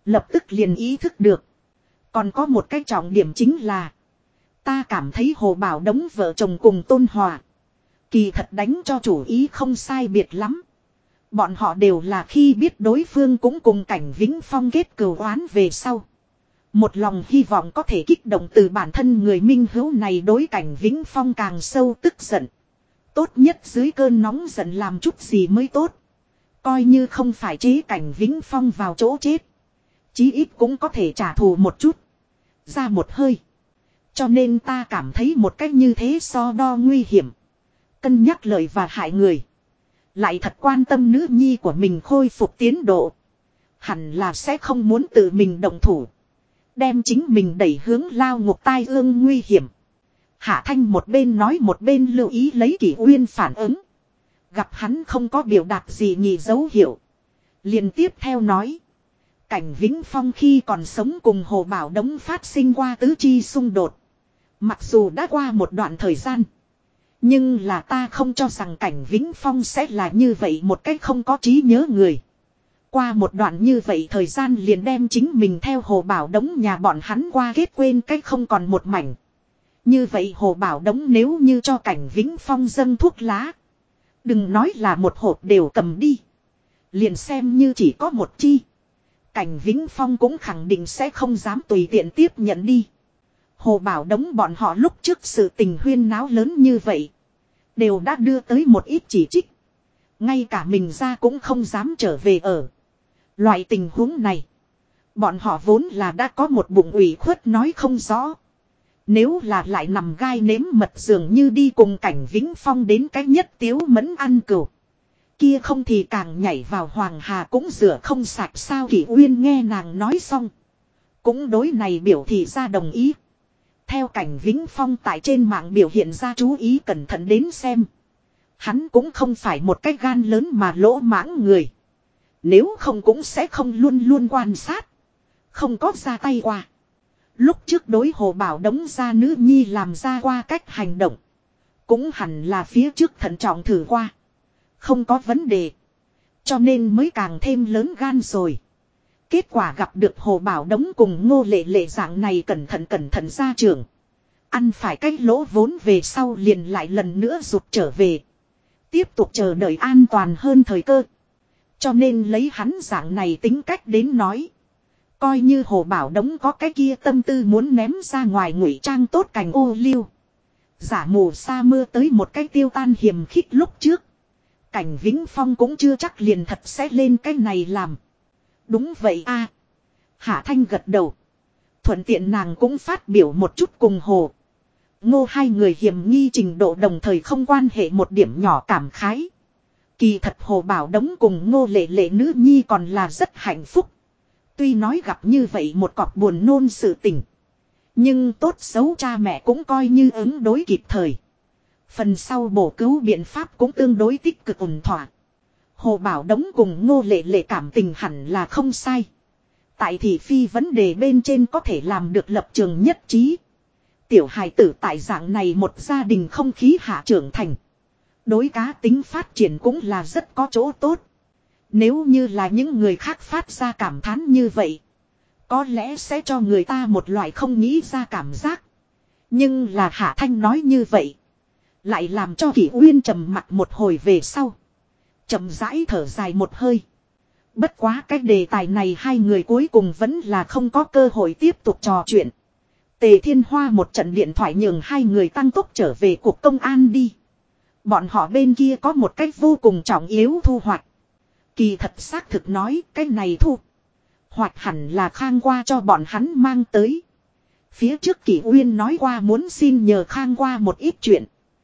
Lập tức liền ý thức được. Còn có một cái trọng điểm chính là. Ta cảm thấy Hồ Bảo Đống vợ chồng cùng Tôn Hòa. Kỳ thật đánh cho chủ ý không sai biệt lắm. Bọn họ đều là khi biết đối phương cũng cùng Cảnh Vĩnh Phong kết cừu oán về sau. Một lòng hy vọng có thể kích động từ bản thân người minh hữu này đối Cảnh Vĩnh Phong càng sâu tức giận. Tốt nhất dưới cơn nóng giận làm chút gì mới tốt. Coi như không phải chế Cảnh Vĩnh Phong vào chỗ chết. Chí ít cũng có thể trả thù một chút. Ra một hơi. Cho nên ta cảm thấy một cách như thế so đo nguy hiểm. Cân nhắc lợi và hại người. Lại thật quan tâm nữ nhi của mình khôi phục tiến độ. Hẳn là sẽ không muốn tự mình động thủ. Đem chính mình đẩy hướng lao ngục tai ương nguy hiểm. Hạ Thanh một bên nói một bên lưu ý lấy Kỷ Uyên phản ứng. Gặp hắn không có biểu đạt gì nhì dấu hiệu. Liền tiếp theo nói. Cảnh Vĩnh Phong khi còn sống cùng Hồ Bảo Đống phát sinh qua tứ chi xung đột. Mặc dù đã qua một đoạn thời gian. Nhưng là ta không cho rằng Cảnh Vĩnh Phong sẽ là như vậy một cách không có trí nhớ người. Qua một đoạn như vậy thời gian liền đem chính mình theo Hồ Bảo Đống nhà bọn hắn qua kết quên cách không còn một mảnh. Như vậy Hồ Bảo Đống nếu như cho Cảnh Vĩnh Phong dâng thuốc lá. Đừng nói là một hộp đều cầm đi. Liền xem như chỉ có một chi. Cảnh Vĩnh Phong cũng khẳng định sẽ không dám tùy tiện tiếp nhận đi. Hồ Bảo Đống bọn họ lúc trước sự tình huyên náo lớn như vậy. Đều đã đưa tới một ít chỉ trích. Ngay cả mình ra cũng không dám trở về ở. Loại tình huống này. Bọn họ vốn là đã có một bụng ủy khuất nói không rõ. Nếu là lại nằm gai nếm mật dường như đi cùng Cảnh Vĩnh Phong đến cái nhất tiếu mẫn ăn cừu. Kia không thì càng nhảy vào Hoàng Hà cũng rửa không sạch sao. Kỷ Uyên nghe nàng nói xong. Cũng đối này biểu thị ra đồng ý. Theo Cảnh Vĩnh Phong tại trên mạng biểu hiện ra chú ý cẩn thận đến xem. Hắn cũng không phải một cái gan lớn mà lỗ mãng người. Nếu không cũng sẽ không luôn luôn quan sát. Không có ra tay qua. Lúc trước đối Hồ Bảo Đống ra nữ nhi làm ra qua cách hành động. Cũng hẳn là phía trước thận trọng thử qua. Không có vấn đề. Cho nên mới càng thêm lớn gan rồi. Kết quả gặp được Hồ Bảo Đống cùng Ngô Lệ Lệ dạng này cẩn thận ra trường. Ăn phải cái lỗ vốn về sau liền lại lần nữa rụt trở về. Tiếp tục chờ đợi an toàn hơn thời cơ. Cho nên lấy hắn dạng này tính cách đến nói. Coi như Hồ Bảo Đống có cái kia tâm tư muốn ném ra ngoài ngụy trang tốt cành ô liu. Giả mù sa mưa tới một cái tiêu tan hiểm khích lúc trước. Cảnh Vĩnh Phong cũng chưa chắc liền thật sẽ lên cái này làm. Đúng vậy a. Hạ Thanh gật đầu. Thuận tiện nàng cũng phát biểu một chút cùng Hồ. Ngô hai người hiểm nghi trình độ đồng thời không quan hệ một điểm nhỏ cảm khái. Kỳ thật Hồ Bảo Đống cùng Ngô Lệ Lệ nữ nhi còn là rất hạnh phúc. Tuy nói gặp như vậy một cọc buồn nôn sự tình. Nhưng tốt xấu cha mẹ cũng coi như ứng đối kịp thời. Phần sau bổ cứu biện pháp cũng tương đối tích cực ổn thỏa. Hồ Bảo Đống cùng Ngô Lệ Lệ cảm tình hẳn là không sai. Tại thị phi vấn đề bên trên có thể làm được lập trường nhất trí. Tiểu hài tử tại dạng này một gia đình không khí hạ trưởng thành. Đối cá tính phát triển cũng là rất có chỗ tốt. Nếu như là những người khác phát ra cảm thán như vậy. Có lẽ sẽ cho người ta một loại không nghĩ ra cảm giác. Nhưng là Hạ Thanh nói như vậy. Lại làm cho Kỷ Uyên trầm mặt một hồi về sau. Chậm rãi thở dài một hơi. Bất quá cái đề tài này hai người cuối cùng vẫn là không có cơ hội tiếp tục trò chuyện. Tề Thiên Hoa một trận điện thoại nhường hai người tăng tốc trở về cục công an đi. Bọn họ bên kia có một cách vô cùng trọng yếu thu hoạch. Kỳ thật xác thực nói cái này thu hoạch hẳn là Khang Qua cho bọn hắn mang tới. Phía trước Kỷ Uyên nói qua muốn xin nhờ Khang Qua một ít chuyện.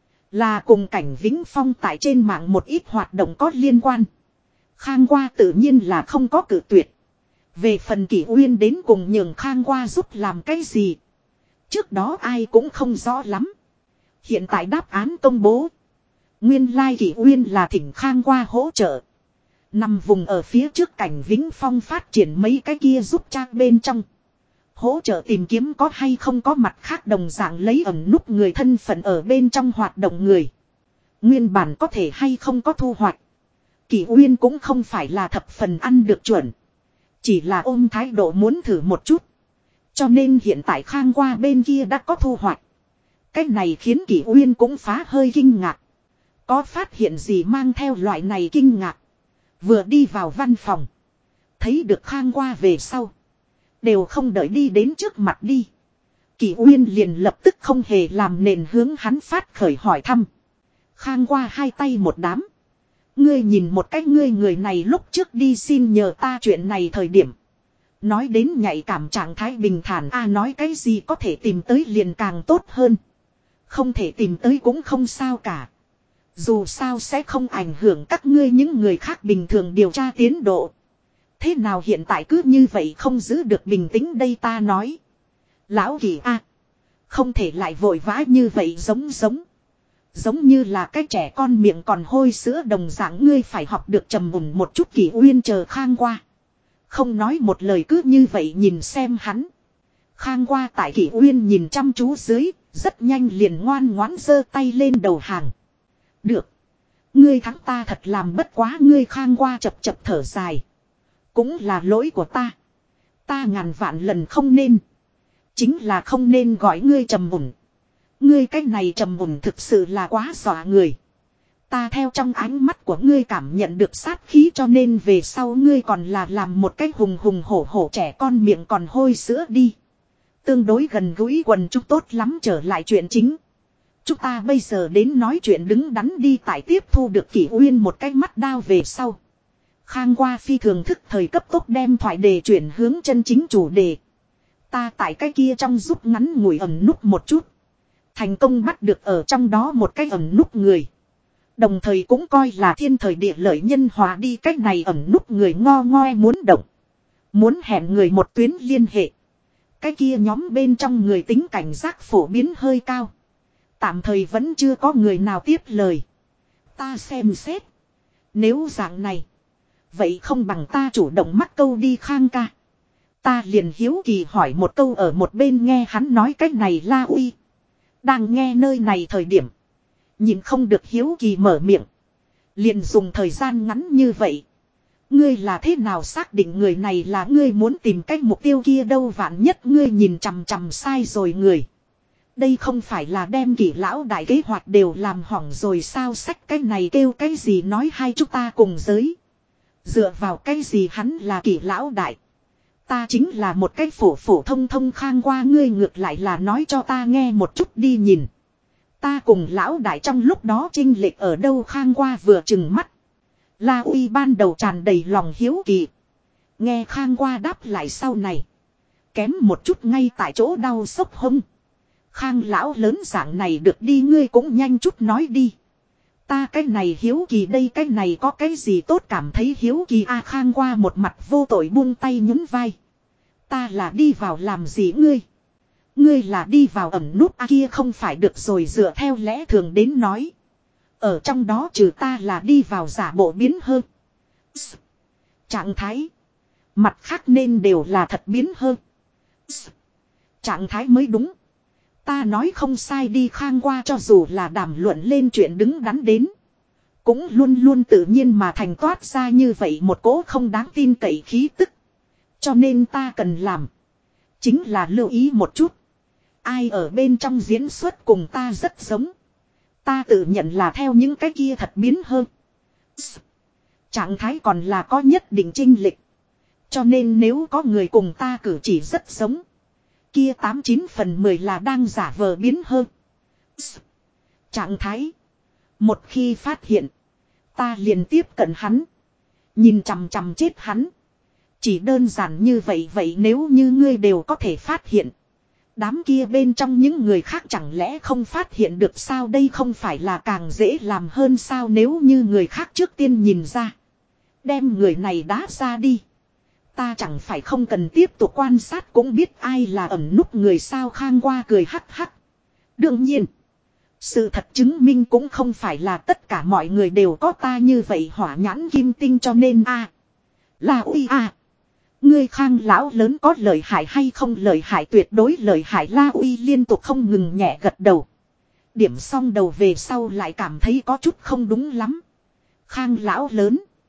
Là cùng Cảnh Vĩnh Phong tại trên mạng một ít hoạt động có liên quan. Khang Qua tự nhiên là không có cự tuyệt. Về phần Kỷ Uyên đến cùng nhường Khang Qua giúp làm cái gì. Trước đó ai cũng không rõ lắm. Hiện tại đáp án công bố. Nguyên lai Kỷ Uyên là thỉnh Khang Qua hỗ trợ. Nằm vùng ở phía trước Cảnh Vĩnh Phong phát triển mấy cái kia giúp trang bên trong. Hỗ trợ tìm kiếm có hay không có mặt khác đồng dạng lấy ẩn núp người thân phận ở bên trong hoạt động người. Nguyên bản có thể hay không có thu hoạch. Kỷ Uyên cũng không phải là thập phần ăn được chuẩn. Chỉ là ôm thái độ muốn thử một chút. Cho nên hiện tại Khang qua bên kia đã có thu hoạch. Cái này khiến Kỷ Uyên cũng phá hơi kinh ngạc. Có phát hiện gì mang theo loại này kinh ngạc. Vừa đi vào văn phòng. Thấy được Khang qua về sau. Đều không đợi đi đến trước mặt đi. Kỷ Uyên liền lập tức không hề làm nền hướng hắn phát khởi hỏi thăm. Khang qua hai tay một đám. Ngươi nhìn một cách ngươi người này lúc trước đi xin nhờ ta chuyện này thời điểm. Nói đến nhạy cảm trạng thái bình thản nói cái gì có thể tìm tới liền càng tốt hơn. Không thể tìm tới cũng không sao cả. Dù sao sẽ không ảnh hưởng các ngươi những người khác bình thường điều tra tiến độ. Thế nào hiện tại cứ như vậy không giữ được bình tĩnh đây ta nói. Lão Kỷ không thể lại vội vã như vậy giống như là cái trẻ con miệng còn hôi sữa đồng dạng ngươi phải học được trầm ổn một chút. Kỷ Uyên chờ Khang qua. Không nói một lời cứ như vậy nhìn xem hắn. Khang qua tại Kỷ Uyên nhìn chăm chú dưới, rất nhanh liền ngoan ngoãn giơ tay lên đầu hàng. Được. Ngươi thắng ta thật làm bất quá ngươi. Khang qua chập chập thở dài. Cũng là lỗi của ta. Ta ngàn vạn lần không nên. Chính là không nên gọi ngươi trầm ổn. Ngươi cái này trầm ổn thực sự là quá dọa người. Ta theo trong ánh mắt của ngươi cảm nhận được sát khí cho nên về sau ngươi còn là làm một cái hùng hùng hổ hổ trẻ con miệng còn hôi sữa đi. Tương đối gần gũi quần chúng tốt lắm trở lại chuyện chính. Chúng ta bây giờ đến nói chuyện đứng đắn đi tại tiếp thu được Kỷ Uyên một cái mắt đao về sau. Khang qua phi thường thức thời cấp tốc đem thoại đề chuyển hướng chân chính chủ đề. Ta tại cái kia trong giúp ngắn ngủi ẩn núp một chút. Thành công bắt được ở trong đó một cái ẩn núp người. Đồng thời cũng coi là thiên thời địa lợi nhân hòa đi cách này ẩn núp người ngo ngoe muốn động. Muốn hẹn người một tuyến liên hệ. Cái kia nhóm bên trong người tính cảnh giác phổ biến hơi cao. Tạm thời vẫn chưa có người nào tiếp lời. Ta xem xét. Nếu dạng này. Vậy không bằng ta chủ động mắc câu đi Khang ca. Ta liền hiếu kỳ hỏi một câu ở một bên nghe hắn nói cách này La Uy. Đang nghe nơi này thời điểm. Nhìn không được hiếu kỳ mở miệng. Liền dùng thời gian ngắn như vậy. Ngươi là thế nào xác định người này là ngươi muốn tìm cách mục tiêu kia đâu vạn nhất ngươi nhìn chằm chằm sai rồi người. Đây không phải là đem Kỷ lão đại kế hoạch đều làm hỏng rồi sao sách cái này kêu cái gì nói hai chúng ta cùng giới. Dựa vào cái gì hắn là Kỷ lão đại. Ta chính là một cái phổ thông Khang qua ngươi ngược lại là nói cho ta nghe một chút đi nhìn. Ta cùng lão đại trong lúc đó chênh lệch ở đâu Khang qua vừa chừng mắt. La Uy ban đầu tràn đầy lòng hiếu kỳ. Nghe Khang qua đáp lại sau này. Kém một chút ngay tại chỗ đau sốc hông. Khang lão lớn dạng này được đi ngươi cũng nhanh chút nói đi. Ta cái này hiếu kỳ đây cái này có cái gì tốt cảm thấy hiếu kỳ Khang qua một mặt vô tội buông tay nhún vai. Ta là đi vào làm gì ngươi? Ngươi là đi vào ẩn nút kia không phải được rồi dựa theo lẽ thường đến nói. Ở trong đó trừ ta là đi vào giả bộ biến hơn. Trạng thái. Mặt khác nên đều là thật biến hơn. Trạng thái mới đúng. Ta nói không sai đi Khang qua cho dù là đàm luận lên chuyện đứng đắn đến. Cũng luôn luôn tự nhiên mà thành toát ra như vậy một cỗ không đáng tin cậy khí tức. Cho nên ta cần làm. Chính là lưu ý một chút. Ai ở bên trong diễn xuất cùng ta rất giống. Ta tự nhận là theo những cái kia thật biến hơn. Trạng thái còn là có nhất định chênh lệch. Cho nên nếu có người cùng ta cử chỉ rất giống. Kia 89 phần 10 là đang giả vờ biến hơn. Trạng thái. Một khi phát hiện. Ta liền tiếp cận hắn. Nhìn chằm chằm chết hắn. Chỉ đơn giản như vậy vậy nếu như ngươi đều có thể phát hiện. Đám kia bên trong những người khác chẳng lẽ không phát hiện được sao đây không phải là càng dễ làm hơn sao nếu như người khác trước tiên nhìn ra. Đem người này đá ra đi. Ta chẳng phải không cần tiếp tục quan sát cũng biết ai là ẩn núp người sao Khang qua cười hắc hắc. Đương nhiên. Sự thật chứng minh cũng không phải là tất cả mọi người đều có ta như vậy hỏa nhãn kim tinh cho nên La Uy ngươi Khang lão lớn có lợi hại hay không lợi hại tuyệt đối lợi hại La Uy liên tục không ngừng nhẹ gật đầu. Điểm xong đầu về sau lại cảm thấy có chút không đúng lắm. Khang lão lớn.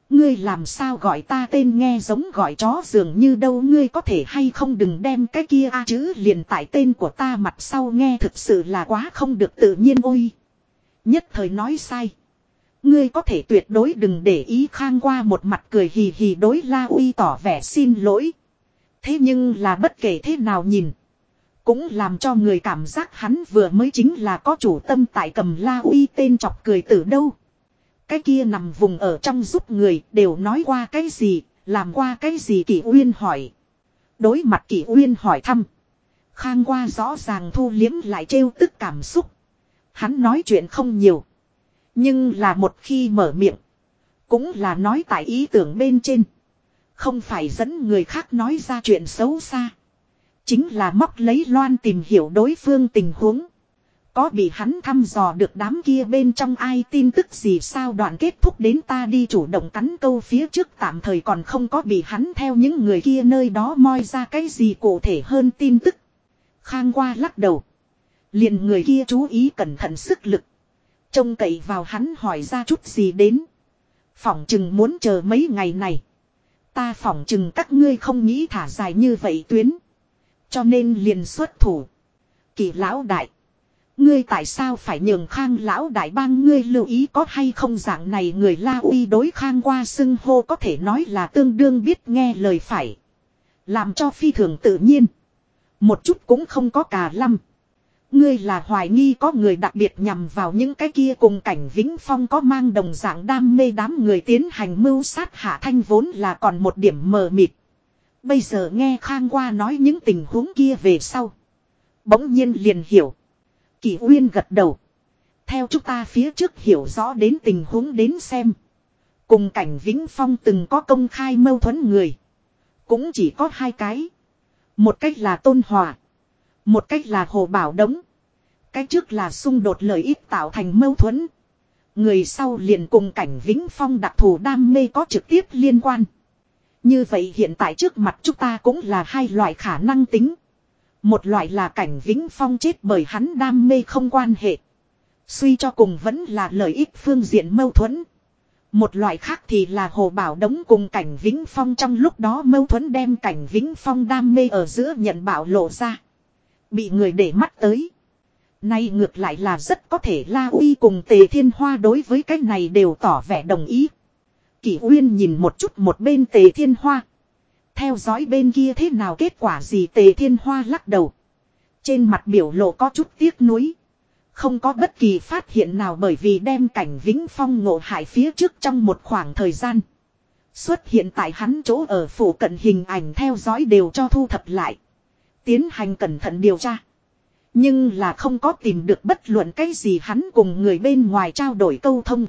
Ngươi làm sao gọi ta tên nghe giống gọi chó dường như đâu, ngươi có thể hay không đừng đem cái kia a chữ liền tại tên của ta mặt sau, nghe thực sự là quá không được tự nhiên. Ôi! Nhất thời nói sai. Ngươi có thể tuyệt đối đừng để ý. Khang qua một mặt cười hì hì đối La Uy tỏ vẻ xin lỗi. Thế nhưng là bất kể thế nào nhìn, cũng làm cho người cảm giác hắn vừa mới chính là có chủ tâm tại cầm La Uy tên chọc cười từ đâu. Cái kia nằm vùng ở trong giúp người đều nói qua cái gì, làm qua cái gì, Kỷ Uyên hỏi. Đối mặt Kỷ Uyên hỏi thăm, Khang qua rõ ràng thu liếm lại trêu tức cảm xúc. Hắn nói chuyện không nhiều, nhưng là một khi mở miệng, cũng là nói tại ý tưởng bên trên. Không phải dẫn người khác nói ra chuyện xấu xa, chính là móc lấy loan tìm hiểu đối phương tình huống. Có bị hắn thăm dò được đám kia bên trong ai tin tức gì sao, đoạn kết thúc đến ta đi chủ động cắn câu phía trước, tạm thời còn không có bị hắn theo những người kia nơi đó moi ra cái gì cụ thể hơn tin tức. Khang qua lắc đầu. Liền người kia chú ý cẩn thận sức lực, trông cậy vào hắn hỏi ra chút gì đến. Phỏng chừng muốn chờ mấy ngày này. Ta phỏng chừng các ngươi không nghĩ thả dài như vậy tuyến, cho nên liền xuất thủ. Kỳ lão đại, ngươi tại sao phải nhường Khang lão đại bang ngươi lưu ý có hay không dạng này người La Uy đối Khang qua xưng hô có thể nói là tương đương biết nghe lời phải. Làm cho phi thường tự nhiên. Một chút cũng không có cà lăm. Ngươi là hoài nghi có người đặc biệt nhằm vào những cái kia cùng Cảnh Vĩnh Phong có mang đồng dạng đam mê đám người tiến hành mưu sát Hạ Thanh vốn là còn một điểm mờ mịt. Bây giờ nghe Khang qua nói những tình huống kia về sau, bỗng nhiên liền hiểu. Kỷ Uyên gật đầu. Theo chúng ta phía trước hiểu rõ đến tình huống đến xem, cùng Cảnh Vĩnh Phong từng có công khai mâu thuẫn người cũng chỉ có hai cái. Một cách là Tôn Hòa, một cách là Hồ Bảo Đống. Cái trước là xung đột lợi ích tạo thành mâu thuẫn, người sau liền cùng Cảnh Vĩnh Phong đặc thù đam mê có trực tiếp liên quan. Như vậy hiện tại trước mặt chúng ta cũng là hai loại khả năng tính. Một loại là Cảnh Vĩnh Phong chết bởi hắn đam mê không quan hệ, suy cho cùng vẫn là lợi ích phương diện mâu thuẫn. Một loại khác thì là Hồ Bảo Đống cùng Cảnh Vĩnh Phong trong lúc đó mâu thuẫn đem Cảnh Vĩnh Phong đam mê ở giữa nhận bạo lộ ra, bị người để mắt tới. Nay ngược lại là rất có thể La Uy cùng Tề Thiên Hoa đối với cái này đều tỏ vẻ đồng ý. Kỷ Uyên nhìn một chút một bên Tề Thiên Hoa, theo dõi bên kia thế nào kết quả gì. Tề Thiên Hoa lắc đầu, trên mặt biểu lộ có chút tiếc nuối. Không có bất kỳ phát hiện nào, bởi vì đem Cảnh Vĩnh Phong ngộ hại phía trước trong một khoảng thời gian, xuất hiện tại hắn chỗ ở phủ cận hình ảnh theo dõi đều cho thu thập lại, tiến hành cẩn thận điều tra. Nhưng là không có tìm được bất luận cái gì hắn cùng người bên ngoài trao đổi câu thông,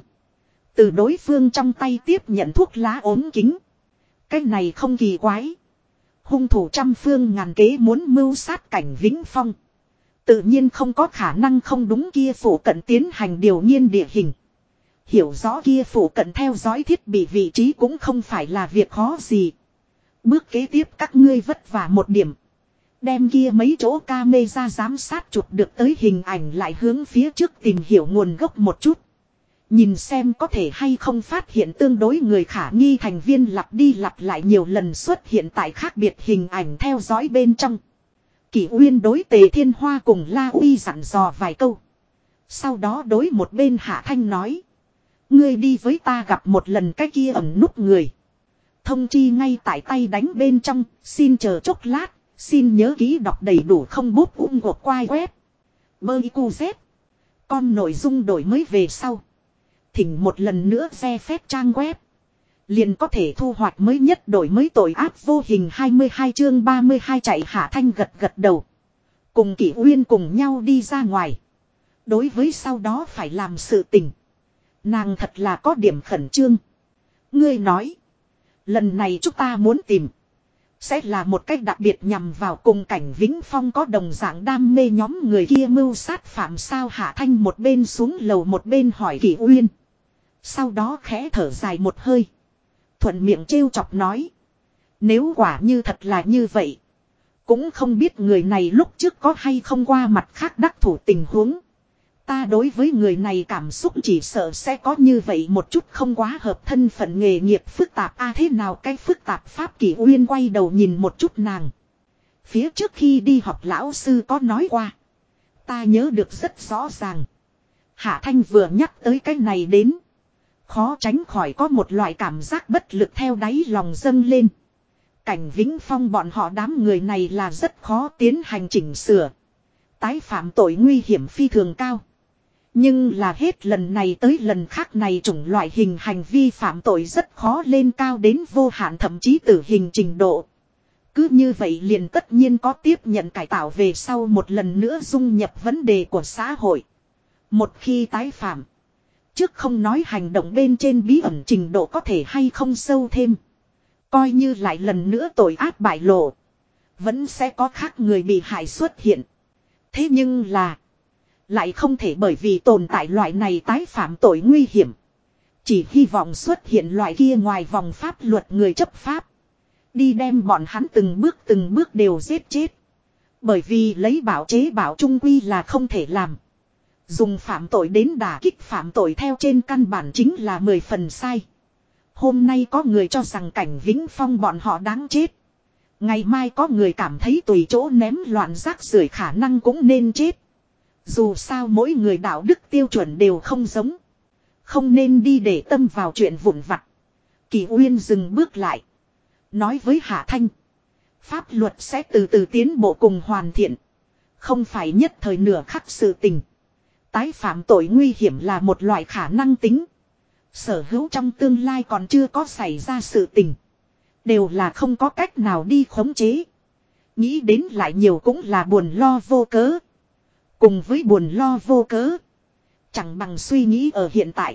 từ đối phương trong tay tiếp nhận thuốc lá ốm kính. Cái này không kỳ quái. Hung thủ trăm phương ngàn kế muốn mưu sát Cảnh Vĩnh Phong, tự nhiên không có khả năng không đúng kia phủ cận tiến hành điều nghiên địa hình. Hiểu rõ kia phủ cận theo dõi thiết bị vị trí cũng không phải là việc khó gì. Bước kế tiếp các ngươi vất vả một điểm, đem kia mấy chỗ camera giám sát chụp được tới hình ảnh lại hướng phía trước tìm hiểu nguồn gốc một chút. Nhìn xem có thể hay không phát hiện tương đối người khả nghi thành viên lặp đi lặp lại nhiều lần xuất hiện tại khác biệt hình ảnh theo dõi bên trong. Kỷ Uyên đối Tề Thiên Hoa cùng La Uy dặn dò vài câu. Sau đó đối một bên Hạ Thanh nói, ngươi đi với ta gặp một lần cái kia ẩn núp người. Thông chi ngay tại tay đánh bên trong, xin chờ chốc lát, xin nhớ ký đọc đầy đủ không bút gột quai web. Bơi cu dép. Con nội dung đổi mới về sau, thỉnh một lần nữa xe phép trang web, liền có thể thu hoạch mới nhất đổi mới tội ác vô hình 22 chương 32 chạy. Hạ Thanh gật gật đầu, cùng Kỷ Uyên cùng nhau đi ra ngoài. Đối với sau đó phải làm sự tình, nàng thật là có điểm khẩn trương. Ngươi nói, lần này chúng ta muốn tìm, sẽ là một cách đặc biệt nhằm vào cùng Cảnh Vĩnh Phong có đồng dạng đam mê nhóm người kia mưu sát phạm sao? Hạ Thanh một bên xuống lầu một bên hỏi Kỷ Uyên. Sau đó khẽ thở dài một hơi, thuận miệng trêu chọc nói, nếu quả như thật là như vậy, cũng không biết người này lúc trước có hay không qua mặt khác đắc thủ tình huống. Ta đối với người này cảm xúc chỉ sợ sẽ có như vậy một chút không quá hợp thân phận nghề nghiệp phức tạp. Thế nào cái phức tạp pháp? Kỷ Uyên quay đầu nhìn một chút nàng. Phía trước khi đi học lão sư có nói qua. Ta nhớ được rất rõ ràng. Hạ Thanh vừa nhắc tới cái này đến. Khó tránh khỏi có một loại cảm giác bất lực theo đáy lòng dâng lên. Cảnh Vĩnh Phong bọn họ đám người này là rất khó tiến hành chỉnh sửa. Tái phạm tội nguy hiểm phi thường cao. Nhưng là hết lần này tới lần khác này chủng loại hình hành vi phạm tội rất khó lên cao đến vô hạn thậm chí tử hình trình độ. Cứ như vậy liền tất nhiên có tiếp nhận cải tạo về sau một lần nữa dung nhập vấn đề của xã hội. Một khi tái phạm. Trước không nói hành động bên trên bí ẩn trình độ có thể hay không sâu thêm. Coi như lại lần nữa tội ác bại lộ. Vẫn sẽ có khác người bị hại xuất hiện. Thế nhưng là. Lại không thể bởi vì tồn tại loại này tái phạm tội nguy hiểm. Chỉ hy vọng xuất hiện loại kia ngoài vòng pháp luật người chấp pháp. Đi đem bọn hắn từng bước đều giết chết. Bởi vì lấy bảo chế bảo trung quy là không thể làm. Dùng phạm tội đến đả kích phạm tội theo trên căn bản chính là 10 phần sai. Hôm nay có người cho rằng Cảnh Vĩnh Phong bọn họ đáng chết. Ngày mai có người cảm thấy tùy chỗ ném loạn rác rưởi khả năng cũng nên chết. Dù sao mỗi người đạo đức tiêu chuẩn đều không giống. Không nên đi để tâm vào chuyện vụn vặt. Kỳ Uyên dừng bước lại. Nói với Hạ Thanh. Pháp luật sẽ từ từ tiến bộ cùng hoàn thiện. Không phải nhất thời nửa khắc sự tình. Tái phạm tội nguy hiểm là một loại khả năng tính. Sở hữu trong tương lai còn chưa có xảy ra sự tình. Đều là không có cách nào đi khống chế. Nghĩ đến lại nhiều cũng là buồn lo vô cớ. Cùng với buồn lo vô cớ. Chẳng bằng suy nghĩ ở hiện tại.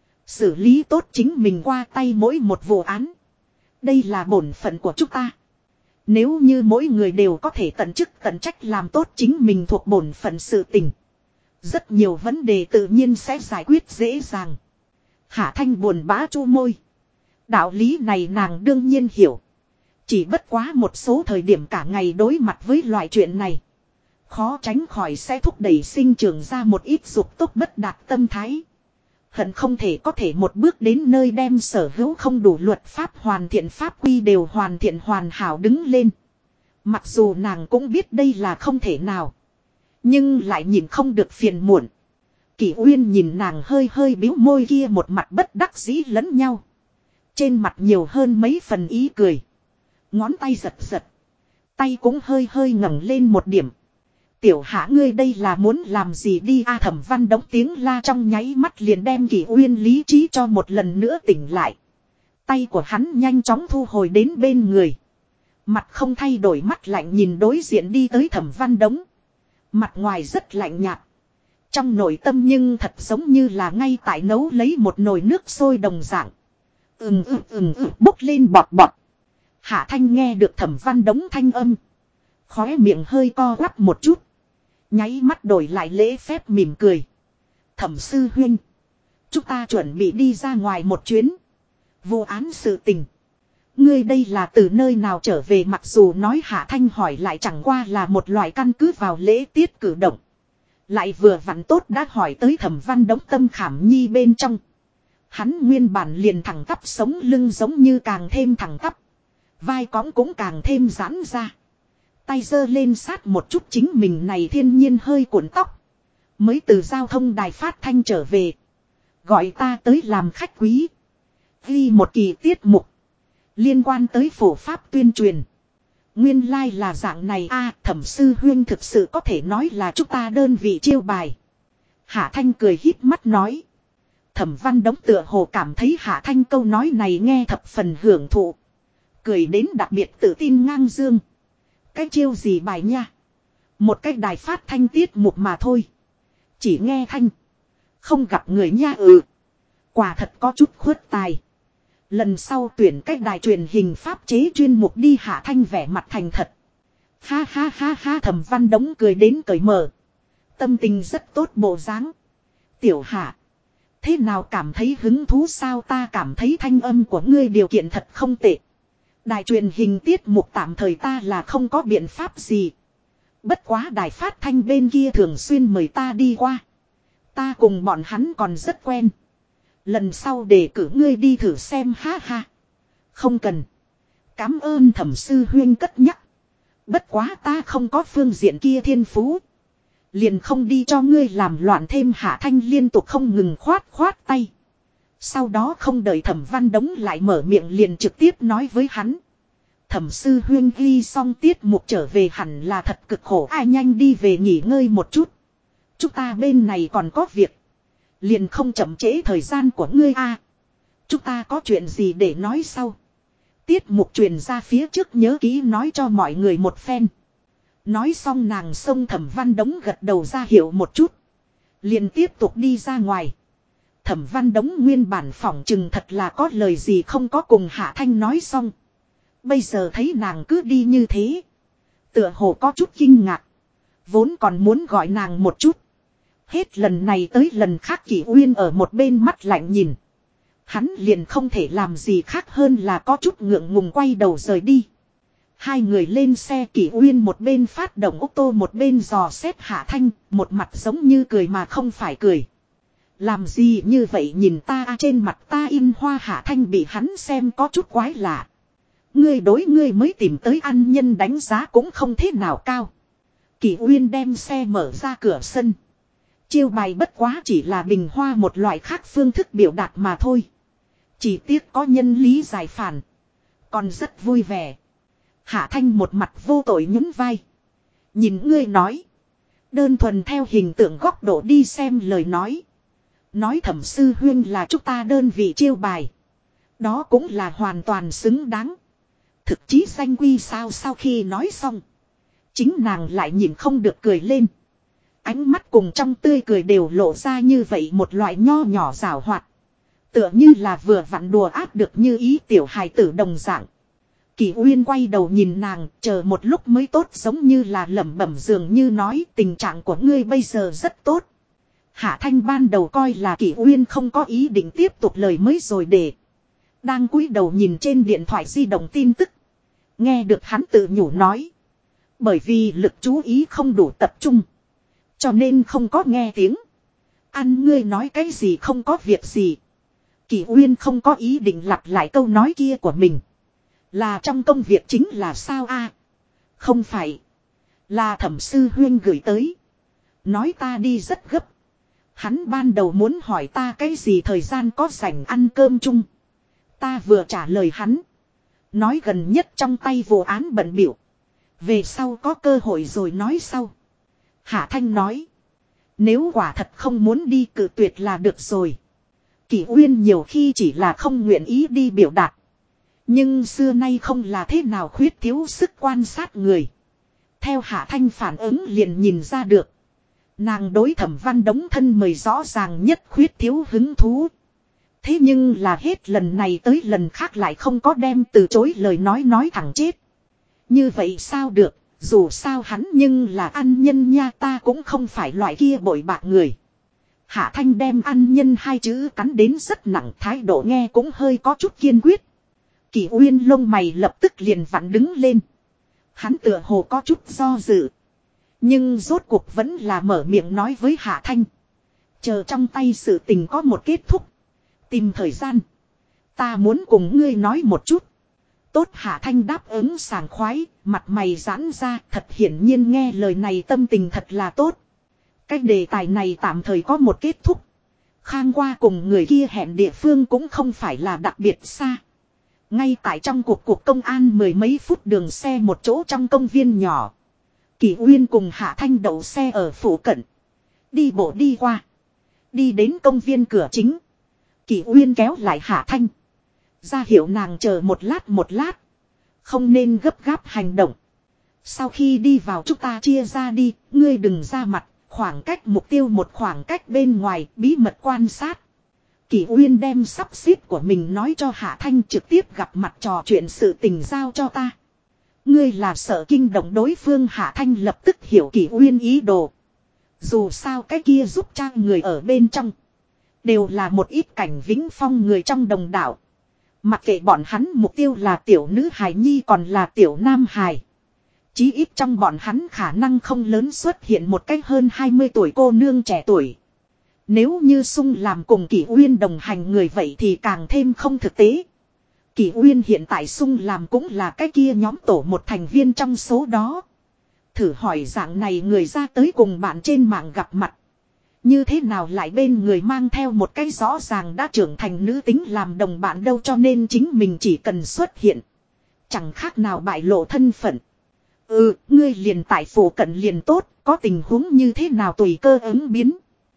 Xử lý tốt chính mình qua tay mỗi một vụ án. Đây là bổn phận của chúng ta. Nếu như mỗi người đều có thể tận chức tận trách làm tốt chính mình thuộc bổn phận sự tình. Rất nhiều vấn đề tự nhiên sẽ giải quyết dễ dàng. Hạ Thanh buồn bã chu môi. Đạo lý này nàng đương nhiên hiểu. Chỉ bất quá một số thời điểm cả ngày đối mặt với loại chuyện này. Khó tránh khỏi sẽ thúc đẩy sinh trưởng ra một ít dục tốc bất đạt tâm thái. Hận không thể có thể một bước đến nơi đem sở hữu không đủ luật pháp hoàn thiện pháp quy đều hoàn thiện hoàn hảo đứng lên. Mặc dù nàng cũng biết đây là không thể nào. Nhưng lại nhìn không được phiền muộn. Kỷ Uyên nhìn nàng hơi hơi bĩu môi kia một mặt bất đắc dĩ lẫn nhau. Trên mặt nhiều hơn mấy phần ý cười. Ngón tay giật giật. Tay cũng hơi hơi ngẩng lên một điểm. Tiểu Hạ ngươi đây là muốn làm gì đi Thẩm Văn Đống tiếng la trong nháy mắt liền đem Kỷ Uyên lý trí cho một lần nữa tỉnh lại. Tay của hắn nhanh chóng thu hồi đến bên người. Mặt không thay đổi mắt lạnh nhìn đối diện đi tới Thẩm Văn Đống. Mặt ngoài rất lạnh nhạt. Trong nội tâm nhưng thật giống như là ngay tại nấu lấy một nồi nước sôi đồng dạng. Bốc lên bọt bọt. Hạ Thanh nghe được Thẩm Văn Đống thanh âm. Khóe miệng hơi co quắp một chút. Nháy mắt đổi lại lễ phép mỉm cười. Thẩm sư huynh. Chúng ta chuẩn bị đi ra ngoài một chuyến. Vô án sự tình. Ngươi đây là từ nơi nào trở về mặc dù nói Hạ Thanh hỏi lại chẳng qua là một loại căn cứ vào lễ tiết cử động. Lại vừa vặn tốt đã hỏi tới Thẩm Văn Đống tâm khảm nhi bên trong. Hắn nguyên bản liền thẳng tắp sống lưng giống như càng thêm thẳng tắp. Vai cõng cũng càng thêm giãn ra. Tay giơ lên sát một chút chính mình này thiên nhiên hơi cuộn tóc. Mới từ giao thông đài phát thanh trở về. Gọi ta tới làm khách quý. Ghi một kỳ tiết mục. Liên quan tới phổ pháp tuyên truyền. Nguyên lai là dạng này Thẩm sư huynh thực sự có thể nói là chúng ta đơn vị chiêu bài. Hạ Thanh cười híp mắt nói. Thẩm Văn Đống tựa hồ cảm thấy Hạ Thanh câu nói này nghe thập phần hưởng thụ. Cười đến đặc biệt tự tin ngang dương. Cái chiêu gì bài nha. Một cái đài phát thanh tiết mục mà thôi. Chỉ nghe thanh. Không gặp người nha Quả thật có chút khuất tài. Lần sau tuyển cách đài truyền hình pháp chế chuyên mục đi Hạ Thanh vẻ mặt thành thật. Ha ha ha ha Thẩm Văn Đống cười đến cởi mở. Tâm tình rất tốt bộ dáng. Tiểu Hạ. Thế nào cảm thấy hứng thú sao ta cảm thấy thanh âm của ngươi điều kiện thật không tệ. Đài truyền hình tiết mục tạm thời ta là không có biện pháp gì. Bất quá đài phát thanh bên kia thường xuyên mời ta đi qua. Ta cùng bọn hắn còn rất quen. Lần sau để cử ngươi đi thử xem ha ha. Không cần. Cảm ơn Thẩm sư huynh cất nhắc. Bất quá ta không có phương diện kia thiên phú. Liền không đi cho ngươi làm loạn thêm. Hạ Thanh liên tục không ngừng khoát tay. Sau đó không đợi Thẩm Văn Đống lại mở miệng liền trực tiếp nói với hắn. Thẩm sư huynh ghi xong tiết mục trở về hẳn là thật cực khổ. Ai nhanh đi về nghỉ ngơi một chút. Chúng ta bên này còn có việc. Liền không chậm trễ thời gian của ngươi a. Chúng ta có chuyện gì để nói sau. Tiết mục truyền ra phía trước nhớ kỹ nói cho mọi người một phen. Nói xong nàng xông Thẩm Văn Đống gật đầu ra hiệu một chút. Liền tiếp tục đi ra ngoài. Thẩm Văn Đống nguyên bản phỏng chừng thật là có lời gì không có cùng Hạ Thanh nói xong. Bây giờ thấy nàng cứ đi như thế. Tựa hồ có chút kinh ngạc. Vốn còn muốn gọi nàng một chút. Hết lần này tới lần khác Kỷ Uyên ở một bên mắt lạnh nhìn. Hắn liền không thể làm gì khác hơn là có chút ngượng ngùng quay đầu rời đi. Hai người lên xe, Kỷ Uyên một bên phát động ô tô một bên dò xét Hạ Thanh, một mặt giống như cười mà không phải cười. Làm gì như vậy nhìn ta trên mặt ta in hoa. Hạ Thanh bị hắn xem có chút quái lạ. Ngươi đối ngươi mới tìm tới ăn nhân đánh giá cũng không thế nào cao. Kỷ Uyên đem xe mở ra cửa sân. Chiêu bài bất quá chỉ là bình hoa một loại khác phương thức biểu đạt mà thôi. Chỉ tiếc có nhân lý giải phản. Còn rất vui vẻ. Hạ Thanh một mặt vô tội nhún vai. Nhìn ngươi nói. Đơn thuần theo hình tượng góc độ đi xem lời nói. Nói Thẩm sư huynh là chúng ta đơn vị chiêu bài. Đó cũng là hoàn toàn xứng đáng. Thực chí danh quy sao. Sau khi nói xong. Chính nàng lại nhìn không được cười lên. Ánh mắt cùng trong tươi cười đều lộ ra như vậy một loại nho nhỏ giảo hoạt. Tựa như là vừa vặn đùa áp được như ý tiểu hài tử đồng dạng. Kỷ Uyên quay đầu nhìn nàng, chờ một lúc mới tốt, giống như là lẩm bẩm dường như nói tình trạng của ngươi bây giờ rất tốt. Hạ Thanh ban đầu coi là Kỷ Uyên không có ý định tiếp tục lời mới rồi để. Đang cúi đầu nhìn trên điện thoại di động tin tức. Nghe được hắn tự nhủ nói. Bởi vì lực chú ý không đủ tập trung. Cho nên không có nghe tiếng. Ăn ngươi nói cái gì không có việc gì. Kỷ Uyên không có ý định lặp lại câu nói kia của mình. Là trong công việc chính là sao a? Không phải. Là Thẩm sư huynh gửi tới. Nói ta đi rất gấp. Hắn ban đầu muốn hỏi ta cái gì thời gian có rảnh ăn cơm chung. Ta vừa trả lời hắn. Nói gần nhất trong tay vụ án bận bịu. Về sau có cơ hội rồi nói sau. Hạ Thanh nói. Nếu quả thật không muốn đi cự tuyệt là được rồi. Kỷ Uyên nhiều khi chỉ là không nguyện ý đi biểu đạt. Nhưng xưa nay không là thế nào khuyết thiếu sức quan sát người. Theo Hạ Thanh phản ứng liền nhìn ra được. Nàng đối Thẩm Văn Đống thân mời rõ ràng nhất khuyết thiếu hứng thú. Thế nhưng là hết lần này tới lần khác lại không có đem từ chối lời nói thẳng chết. Như vậy sao được, dù sao hắn nhưng là ăn nhân nha, ta cũng không phải loại kia bội bạc người. Hạ Thanh đem ăn nhân hai chữ cắn đến rất nặng, thái độ nghe cũng hơi có chút kiên quyết. Kỷ Uyên lông mày lập tức liền vặn đứng lên. Hắn tựa hồ có chút do dự. Nhưng rốt cuộc vẫn là mở miệng nói với Hạ Thanh. Chờ trong tay sự tình có một kết thúc. Tìm thời gian. Ta muốn cùng ngươi nói một chút. Tốt. Hạ Thanh đáp ứng sảng khoái, mặt mày giãn ra, thật hiển nhiên nghe lời này tâm tình thật là tốt. Cái đề tài này tạm thời có một kết thúc. Khang qua cùng người kia hẹn địa phương cũng không phải là đặc biệt xa. Ngay tại trong cuộc công an mười mấy phút đường xe một chỗ trong công viên nhỏ. Kỷ Uyên cùng Hạ Thanh đậu xe ở phụ cận. Đi bộ đi qua. Đi đến công viên cửa chính. Kỷ Uyên kéo lại Hạ Thanh. Ra hiệu nàng chờ một lát. Không nên gấp gáp hành động. Sau khi đi vào chúng ta chia ra đi. Ngươi đừng ra mặt. Khoảng cách mục tiêu một khoảng cách bên ngoài. Bí mật quan sát. Kỷ Uyên đem sắp xếp của mình nói cho Hạ Thanh, trực tiếp gặp mặt trò chuyện sự tình giao cho ta. Ngươi là sợ kinh động đối phương. Hạ Thanh lập tức hiểu Kỷ Uyên ý đồ. Dù sao cái kia giúp trang người ở bên trong. Đều là một ít cảnh Vĩnh Phong người trong đồng đảo. Mặc kệ bọn hắn mục tiêu là tiểu nữ hài nhi còn là tiểu nam hài. Chí ít trong bọn hắn khả năng không lớn xuất hiện một cách hơn 20 tuổi cô nương trẻ tuổi. Nếu như Sung làm cùng Kỷ Uyên đồng hành người vậy thì càng thêm không thực tế. Kỷ Uyên hiện tại Sung làm cũng là cái kia nhóm tổ một thành viên trong số đó. Thử hỏi dạng này người ra tới cùng bạn trên mạng gặp mặt. Như thế nào lại bên người mang theo một cái rõ ràng đã trưởng thành nữ tính làm đồng bạn đâu, cho nên chính mình chỉ cần xuất hiện. Chẳng khác nào bại lộ thân phận. Ngươi liền tại phủ cận liền tốt, có tình huống như thế nào tùy cơ ứng biến.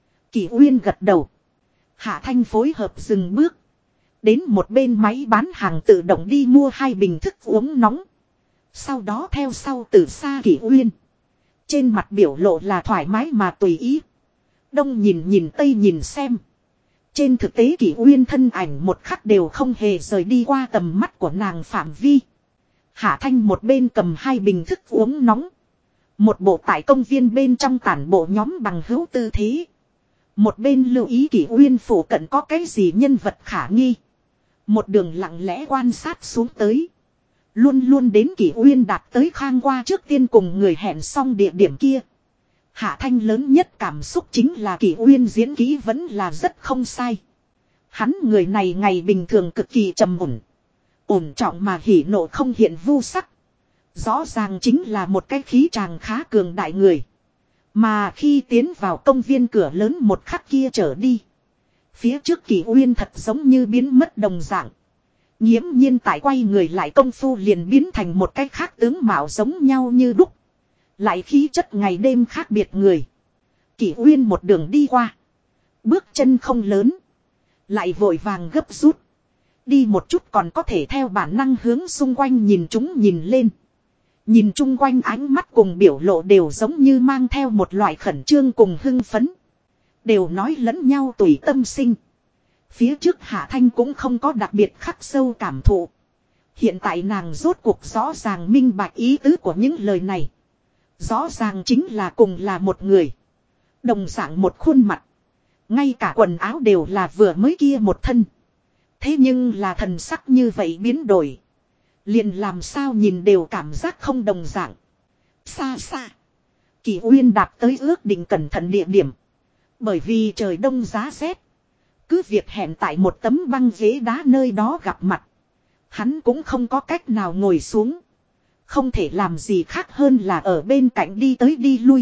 Kỷ Uyên gật đầu. Hạ Thanh phối hợp dừng bước. Đến một bên máy bán hàng tự động đi mua 2 bình thức uống nóng. Sau đó theo sau từ xa Kỷ Uyên. Trên mặt biểu lộ là thoải mái mà tùy ý. Đông nhìn nhìn tây nhìn xem. Trên thực tế Kỷ Uyên thân ảnh một khắc đều không hề rời đi qua tầm mắt của nàng phạm vi. Hạ Thanh một bên cầm 2 bình thức uống nóng. Một bộ tại công viên bên trong tản bộ nhóm bằng hữu tư thế. Một bên lưu ý Kỷ Uyên phủ cận có cái gì nhân vật khả nghi. Một đường lặng lẽ quan sát xuống tới. Luôn luôn đến Kỷ Uyên đạt tới Khang qua trước tiên cùng người hẹn xong địa điểm kia. Hạ Thanh lớn nhất cảm xúc chính là Kỷ Uyên diễn kỹ vẫn là rất không sai. Hắn người này ngày bình thường cực kỳ trầm ổn. Ổn trọng mà hỉ nộ không hiện vu sắc. Rõ ràng chính là một cái khí tràng khá cường đại người. Mà khi tiến vào công viên cửa lớn một khắc kia trở đi. Phía trước Kỷ Uyên thật giống như biến mất đồng dạng. Nghiễm nhiên tại quay người lại công phu liền biến thành một cái khác tướng mạo giống nhau như đúc. Lại khí chất ngày đêm khác biệt người. Kỷ Uyên một đường đi qua. Bước chân không lớn. Lại vội vàng gấp rút. Đi một chút còn có thể theo bản năng hướng xung quanh nhìn chúng nhìn lên. Nhìn chung quanh ánh mắt cùng biểu lộ đều giống như mang theo một loại khẩn trương cùng hưng phấn. Đều nói lẫn nhau tùy tâm sinh. Phía trước Hạ Thanh cũng không có đặc biệt khắc sâu cảm thụ. Hiện tại nàng rốt cuộc rõ ràng minh bạch ý tứ của những lời này. Rõ ràng chính là cùng là một người. Đồng dạng một khuôn mặt. Ngay cả quần áo đều là vừa mới kia một thân. Thế nhưng là thần sắc như vậy biến đổi. Liền làm sao nhìn đều cảm giác không đồng dạng. Xa xa. Kỷ Uyên đạp tới ước định cẩn thận địa điểm. Bởi vì trời đông giá rét. Cứ việc hẹn tại một tấm băng ghế đá nơi đó gặp mặt. Hắn cũng không có cách nào ngồi xuống. Không thể làm gì khác hơn là ở bên cạnh đi tới đi lui.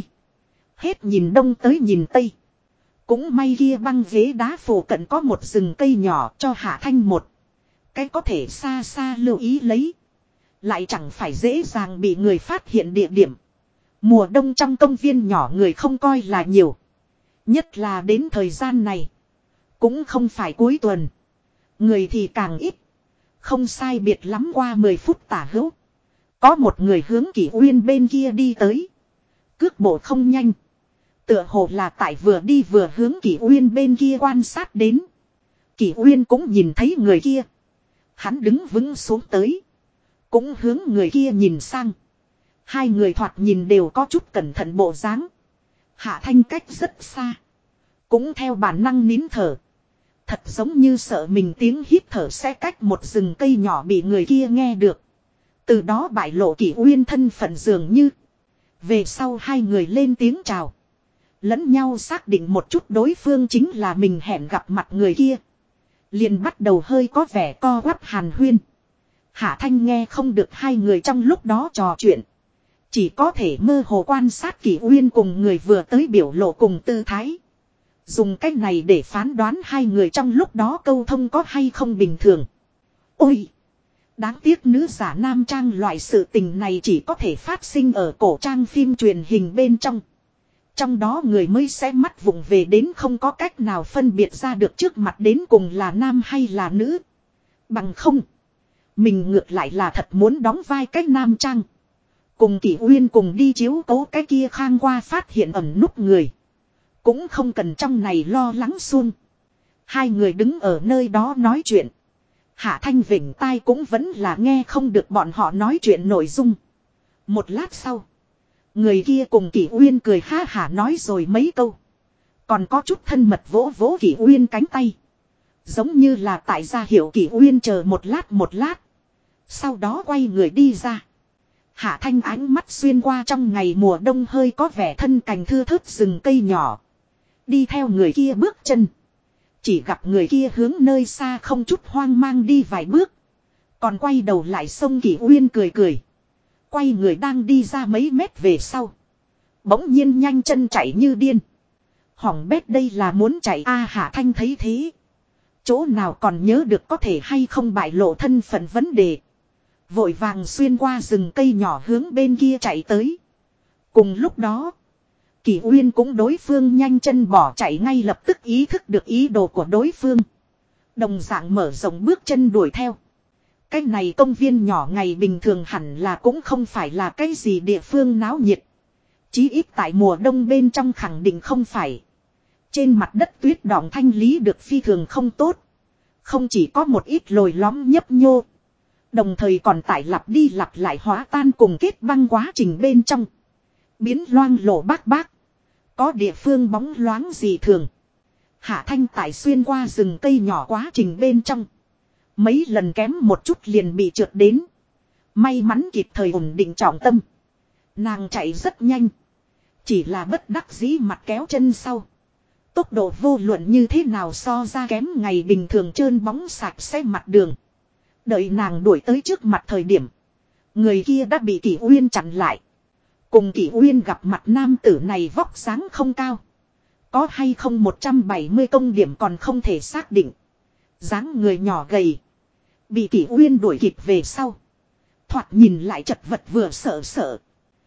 Hết nhìn đông tới nhìn tây. Cũng may kia băng ghế đá phủ cận có một rừng cây nhỏ cho Hạ Thanh một. Cái có thể xa xa lưu ý lấy. Lại chẳng phải dễ dàng bị người phát hiện địa điểm. Mùa đông trong công viên nhỏ người không coi là nhiều. Nhất là đến thời gian này. Cũng không phải cuối tuần. Người thì càng ít. Không sai biệt lắm qua 10 phút tả hữu. Có một người hướng Kỷ Uyên bên kia đi tới. Cước bộ không nhanh. Tựa hồ là tại vừa đi vừa hướng Kỷ Uyên bên kia quan sát đến. Kỷ Uyên cũng nhìn thấy người kia. Hắn đứng vững xuống tới. Cũng hướng người kia nhìn sang. Hai người thoạt nhìn đều có chút cẩn thận bộ dáng. Hạ Thanh cách rất xa. Cũng theo bản năng nín thở. Thật giống như sợ mình tiếng hít thở sẽ cách một rừng cây nhỏ bị người kia nghe được. Từ đó bại lộ Kỷ Uyên thân phận dường như. Về sau hai người lên tiếng chào. Lẫn nhau xác định một chút đối phương chính là mình hẹn gặp mặt người kia. Liền bắt đầu hơi có vẻ co quắp hàn huyên. Hạ Thanh nghe không được hai người trong lúc đó trò chuyện. Chỉ có thể mơ hồ quan sát Kỷ Uyên cùng người vừa tới biểu lộ cùng tư thái. Dùng cách này để phán đoán hai người trong lúc đó câu thông có hay không bình thường. Ôi! Đáng tiếc nữ giả nam trang loại sự tình này chỉ có thể phát sinh ở cổ trang phim truyền hình bên trong. Trong đó người mới sẽ mắt vụng về đến không có cách nào phân biệt ra được trước mặt đến cùng là nam hay là nữ. Bằng không. Mình ngược lại là thật muốn đóng vai cách nam trang. Cùng Kỷ Uyên cùng đi chiếu cố cái kia Khang qua phát hiện ẩn núp người. Cũng không cần trong này lo lắng xuông. Hai người đứng ở nơi đó nói chuyện. Hạ Thanh vểnh tai cũng vẫn là nghe không được bọn họ nói chuyện nội dung. Một lát sau. Người kia cùng Kỷ Uyên cười ha hả nói rồi mấy câu. Còn có chút thân mật vỗ vỗ Kỷ Uyên cánh tay. Giống như là tại gia hiệu Kỷ Uyên chờ một lát. Sau đó quay người đi ra. Hạ Thanh ánh mắt xuyên qua trong ngày mùa đông hơi có vẻ thân cành thưa thớt rừng cây nhỏ. Đi theo người kia bước chân. Chỉ gặp người kia hướng nơi xa không chút hoang mang đi vài bước. Còn quay đầu lại xông Kỷ Uyên cười cười. Quay người đang đi ra mấy mét về sau. Bỗng nhiên nhanh chân chạy như điên. Hỏng bét đây là muốn chạy Hạ Thanh thấy thế. Chỗ nào còn nhớ được có thể hay không bại lộ thân phận vấn đề. Vội vàng xuyên qua rừng cây nhỏ hướng bên kia chạy tới. Cùng lúc đó. Kỷ Uyên cũng đối phương nhanh chân bỏ chạy ngay lập tức ý thức được ý đồ của đối phương. Đồng dạng mở rộng bước chân đuổi theo. Cái này công viên nhỏ ngày bình thường hẳn là cũng không phải là cái gì địa phương náo nhiệt. Chí ít tại mùa đông bên trong khẳng định không phải. Trên mặt đất tuyết đọng thanh lý được phi thường không tốt. Không chỉ có một ít lồi lõm nhấp nhô. Đồng thời còn tại lặp đi lặp lại hóa tan cùng kết băng quá trình bên trong. Biến loang lổ bác bác. Có địa phương bóng loáng dị thường. Hạ Thanh tại xuyên qua rừng cây nhỏ quá trình bên trong. Mấy lần kém một chút liền bị trượt đến. May mắn kịp thời ổn định trọng tâm. Nàng chạy rất nhanh. Chỉ là bất đắc dĩ mặt kéo chân sau. Tốc độ vô luận như thế nào so ra kém ngày bình thường trơn bóng sạch sẽ mặt đường. Đợi nàng đuổi tới trước mặt thời điểm. Người kia đã bị Kỷ Uyên chặn lại. Cùng Kỷ Uyên gặp mặt nam tử này vóc dáng không cao. Có hay không 170 công điểm còn không thể xác định. Dáng người nhỏ gầy. Bị Kỷ Uyên đuổi kịp về sau. Thoạt nhìn lại chật vật vừa sợ sợ.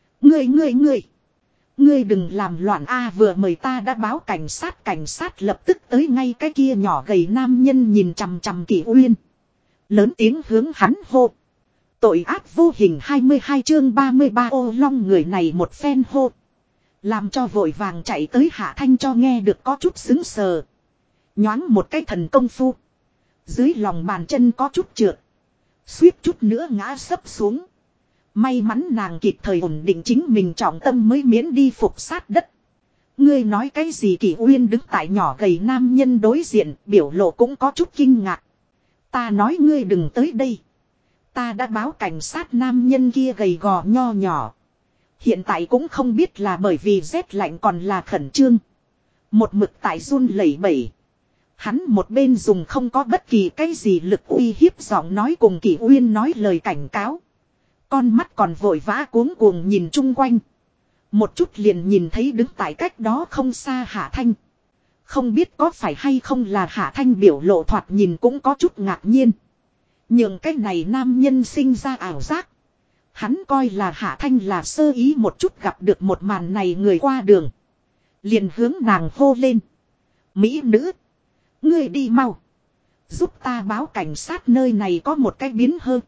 Ngươi đừng làm loạn vừa mời ta đã báo cảnh sát lập tức tới ngay cái kia nhỏ gầy nam nhân nhìn chằm chằm Kỷ Uyên. Lớn tiếng hướng hắn hô. Tội ác vô hình 22 chương 33 ô long người này một phen hô. Làm cho vội vàng chạy tới Hạ Thanh cho nghe được có chút sững sờ. Nhoáng một cái thần công phu. Dưới lòng bàn chân có chút trượt. Suýt chút nữa ngã sấp xuống. May mắn nàng kịp thời ổn định chính mình trọng tâm mới miễn đi phục sát đất. Ngươi nói cái gì? Kỷ Uyên đứng tại nhỏ gầy nam nhân đối diện, biểu lộ cũng có chút kinh ngạc. Ta nói ngươi đừng tới đây. Ta đã báo cảnh sát. Nam nhân kia gầy gò nho nhỏ. Hiện tại cũng không biết là bởi vì rét lạnh còn là khẩn trương. Một mực tại run lẩy bẩy. Hắn một bên dùng không có bất kỳ cái gì lực uy hiếp giọng nói cùng Kỷ Uyên nói lời cảnh cáo. Con mắt còn vội vã cuống cuồng nhìn chung quanh. Một chút liền nhìn thấy đứng tại cách đó không xa Hạ Thanh. Không biết có phải hay không là Hạ Thanh biểu lộ thoạt nhìn cũng có chút ngạc nhiên. Nhưng cái này nam nhân sinh ra ảo giác. Hắn coi là Hạ Thanh là sơ ý một chút gặp được một màn này người qua đường. Liền hướng nàng hô lên. Mỹ nữ. Ngươi đi mau. Giúp ta báo cảnh sát, nơi này có một cái biến hơn.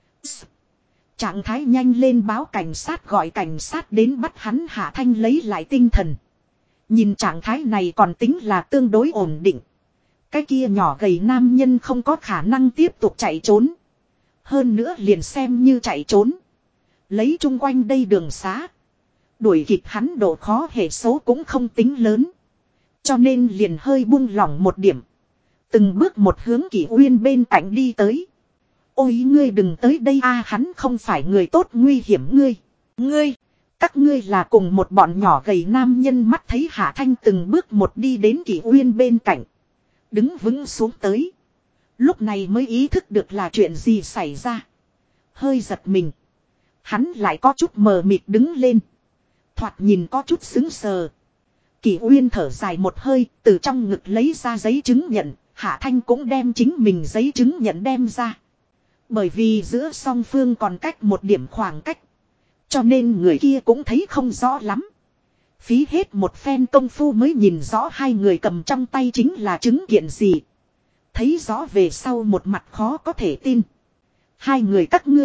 Trạng thái nhanh lên báo cảnh sát, gọi cảnh sát đến bắt hắn. Hạ Thanh lấy lại tinh thần. Nhìn trạng thái này còn tính là tương đối ổn định. Cái kia nhỏ gầy nam nhân không có khả năng tiếp tục chạy trốn. Hơn nữa liền xem như chạy trốn. Lấy chung quanh đây đường xá. Đuổi kịp hắn độ khó hệ số cũng không tính lớn. Cho nên liền hơi buông lỏng một điểm. Từng bước một hướng Kỷ Uyên bên cạnh đi tới. Ôi ngươi đừng tới đây hắn không phải người tốt, nguy hiểm ngươi. Các ngươi là cùng một bọn nhỏ gầy. Nam nhân mắt thấy Hạ Thanh từng bước một đi đến Kỷ Uyên bên cạnh. Đứng vững xuống tới. Lúc này mới ý thức được là chuyện gì xảy ra. Hơi giật mình. Hắn lại có chút mờ mịt đứng lên. Thoạt nhìn có chút sững sờ. Kỷ Uyên thở dài một hơi, từ trong ngực lấy ra giấy chứng nhận. Hạ Thanh cũng đem chính mình giấy chứng nhận đem ra. Bởi vì giữa song phương còn cách một điểm khoảng cách. Cho nên người kia cũng thấy không rõ lắm. Phí hết một phen công phu mới nhìn rõ hai người cầm trong tay chính là chứng kiện gì. Thấy rõ về sau một mặt khó có thể tin. Hai người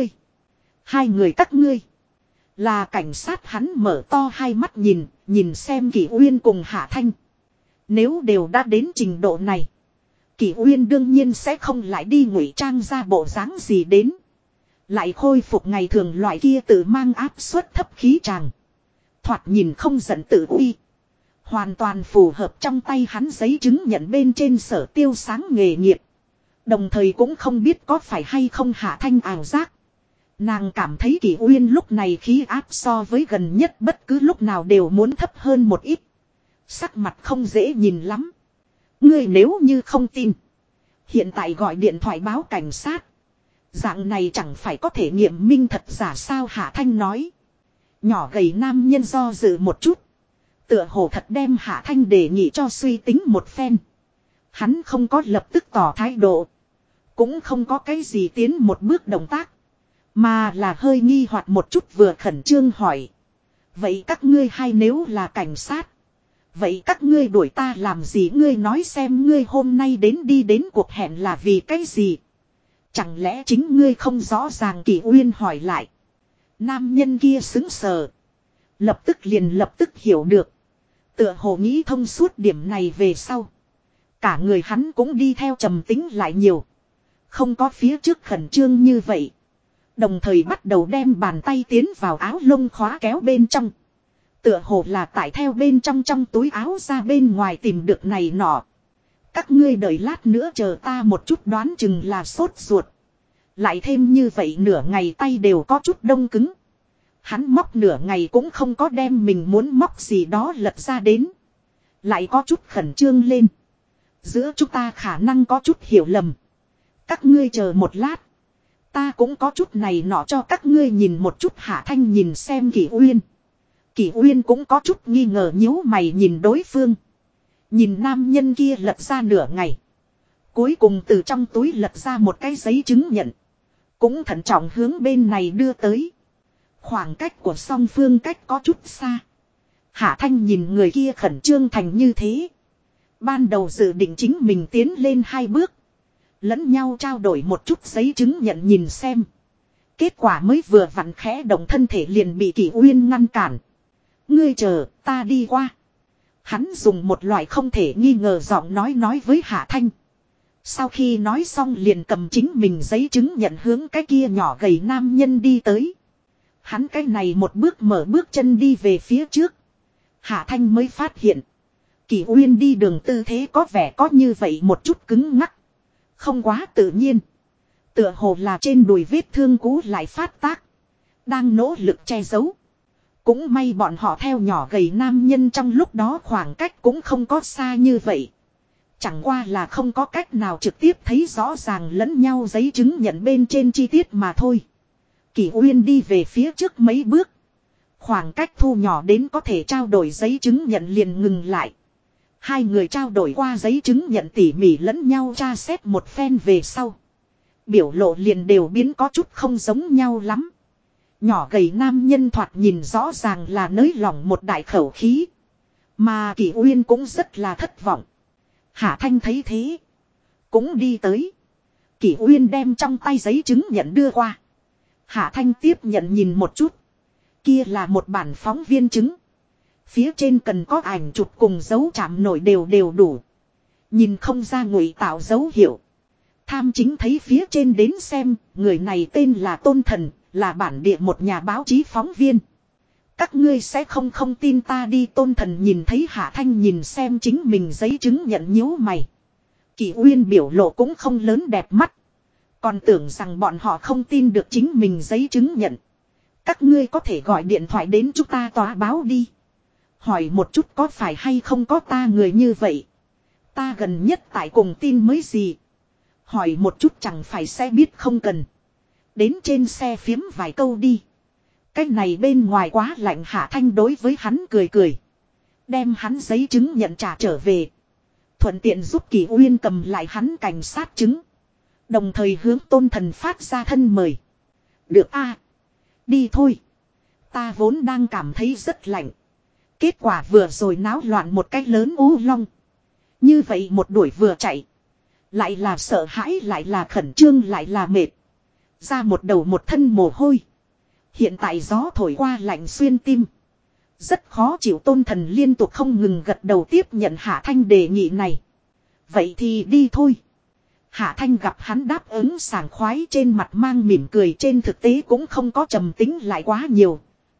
các ngươi. Là cảnh sát. Hắn mở to hai mắt nhìn xem Kỷ Uyên cùng Hạ Thanh. Nếu đều đã đến trình độ này. Kỷ Uyên đương nhiên sẽ không lại đi ngụy trang ra bộ dáng gì đến. Lại khôi phục ngày thường loại kia tự mang áp suất thấp khí tràng. Thoạt nhìn không giận tự uy. Hoàn toàn phù hợp trong tay hắn giấy chứng nhận bên trên sở tiêu sáng nghề nghiệp. Đồng thời cũng không biết có phải hay không Hạ Thanh ảo giác. Nàng cảm thấy Kỷ Uyên lúc này khí áp so với gần nhất bất cứ lúc nào đều muốn thấp hơn một ít. Sắc mặt không dễ nhìn lắm. Ngươi nếu như không tin. Hiện tại gọi điện thoại báo cảnh sát. Dạng này chẳng phải có thể nghiệm minh thật giả sao Hạ Thanh nói. Nhỏ gầy nam nhân do dự một chút. Tựa hồ thật đem Hạ Thanh đề nghị cho suy tính một phen. Hắn không có lập tức tỏ thái độ. Cũng không có cái gì tiến một bước động tác. Mà là hơi nghi hoặc một chút vừa khẩn trương hỏi. Vậy các ngươi hay nếu là cảnh sát. Vậy các ngươi đuổi ta làm gì ngươi nói xem ngươi hôm nay đi đến cuộc hẹn là vì cái gì. Chẳng lẽ chính ngươi không rõ ràng Kỷ Uyên hỏi lại. Nam nhân kia sững sờ. Lập tức hiểu được. Tựa hồ nghĩ thông suốt điểm này về sau. Cả người hắn cũng đi theo trầm tính lại nhiều. Không có phía trước khẩn trương như vậy. Đồng thời bắt đầu đem bàn tay tiến vào áo lông khóa kéo bên trong. Tựa hồ là tại theo bên trong túi áo ra bên ngoài tìm được này nọ. Các ngươi đợi lát nữa chờ ta một chút đoán chừng là sốt ruột. Lại thêm như vậy nửa ngày tay đều có chút đông cứng. Hắn móc nửa ngày cũng không có đem mình muốn móc gì đó lật ra đến. Lại có chút khẩn trương lên. Giữa chúng ta khả năng có chút hiểu lầm. Các ngươi chờ một lát. Ta cũng có chút này nọ cho các ngươi nhìn một chút. Hạ Thanh nhìn xem Kỷ Uyên. Kỷ Uyên cũng có chút nghi ngờ nhíu mày nhìn đối phương. Nhìn nam nhân kia lật ra nửa ngày. Cuối cùng từ trong túi lật ra một cái giấy chứng nhận. Cũng thận trọng hướng bên này đưa tới. Khoảng cách của song phương cách có chút xa. Hạ Thanh nhìn người kia khẩn trương thành như thế. Ban đầu dự định chính mình tiến lên 2 bước. Lẫn nhau trao đổi một chút giấy chứng nhận nhìn xem. Kết quả mới vừa vặn khẽ động thân thể liền bị Kỷ Uyên ngăn cản. Ngươi chờ, ta đi qua. Hắn dùng một loại không thể nghi ngờ giọng nói với Hạ Thanh. Sau khi nói xong liền cầm chính mình giấy chứng nhận hướng cái kia nhỏ gầy nam nhân đi tới. Hắn cái này một bước mở bước chân đi về phía trước. Hạ Thanh mới phát hiện. Kỷ Uyên đi đường tư thế có vẻ có như vậy một chút cứng ngắc. Không quá tự nhiên. Tựa hồ là trên đùi vết thương cũ lại phát tác. Đang nỗ lực che giấu. Cũng may bọn họ theo nhỏ gầy nam nhân trong lúc đó khoảng cách cũng không có xa như vậy. Chẳng qua là không có cách nào trực tiếp thấy rõ ràng lẫn nhau giấy chứng nhận bên trên chi tiết mà thôi. Kỷ Uyên đi về phía trước mấy bước. Khoảng cách thu nhỏ đến có thể trao đổi giấy chứng nhận liền ngừng lại. Hai người trao đổi qua giấy chứng nhận tỉ mỉ lẫn nhau tra xét một phen về sau. Biểu lộ liền đều biến có chút không giống nhau lắm. Nhỏ gầy nam nhân thoạt nhìn rõ ràng là nới lỏng một đại khẩu khí. Mà Kỷ Uyên cũng rất là thất vọng. Hạ Thanh thấy thế. Cũng đi tới. Kỷ Uyên đem trong tay giấy chứng nhận đưa qua. Hạ Thanh tiếp nhận nhìn một chút. Kia là một bản phóng viên chứng. Phía trên cần có ảnh chụp cùng dấu chạm nổi đều đủ. Nhìn không ra ngụy tạo dấu hiệu. Tham chính thấy phía trên đến xem, người này tên là Tôn Thần, là bản địa một nhà báo chí phóng viên. Các ngươi sẽ không tin ta đi. Tôn Thần nhìn thấy Hạ Thanh nhìn xem chính mình giấy chứng nhận nhíu mày. Kỷ Uyên biểu lộ cũng không lớn đẹp mắt. Còn tưởng rằng bọn họ không tin được chính mình giấy chứng nhận. Các ngươi có thể gọi điện thoại đến chúng ta tòa báo đi. Hỏi một chút có phải hay không có ta người như vậy. Ta gần nhất tại cùng tin mới gì. Hỏi một chút chẳng phải sẽ biết không cần. Đến trên xe phiếm vài câu đi. Cái này bên ngoài quá lạnh. Hạ Thanh đối với hắn cười cười. Đem hắn giấy chứng nhận trả trở về. Thuận tiện giúp Kỷ Uyên cầm lại hắn cảnh sát chứng. Đồng thời hướng Tôn Thần phát ra thân mời. Được a, đi thôi. Ta vốn đang cảm thấy rất lạnh. Kết quả vừa rồi náo loạn một cái lớn u long. Như vậy một đuổi vừa chạy. Lại là sợ hãi, lại là khẩn trương, lại là mệt. Ra một đầu một thân mồ hôi. Hiện tại gió thổi qua lạnh xuyên tim. Rất khó chịu. Tôn Thần liên tục không ngừng gật đầu tiếp nhận Hạ Thanh đề nghị này. Vậy thì đi thôi. Hạ Thanh gặp hắn đáp ứng sảng khoái trên mặt mang mỉm cười, trên thực tế cũng không có trầm tính lại quá nhiều.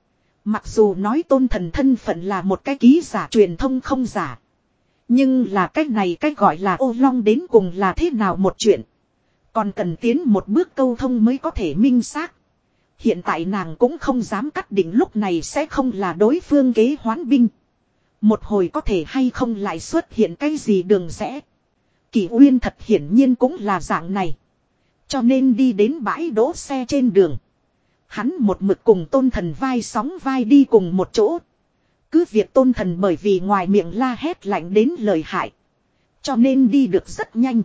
Mặc dù nói Tôn Thần thân phận là một cái ký giả truyền thông không giả. Nhưng là cách này cách gọi là ô long đến cùng là thế nào một chuyện. Còn cần tiến một bước câu thông mới có thể minh xác. Hiện tại nàng cũng không dám cắt định lúc này sẽ không là đối phương kế hoán binh. Một hồi có thể hay không lại xuất hiện cái gì đường rẽ. Kỷ Uyên thật hiển nhiên cũng là dạng này. Cho nên đi đến bãi đỗ xe trên đường. Hắn một mực cùng Tôn Thần vai sóng vai đi cùng một chỗ. Cứ việc Tôn Thần bởi vì ngoài miệng la hét lạnh đến lời hại. Cho nên đi được rất nhanh.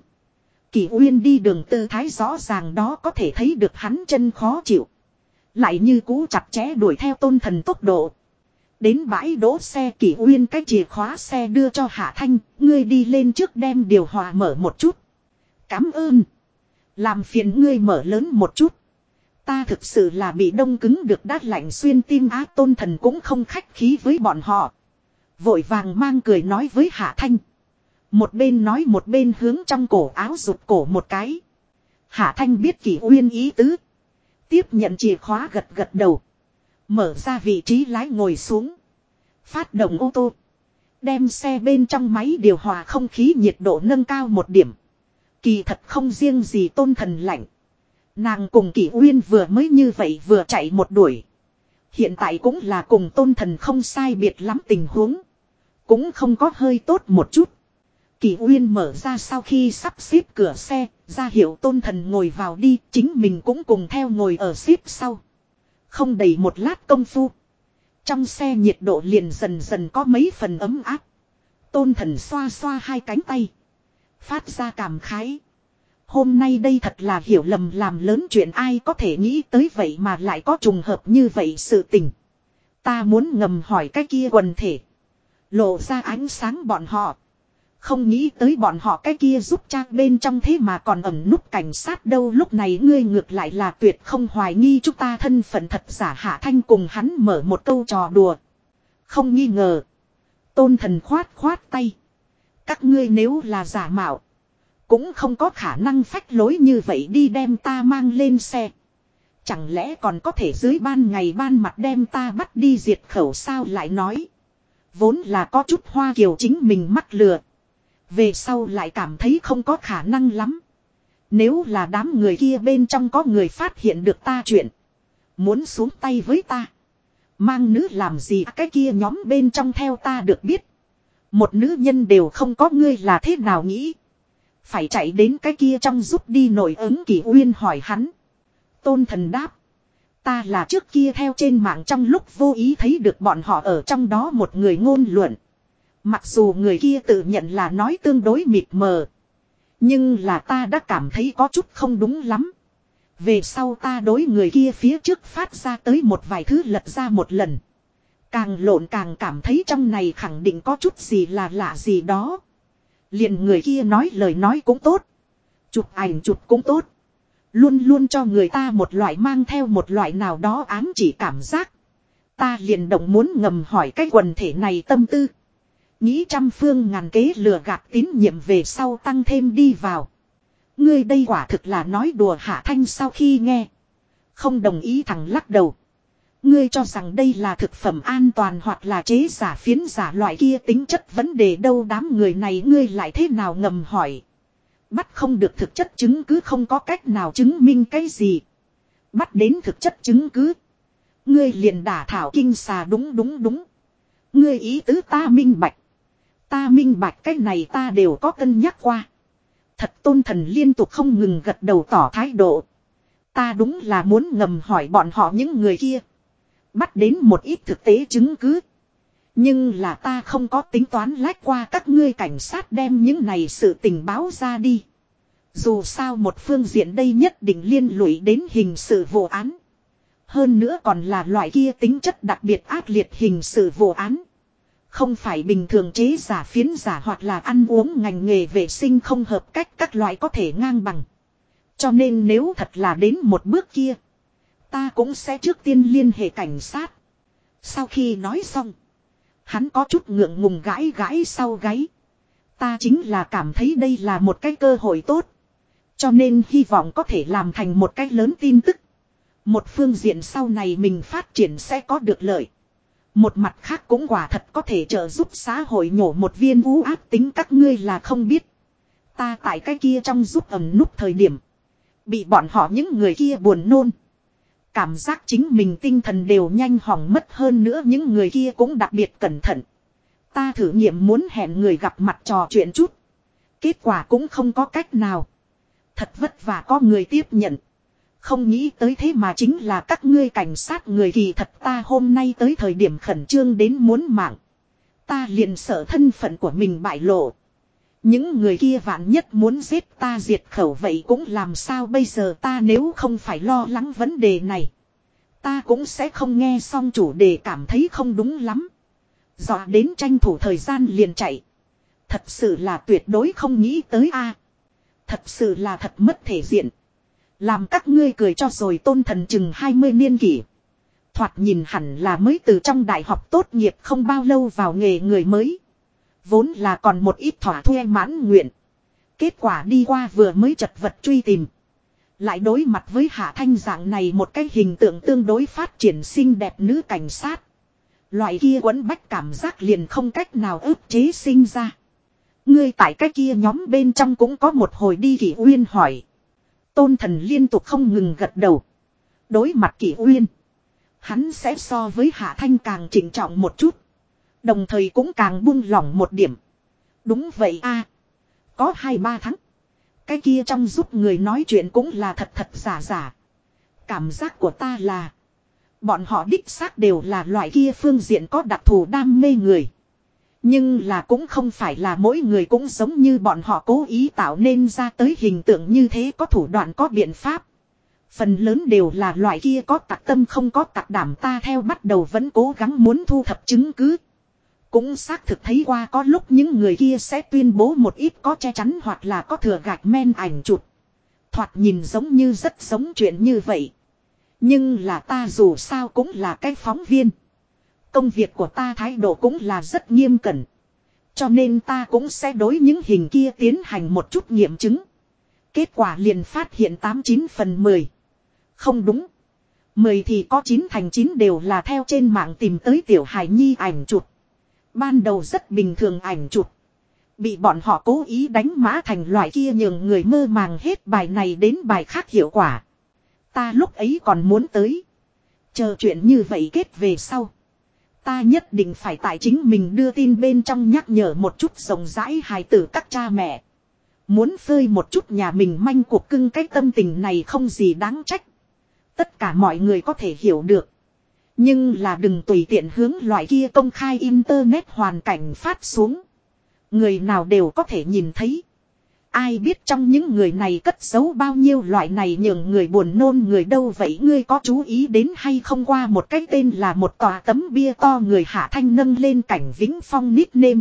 Kỷ Uyên đi đường tư thái rõ ràng đó có thể thấy được hắn chân khó chịu. Lại như cú chặt chẽ đuổi theo Tôn Thần tốc độ. Đến bãi đỗ xe Kỷ Uyên cái chìa khóa xe đưa cho Hạ Thanh. Ngươi đi lên trước đem điều hòa mở một chút. Cảm ơn. Làm phiền ngươi mở lớn một chút. Ta thực sự là bị đông cứng được đát lạnh xuyên tim á. Tôn Thần cũng không khách khí với bọn họ. Vội vàng mang cười nói với Hạ Thanh. Một bên nói một bên hướng trong cổ áo rụt cổ một cái. Hạ Thanh biết Kỷ Uyên ý tứ. Tiếp nhận chìa khóa gật gật đầu. Mở ra vị trí lái ngồi xuống. Phát động ô tô. Đem xe bên trong máy điều hòa không khí nhiệt độ nâng cao một điểm. Kỳ thật không riêng gì Tôn Thần lạnh. Nàng cùng Kỷ Uyên vừa mới như vậy vừa chạy một đuổi. Hiện tại cũng là cùng Tôn Thần không sai biệt lắm tình huống. Cũng không có hơi tốt một chút. Kỷ Uyên mở ra sau khi sắp xếp cửa xe, ra hiệu Tôn Thần ngồi vào đi, chính mình cũng cùng theo ngồi ở xếp sau. Không đầy một lát công phu. Trong xe nhiệt độ liền dần dần có mấy phần ấm áp. Tôn Thần xoa xoa hai cánh tay. Phát ra cảm khái. Hôm nay đây thật là hiểu lầm làm lớn chuyện, ai có thể nghĩ tới vậy mà lại có trùng hợp như vậy sự tình. Ta muốn ngầm hỏi cái kia quần thể. Lộ ra ánh sáng bọn họ. Không nghĩ tới bọn họ cái kia giúp cha bên trong thế mà còn ẩn núp cảnh sát đâu. Lúc này ngươi ngược lại là tuyệt không hoài nghi chúng ta thân phận thật giả. Hạ Thanh cùng hắn mở một câu trò đùa. Không nghi ngờ. Tôn Thần khoát khoát tay. Các ngươi nếu là giả mạo. Cũng không có khả năng phách lối như vậy đi đem ta mang lên xe. Chẳng lẽ còn có thể dưới ban ngày ban mặt đem ta bắt đi diệt khẩu sao lại nói. Vốn là có chút Hoa Kiều chính mình mắc lừa. Về sau lại cảm thấy không có khả năng lắm. Nếu là đám người kia bên trong có người phát hiện được ta chuyện. Muốn xuống tay với ta. Mang nữ làm gì cái kia nhóm bên trong theo ta được biết. Một nữ nhân đều không có, ngươi là thế nào nghĩ. Phải chạy đến cái kia trong giúp đi nổi ứng. Kỷ Uyên hỏi hắn. Tôn Thần đáp. Ta là trước kia theo trên mạng trong lúc vô ý thấy được bọn họ ở trong đó một người ngôn luận. Mặc dù người kia tự nhận là nói tương đối mịt mờ. Nhưng là ta đã cảm thấy có chút không đúng lắm. Về sau ta đối người kia phía trước phát ra tới một vài thứ lật ra một lần. Càng lộn càng cảm thấy trong này khẳng định có chút gì là lạ gì đó. Liền người kia nói lời nói cũng tốt. Chụp ảnh chụp cũng tốt. Luôn luôn cho người ta một loại mang theo một loại nào đó ám chỉ cảm giác. Ta liền động muốn ngầm hỏi cái quần thể này tâm tư. Nghĩ trăm phương ngàn kế lừa gạt tín nhiệm về sau tăng thêm đi vào. Ngươi đây quả thực là nói đùa. Hạ Thanh sau khi nghe. Không đồng ý thẳng lắc đầu. Ngươi cho rằng đây là thực phẩm an toàn hoặc là chế giả phiến giả loại kia tính chất vấn đề đâu. Đám người này ngươi lại thế nào ngầm hỏi. Bắt không được thực chất chứng cứ, không có cách nào chứng minh cái gì. Bắt đến thực chất chứng cứ. Ngươi liền đả thảo kinh xà. Đúng. Ngươi ý tứ ta minh bạch. Ta minh bạch cái này ta đều có cân nhắc qua. Thật. Tôn Thần liên tục không ngừng gật đầu tỏ thái độ. Ta đúng là muốn ngầm hỏi bọn họ những người kia. Bắt đến một ít thực tế chứng cứ. Nhưng là ta không có tính toán lách qua các ngươi cảnh sát đem những này sự tình báo ra đi. Dù sao một phương diện đây nhất định liên lụy đến hình sự vụ án. Hơn nữa còn là loại kia tính chất đặc biệt ác liệt hình sự vụ án. Không phải bình thường chế giả phiến giả hoặc là ăn uống ngành nghề vệ sinh không hợp cách các loại có thể ngang bằng. Cho nên nếu thật là đến một bước kia. Ta cũng sẽ trước tiên liên hệ cảnh sát. Sau khi nói xong. Hắn có chút ngượng ngùng gãi gãi sau gáy. Ta chính là cảm thấy đây là một cái cơ hội tốt. Cho nên hy vọng có thể làm thành một cái lớn tin tức. Một phương diện sau này mình phát triển sẽ có được lợi. Một mặt khác cũng quả thật có thể trợ giúp xã hội nhổ một viên u ác tính. Các ngươi là không biết. Ta tại cái kia trong giúp ẩm núp thời điểm. Bị bọn họ những người kia buồn nôn. Cảm giác chính mình tinh thần đều nhanh hỏng mất, hơn nữa những người kia cũng đặc biệt cẩn thận. Ta thử nghiệm muốn hẹn người gặp mặt trò chuyện chút. Kết quả cũng không có cách nào. Thật vất vả có người tiếp nhận. Không nghĩ tới thế mà chính là các ngươi cảnh sát người, kỳ thật ta hôm nay tới thời điểm khẩn trương đến muốn mạng. Ta liền sợ thân phận của mình bại lộ. Những người kia vạn nhất muốn giết ta diệt khẩu, vậy cũng làm sao bây giờ? Ta nếu không phải lo lắng vấn đề này, ta cũng sẽ không nghe xong chủ đề cảm thấy không đúng lắm. Dọa đến tranh thủ thời gian liền chạy. Thật sự là tuyệt đối không nghĩ tới a. Thật sự là thật mất thể diện. Làm các ngươi cười cho rồi. Tôn Thần chừng 20 niên kỷ. Thoạt nhìn hẳn là mới từ trong đại học tốt nghiệp không bao lâu vào nghề người mới. Vốn là còn một ít thỏa thuê mãn nguyện. Kết quả đi qua vừa mới chật vật truy tìm. Lại đối mặt với Hạ Thanh dạng này một cái hình tượng tương đối phát triển xinh đẹp nữ cảnh sát. Loại kia quấn bách cảm giác liền không cách nào ức chế sinh ra. Ngươi tại cái kia nhóm bên trong cũng có một hồi đi, Kỷ Uyên hỏi. Tôn Thần liên tục không ngừng gật đầu. Đối mặt Kỷ Uyên, hắn sẽ so với Hạ Thanh càng chỉnh trọng một chút. Đồng thời cũng càng buông lỏng một điểm. Đúng vậy a, có 2-3 tháng. Cái kia trong giúp người nói chuyện cũng là thật thật giả giả. Cảm giác của ta là bọn họ đích xác đều là loại kia phương diện có đặc thù đam mê người. Nhưng là cũng không phải là mỗi người cũng giống như bọn họ cố ý tạo nên ra tới hình tượng như thế, có thủ đoạn có biện pháp. Phần lớn đều là loại kia có tặc tâm không có tặc đảm. Ta theo bắt đầu vẫn cố gắng muốn thu thập chứng cứ. Cũng xác thực thấy qua có lúc những người kia sẽ tuyên bố một ít có che chắn hoặc là có thừa gạch men ảnh chụp. Thoạt nhìn giống như rất giống chuyện như vậy. Nhưng là ta dù sao cũng là cái phóng viên. Công việc của ta thái độ cũng là rất nghiêm cẩn. Cho nên ta cũng sẽ đối những hình kia tiến hành một chút nghiệm chứng. Kết quả liền phát hiện 89 phần 10. Không đúng. 10 thì có 9 thành 9 đều là theo trên mạng tìm tới tiểu hài nhi ảnh chụp. Ban đầu rất bình thường ảnh chụp. Bị bọn họ cố ý đánh mã thành loại kia nhường người mơ màng hết bài này đến bài khác hiệu quả. Ta lúc ấy còn muốn tới. Chờ chuyện như vậy kết về sau. Ta nhất định phải tại chính mình đưa tin bên trong nhắc nhở một chút rộng rãi hài tử các cha mẹ. Muốn phơi một chút nhà mình manh cuộc cưng, cái tâm tình này không gì đáng trách. Tất cả mọi người có thể hiểu được. Nhưng là đừng tùy tiện hướng loại kia công khai internet hoàn cảnh phát xuống. Người nào đều có thể nhìn thấy. Ai biết trong những người này cất giấu bao nhiêu loại này nhường người buồn nôn người đâu. Vậy ngươi có chú ý đến hay không? Qua một cái tên là một tòa tấm bia to người Hạ Thanh nâng lên Cảnh Vĩnh Phong nickname.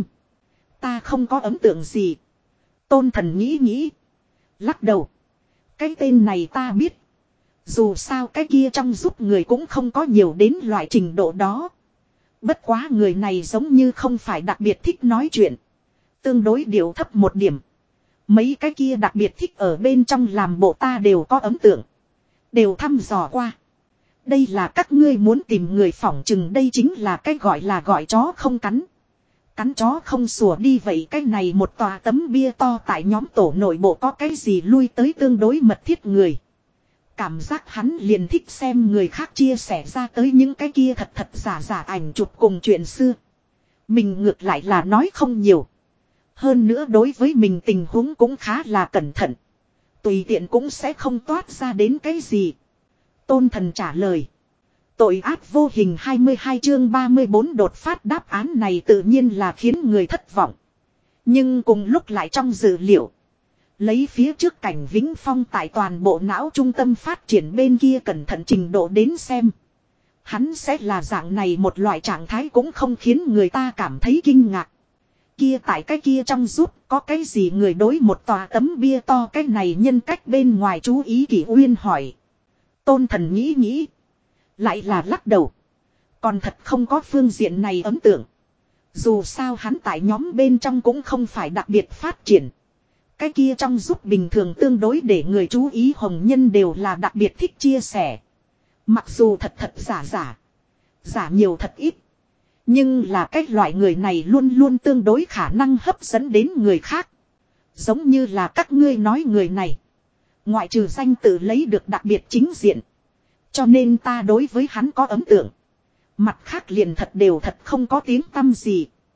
Ta không có ấn tượng gì. Tôn Thần nghĩ nghĩ. Lắc đầu. Cái tên này ta biết. Dù sao cái kia trong giúp người cũng không có nhiều đến loại trình độ đó. Bất quá người này giống như không phải đặc biệt thích nói chuyện. Tương đối điệu thấp một điểm. Mấy cái kia đặc biệt thích ở bên trong làm bộ ta đều có ấn tượng. Đều thăm dò qua. Đây là các ngươi muốn tìm người phỏng chừng đây chính là cái gọi là gọi chó không cắn. Cắn chó không sủa đi. Vậy cái này một tòa tấm bia to tại nhóm tổ nội bộ có cái gì lui tới tương đối mật thiết người. Cảm giác hắn liền thích xem người khác chia sẻ ra tới những cái kia thật thật giả giả ảnh chụp cùng chuyện xưa. Mình ngược lại là nói không nhiều. Hơn nữa đối với mình tình huống cũng khá là cẩn thận. Tùy tiện cũng sẽ không toát ra đến cái gì. Tôn Thần trả lời. Tội ác vô hình 22 chương 34 đột phát. Đáp án này tự nhiên là khiến người thất vọng. Nhưng cùng lúc lại trong dữ liệu. Lấy phía trước Cảnh Vĩnh Phong tại toàn bộ não trung tâm phát triển bên kia cẩn thận trình độ đến xem. Hắn sẽ là dạng này một loại trạng thái cũng không khiến người ta cảm thấy kinh ngạc. Kia tại cái kia trong giúp có cái gì người đối một tòa tấm bia to cái này nhân cách bên ngoài chú ý? Kỷ Uyên hỏi. Tôn Thần nghĩ nghĩ. Lại là lắc đầu. Còn thật không có phương diện này ấn tượng. Dù sao hắn tại nhóm bên trong cũng không phải đặc biệt phát triển. Cái kia trong giúp bình thường tương đối để người chú ý hồng nhân đều là đặc biệt thích chia sẻ. Mặc dù thật thật giả giả. Giả nhiều thật ít. Nhưng là cái loại người này luôn luôn tương đối khả năng hấp dẫn đến người khác. Giống như là các ngươi nói người này. Ngoại trừ danh tự lấy được đặc biệt chính diện. Cho nên ta đối với hắn có ấn tượng. Mặt khác liền thật đều thật không có tiếng tăm gì.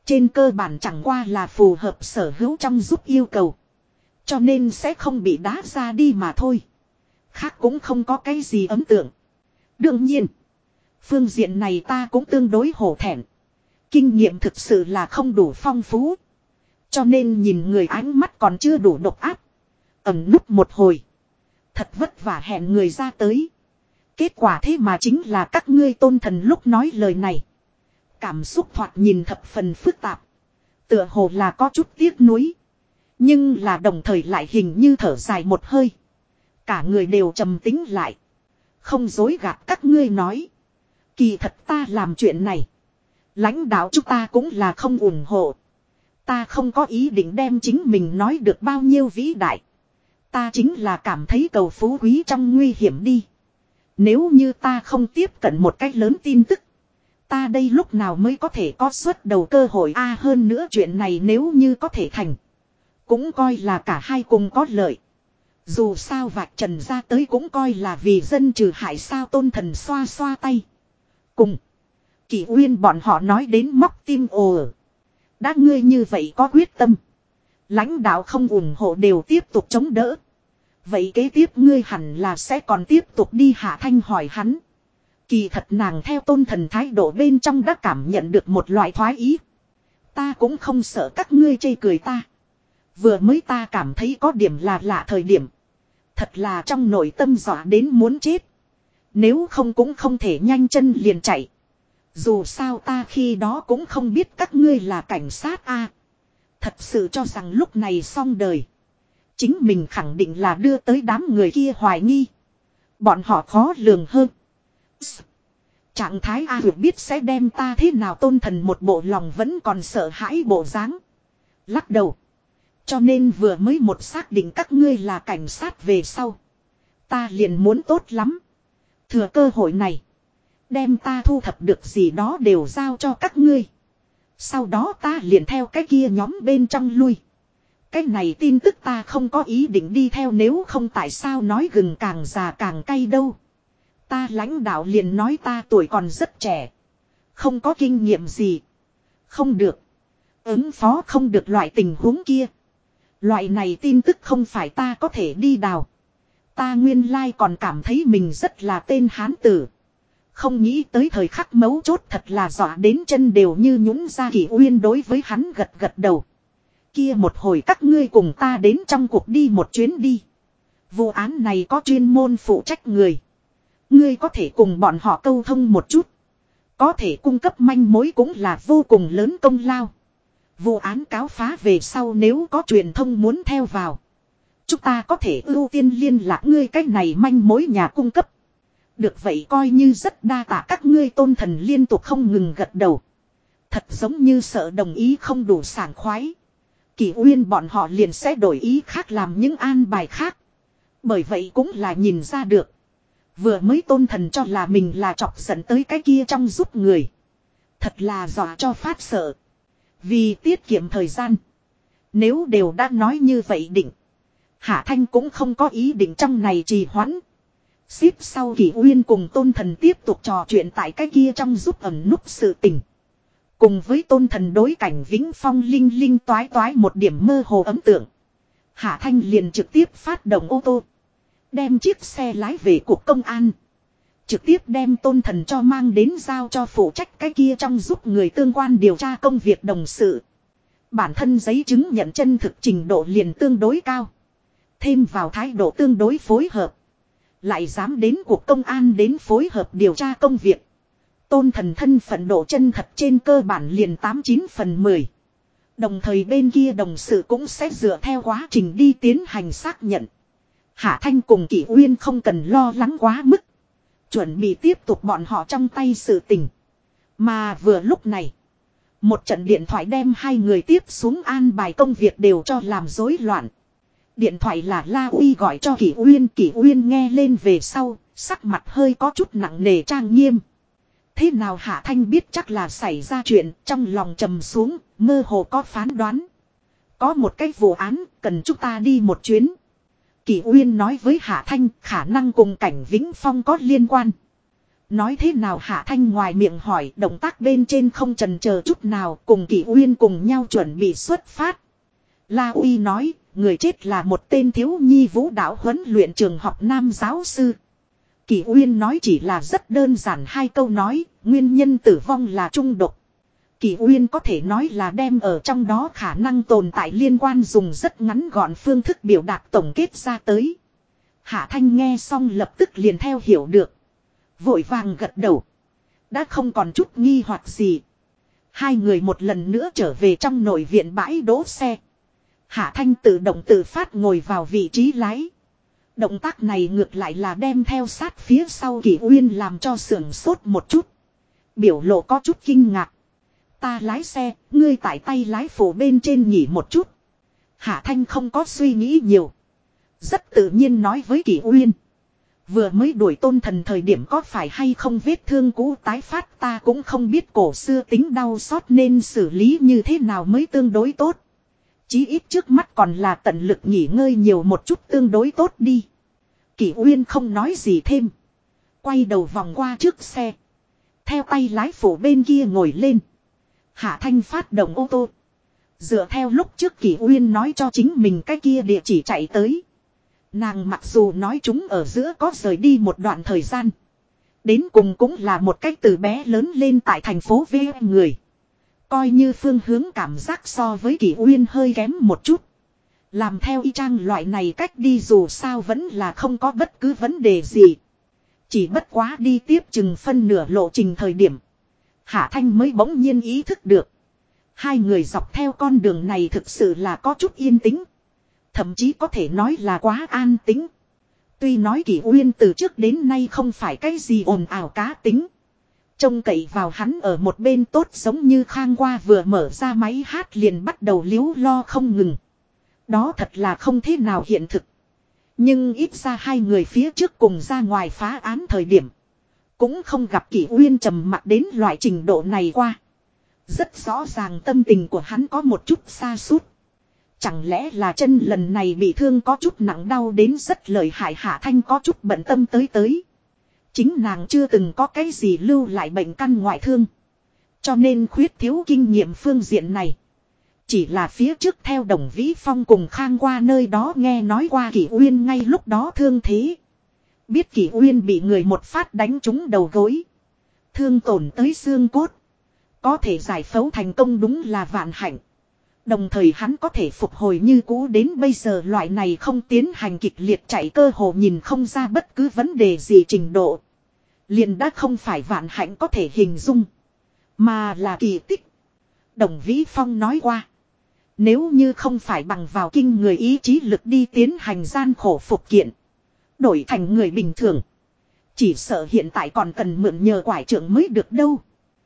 Trên cơ bản chẳng qua là phù hợp sở hữu trong giúp yêu cầu. Cho nên sẽ không bị đá ra đi mà thôi. Khác cũng không có cái gì ấn tượng. Đương nhiên. Phương diện này ta cũng tương đối hổ thẹn. Kinh nghiệm thực sự là không đủ phong phú. Cho nên nhìn người ánh mắt còn chưa đủ độc áp. Ẩn núp một hồi. Thật vất vả hẹn người ra tới. Kết quả thế mà chính là các ngươi tôn thần lúc nói lời này. Cảm xúc thoạt nhìn thập phần phức tạp. Tựa hồ là có chút tiếc nuối. Nhưng là đồng thời lại hình như thở dài một hơi. Cả người đều trầm tính lại. Không dối gạt các ngươi nói. Kỳ thật ta làm chuyện này. Lãnh đạo chúng ta cũng là không ủng hộ. Ta không có ý định đem chính mình nói được bao nhiêu vĩ đại. Ta chính là cảm thấy cầu phú quý trong nguy hiểm đi. Nếu như ta không tiếp cận một cách lớn tin tức. Ta đây lúc nào mới có thể có xuất đầu cơ hội hơn nữa chuyện này nếu như có thể thành. Cũng coi là cả hai cùng có lợi. Dù sao vạch trần ra tới cũng coi là vì dân trừ hại sao tôn thần xoa xoa tay. Cùng. Kỷ Uyên bọn họ nói đến móc tim ồ. Đã ngươi như vậy có quyết tâm. Lãnh đạo không ủng hộ đều tiếp tục chống đỡ. Vậy kế tiếp ngươi hẳn là sẽ còn tiếp tục đi. Hạ Thanh hỏi hắn. Kỳ thật nàng theo tôn thần thái độ bên trong đã cảm nhận được một loại thoái ý. Ta cũng không sợ các ngươi chê cười ta. Vừa mới ta cảm thấy có điểm là lạ thời điểm. Thật là trong nội tâm dọa đến muốn chết. Nếu không cũng không thể nhanh chân liền chạy. Dù sao ta khi đó cũng không biết các ngươi là cảnh sát Thật sự cho rằng lúc này xong đời. Chính mình khẳng định là đưa tới đám người kia hoài nghi. Bọn họ khó lường hơn. Trạng thái hiểu biết sẽ đem ta thế nào tôn thần một bộ lòng vẫn còn sợ hãi bộ dáng. Lắc đầu. Cho nên vừa mới một xác định các ngươi là cảnh sát về sau. Ta liền muốn tốt lắm. Thừa cơ hội này. Đem ta thu thập được gì đó đều giao cho các ngươi. Sau đó ta liền theo cái kia nhóm bên trong lui. Cái này tin tức ta không có ý định đi theo nếu không tại sao nói gừng càng già càng cay đâu. Ta lãnh đạo liền nói ta tuổi còn rất trẻ. Không có kinh nghiệm gì. Không được. Ứng phó không được loại tình huống kia. Loại này tin tức không phải ta có thể đi đào. Ta nguyên lai còn cảm thấy mình rất là tên hán tử. Không nghĩ tới thời khắc mấu chốt thật là dọa đến chân đều như nhũn ra. Kỷ Uyên đối với hắn gật gật đầu. Kia một hồi các ngươi cùng ta đến trong cuộc đi một chuyến đi. Vụ án này có chuyên môn phụ trách người. Ngươi có thể cùng bọn họ câu thông một chút. Có thể cung cấp manh mối cũng là vô cùng lớn công lao. Vụ án cáo phá về sau nếu có truyền thông muốn theo vào. Chúng ta có thể ưu tiên liên lạc ngươi cách này manh mối nhà cung cấp. Được vậy coi như rất đa tạ các ngươi tôn thần liên tục không ngừng gật đầu. Thật giống như sợ đồng ý không đủ sảng khoái. Kỷ Uyên bọn họ liền sẽ đổi ý khác làm những an bài khác. Bởi vậy cũng là nhìn ra được. Vừa mới tôn thần cho là mình là chọc giận tới cái kia trong giúp người. Thật là dọa cho phát sợ. Vì tiết kiệm thời gian. Nếu đều đã nói như vậy định. Hạ Thanh cũng không có ý định trong này trì hoãn. Xếp sau Kỷ Uyên cùng tôn thần tiếp tục trò chuyện tại cái kia trong giúp ẩn núp sự tình. Cùng với tôn thần đối cảnh Vĩnh Phong linh linh toái toái một điểm mơ hồ ấn tượng. Hạ Thanh liền trực tiếp phát động ô tô. Đem chiếc xe lái về cục công an. Trực tiếp đem tôn thần cho mang đến giao cho phụ trách cái kia trong giúp người tương quan điều tra công việc đồng sự. Bản thân giấy chứng nhận chân thực trình độ liền tương đối cao. Thêm vào thái độ tương đối phối hợp. Lại dám đến cuộc công an đến phối hợp điều tra công việc. Tôn thần thân phận độ chân thật trên cơ bản liền 89/10. Đồng thời bên kia đồng sự cũng sẽ dựa theo quá trình đi tiến hành xác nhận. Hạ Thanh cùng Kỷ Uyên không cần lo lắng quá mức. Chuẩn bị tiếp tục bọn họ trong tay sự tình. Mà vừa lúc này. Một trận điện thoại đem hai người tiếp xuống an bài công việc đều cho làm rối loạn. Điện thoại là La Uy gọi cho Kỷ Uyên. Kỷ Uyên nghe lên về sau. Sắc mặt hơi có chút nặng nề trang nghiêm. Thế nào Hạ Thanh biết chắc là xảy ra chuyện. Trong lòng trầm xuống. Mơ hồ có phán đoán. Có một cái vụ án cần chúng ta đi một chuyến. Kỷ Uyên nói với Hạ Thanh khả năng cùng cảnh Vĩnh Phong có liên quan. Nói thế nào Hạ Thanh ngoài miệng hỏi, động tác bên trên không chần chờ chút nào, cùng Kỷ Uyên cùng nhau chuẩn bị xuất phát. La Uy nói, người chết là một tên thiếu nhi vũ đạo huấn luyện trường học nam giáo sư. Kỷ Uyên nói chỉ là rất đơn giản hai câu nói, nguyên nhân tử vong là trung độc. Kỷ Uyên có thể nói là đem ở trong đó khả năng tồn tại liên quan dùng rất ngắn gọn phương thức biểu đạt tổng kết ra tới. Hạ Thanh nghe xong lập tức liền theo hiểu được. Vội vàng gật đầu. Đã không còn chút nghi hoặc gì. Hai người một lần nữa trở về trong nội viện bãi đỗ xe. Hạ Thanh tự động tự phát ngồi vào vị trí lái. Động tác này ngược lại là đem theo sát phía sau Kỷ Uyên làm cho sưởng sốt một chút. Biểu lộ có chút kinh ngạc. Ta lái xe, ngươi tại tay lái phụ bên trên nghỉ một chút. Hạ Thanh không có suy nghĩ nhiều. Rất tự nhiên nói với Kỷ Uyên. Vừa mới đuổi Tôn Thần thời điểm có phải hay không vết thương cũ tái phát ta cũng không biết cổ xưa tính đau xót nên xử lý như thế nào mới tương đối tốt. Chí ít trước mắt còn là tận lực nghỉ ngơi nhiều một chút tương đối tốt đi. Kỷ Uyên không nói gì thêm. Quay đầu vòng qua trước xe. Theo tay lái phụ bên kia ngồi lên. Hạ Thanh phát động ô tô. Dựa theo lúc trước Kỷ Uyên nói cho chính mình cái kia địa chỉ chạy tới. Nàng mặc dù nói chúng ở giữa có rời đi một đoạn thời gian. Đến cùng cũng là một cách từ bé lớn lên tại thành phố V người. Coi như phương hướng cảm giác so với Kỷ Uyên hơi kém một chút. Làm theo y chang loại này cách đi dù sao vẫn là không có bất cứ vấn đề gì. Chỉ bất quá đi tiếp chừng phân nửa lộ trình thời điểm. Hạ Thanh mới bỗng nhiên ý thức được. Hai người dọc theo con đường này thực sự là có chút yên tĩnh. Thậm chí có thể nói là quá an tĩnh. Tuy nói Kỷ Uyên từ trước đến nay không phải cái gì ồn ào cá tính. Trông cậy vào hắn ở một bên tốt giống như Khang Qua vừa mở ra máy hát liền bắt đầu liếu lo không ngừng. Đó thật là không thế nào hiện thực. Nhưng ít ra hai người phía trước cùng ra ngoài phá án thời điểm. Cũng không gặp Kỷ Uyên trầm mặc đến loại trình độ này qua. Rất rõ ràng tâm tình của hắn có một chút xa sút. Chẳng lẽ là chân lần này bị thương có chút nặng đau đến rất lợi hại Hạ Thanh có chút bận tâm tới. Chính nàng chưa từng có cái gì lưu lại bệnh căn ngoại thương. Cho nên khuyết thiếu kinh nghiệm phương diện này. Chỉ là phía trước theo Đồng Vĩ Phong cùng Khang Qua nơi đó nghe nói qua Kỷ Uyên ngay lúc đó thương thế. Biết Kỷ Uyên bị người một phát đánh trúng đầu gối. Thương tổn tới xương cốt. Có thể giải phẫu thành công đúng là vạn hạnh. Đồng thời hắn có thể phục hồi như cũ đến bây giờ loại này không tiến hành kịch liệt chạy cơ hồ nhìn không ra bất cứ vấn đề gì trình độ. Liền đã không phải vạn hạnh có thể hình dung. Mà là kỳ tích. Đồng Vĩ Phong nói qua. Nếu như không phải bằng vào kinh người ý chí lực đi tiến hành gian khổ phục kiện. Đổi thành người bình thường. Chỉ sợ hiện tại còn cần mượn nhờ quải trưởng mới được đâu.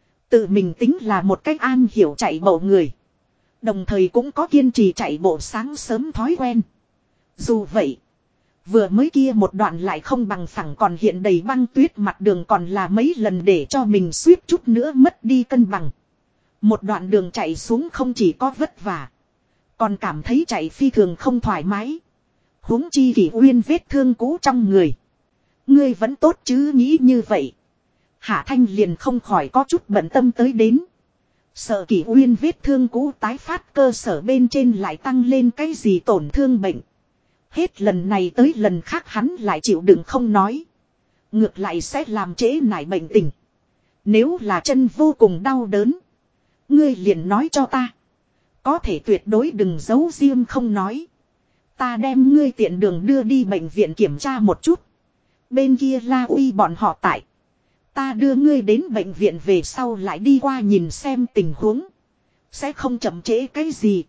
Tự mình tính là một cách an hiểu chạy bộ người. Đồng thời cũng có kiên trì chạy bộ sáng sớm thói quen. Dù vậy. Vừa mới kia một đoạn lại không bằng phẳng còn hiện đầy băng tuyết mặt đường còn là mấy lần để cho mình suýt chút nữa mất đi cân bằng. Một đoạn đường chạy xuống không chỉ có vất vả. Còn cảm thấy chạy phi thường không thoải mái. Huống chi Kỷ Uyên vết thương cũ trong người. Ngươi vẫn tốt chứ nghĩ như vậy. Hạ Thanh liền không khỏi có chút bận tâm tới đến. Sợ Kỷ Uyên vết thương cũ tái phát cơ sở bên trên lại tăng lên cái gì tổn thương bệnh. Hết lần này tới lần khác hắn lại chịu đựng không nói. Ngược lại sẽ làm trễ nải bệnh tình. Nếu là chân vô cùng đau đớn. Ngươi liền nói cho ta. Có thể tuyệt đối đừng giấu riêng không nói. Ta đem ngươi tiện đường đưa đi bệnh viện kiểm tra một chút. Bên kia La Uy bọn họ tại. Ta đưa ngươi đến bệnh viện về sau lại đi qua nhìn xem tình huống. Sẽ không chậm trễ cái gì.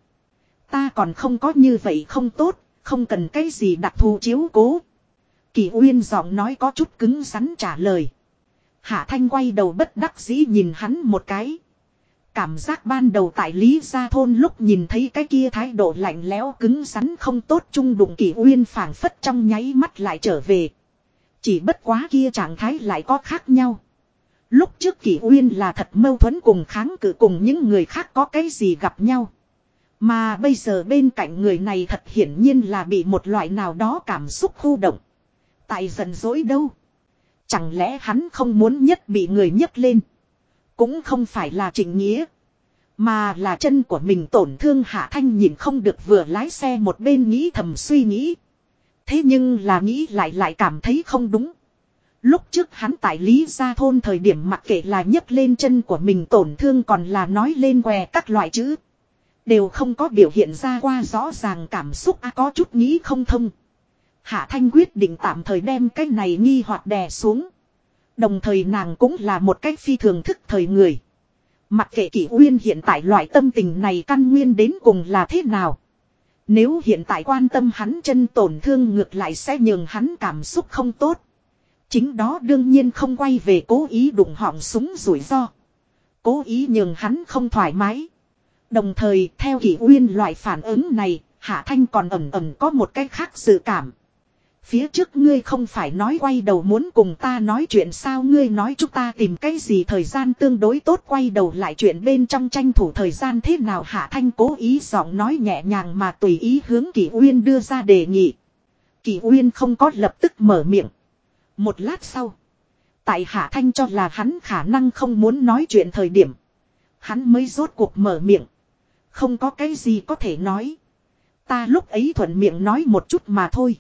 Ta còn không có như vậy không tốt. Không cần cái gì đặc thù chiếu cố. Kỷ Uyên giọng nói có chút cứng rắn trả lời. Hạ Thanh quay đầu bất đắc dĩ nhìn hắn một cái. Cảm giác ban đầu tại Lý Gia Thôn lúc nhìn thấy cái kia thái độ lạnh lẽo cứng rắn không tốt chung đụng Kỷ Uyên phảng phất trong nháy mắt lại trở về. Chỉ bất quá kia trạng thái lại có khác nhau. Lúc trước Kỷ Uyên là thật mâu thuẫn cùng kháng cự cùng những người khác có cái gì gặp nhau. Mà bây giờ bên cạnh người này thật hiển nhiên là bị một loại nào đó cảm xúc khu động. Tại giận dỗi đâu. Chẳng lẽ hắn không muốn nhất bị người nhấc lên. Cũng không phải là Trịnh Nghĩa. Mà là chân của mình tổn thương. Hạ Thanh nhìn không được vừa lái xe một bên nghĩ thầm suy nghĩ. Thế nhưng là nghĩ lại cảm thấy không đúng. Lúc trước hắn tại Lý Gia Thôn thời điểm mặc kệ là nhấc lên chân của mình tổn thương còn là nói lên què các loại chữ. Đều không có biểu hiện ra qua rõ ràng cảm xúc có chút nghĩ không thông. Hạ Thanh quyết định tạm thời đem cái này nghi hoặc đè xuống. Đồng thời nàng cũng là một cách phi thường thức thời người. Mặc kệ Kỷ Uyên hiện tại loại tâm tình này căn nguyên đến cùng là thế nào. Nếu hiện tại quan tâm hắn chân tổn thương ngược lại sẽ nhường hắn cảm xúc không tốt. Chính đó đương nhiên không quay về cố ý đụng họng súng rủi ro. Cố ý nhường hắn không thoải mái. Đồng thời theo Kỷ Uyên loại phản ứng này, Hạ Thanh còn ẩn có một cái khác dự cảm. Phía trước ngươi không phải nói quay đầu muốn cùng ta nói chuyện sao, ngươi nói chúng ta tìm cái gì thời gian tương đối tốt quay đầu lại chuyện bên trong tranh thủ thời gian thế nào. Hạ Thanh cố ý giọng nói nhẹ nhàng mà tùy ý hướng Kỷ Uyên đưa ra đề nghị. Kỷ Uyên không có lập tức mở miệng. Một lát sau, tại Hạ Thanh cho là hắn khả năng không muốn nói chuyện thời điểm, hắn mới rốt cuộc mở miệng. Không có cái gì có thể nói. Ta lúc ấy thuận miệng nói một chút mà thôi.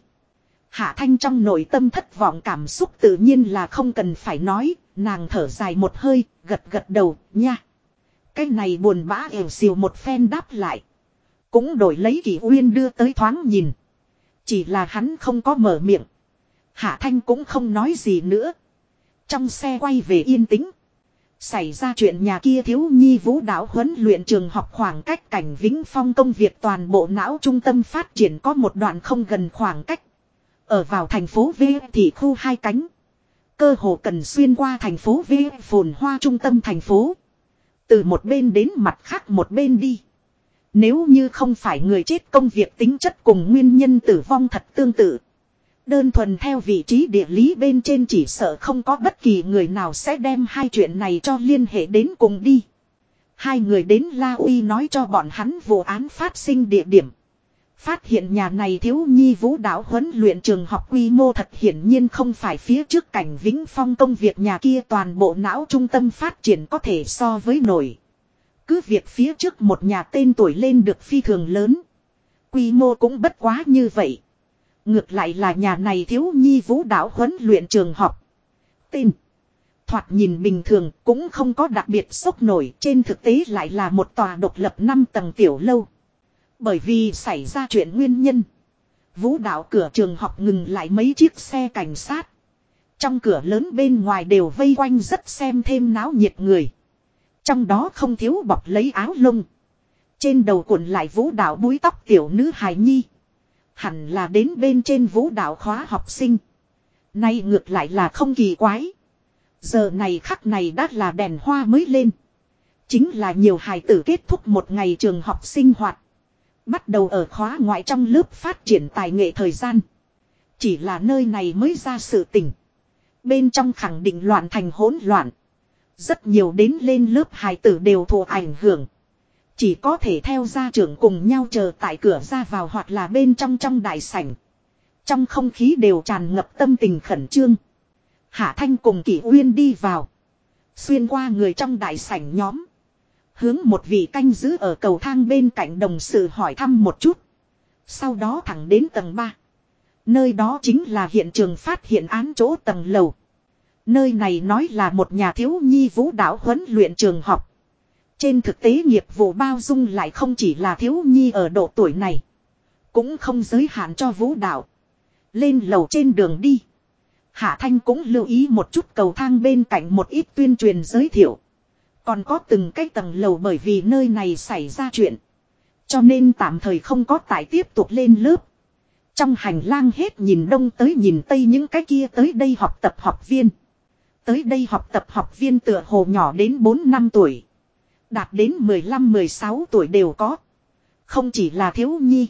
Hạ Thanh trong nội tâm thất vọng cảm xúc tự nhiên là không cần phải nói. Nàng thở dài một hơi, gật đầu, nha. Cái này buồn bã ều xìu một phen đáp lại. Cũng đổi lấy Kỷ Uyên đưa tới thoáng nhìn. Chỉ là hắn không có mở miệng. Hạ Thanh cũng không nói gì nữa. Trong xe quay về yên tĩnh. Xảy ra chuyện nhà kia thiếu nhi vũ đạo huấn luyện trường học khoảng cách Cảnh Vĩnh Phong công việc toàn bộ não trung tâm phát triển có một đoạn không gần khoảng cách. Ở vào thành phố V thì khu hai cánh. Cơ hồ cần xuyên qua thành phố V phồn hoa trung tâm thành phố. Từ một bên đến mặt khác một bên đi. Nếu như không phải người chết công việc tính chất cùng nguyên nhân tử vong thật tương tự. Đơn thuần theo vị trí địa lý bên trên chỉ sợ không có bất kỳ người nào sẽ đem hai chuyện này cho liên hệ đến cùng đi. Hai người đến La Uy nói cho bọn hắn vụ án phát sinh địa điểm. Phát hiện nhà này thiếu nhi vũ đạo huấn luyện trường học quy mô thật hiển nhiên không phải phía trước Cảnh Vĩnh Phong công việc nhà kia toàn bộ não trung tâm phát triển có thể so với nổi. Cứ việc phía trước một nhà tên tuổi lên được phi thường lớn. Quy mô cũng bất quá như vậy. Ngược lại là nhà này thiếu nhi vũ đạo huấn luyện trường học. Tên. Thoạt nhìn bình thường cũng không có đặc biệt sốc nổi. Trên thực tế lại là một tòa độc lập 5 tầng tiểu lâu. Bởi vì xảy ra chuyện nguyên nhân. Vũ đạo cửa trường học ngừng lại mấy chiếc xe cảnh sát. Trong cửa lớn bên ngoài đều vây quanh rất xem thêm náo nhiệt người. Trong đó không thiếu bọc lấy áo lông. Trên đầu cuộn lại vũ đạo búi tóc tiểu nữ hài nhi. Hẳn là đến bên trên vũ đạo khóa học sinh. Nay ngược lại là không kỳ quái. Giờ này khắc này đã là đèn hoa mới lên. Chính là nhiều hài tử kết thúc một ngày trường học sinh hoạt. Bắt đầu ở khóa ngoại trong lớp phát triển tài nghệ thời gian. Chỉ là nơi này mới ra sự tình. Bên trong khẳng định loạn thành hỗn loạn. Rất nhiều đến lên lớp hài tử đều thụ ảnh hưởng. Chỉ có thể theo gia trưởng cùng nhau chờ tại cửa ra vào hoặc là bên trong đại sảnh. Trong không khí đều tràn ngập tâm tình khẩn trương. Hạ Thanh cùng Kỷ Uyên đi vào. Xuyên qua người trong đại sảnh nhóm. Hướng một vị canh giữ ở cầu thang bên cạnh đồng sự hỏi thăm một chút. Sau đó thẳng đến tầng 3. Nơi đó chính là hiện trường phát hiện án chỗ tầng lầu. Nơi này nói là một nhà thiếu nhi vũ đạo huấn luyện trường học. Trên thực tế nghiệp vụ bao dung lại không chỉ là thiếu nhi ở độ tuổi này. Cũng không giới hạn cho vũ đạo. Lên lầu trên đường đi. Hạ Thanh cũng lưu ý một chút cầu thang bên cạnh một ít tuyên truyền giới thiệu. Còn có từng cái tầng lầu bởi vì nơi này xảy ra chuyện. Cho nên tạm thời không có tải tiếp tục lên lớp. Trong hành lang hết nhìn đông tới nhìn tây những cái kia tới đây học tập học viên. Tới đây học tập học viên tựa hồ nhỏ đến 4 năm tuổi. Đạt đến 15-16 tuổi đều có. Không chỉ là thiếu nhi.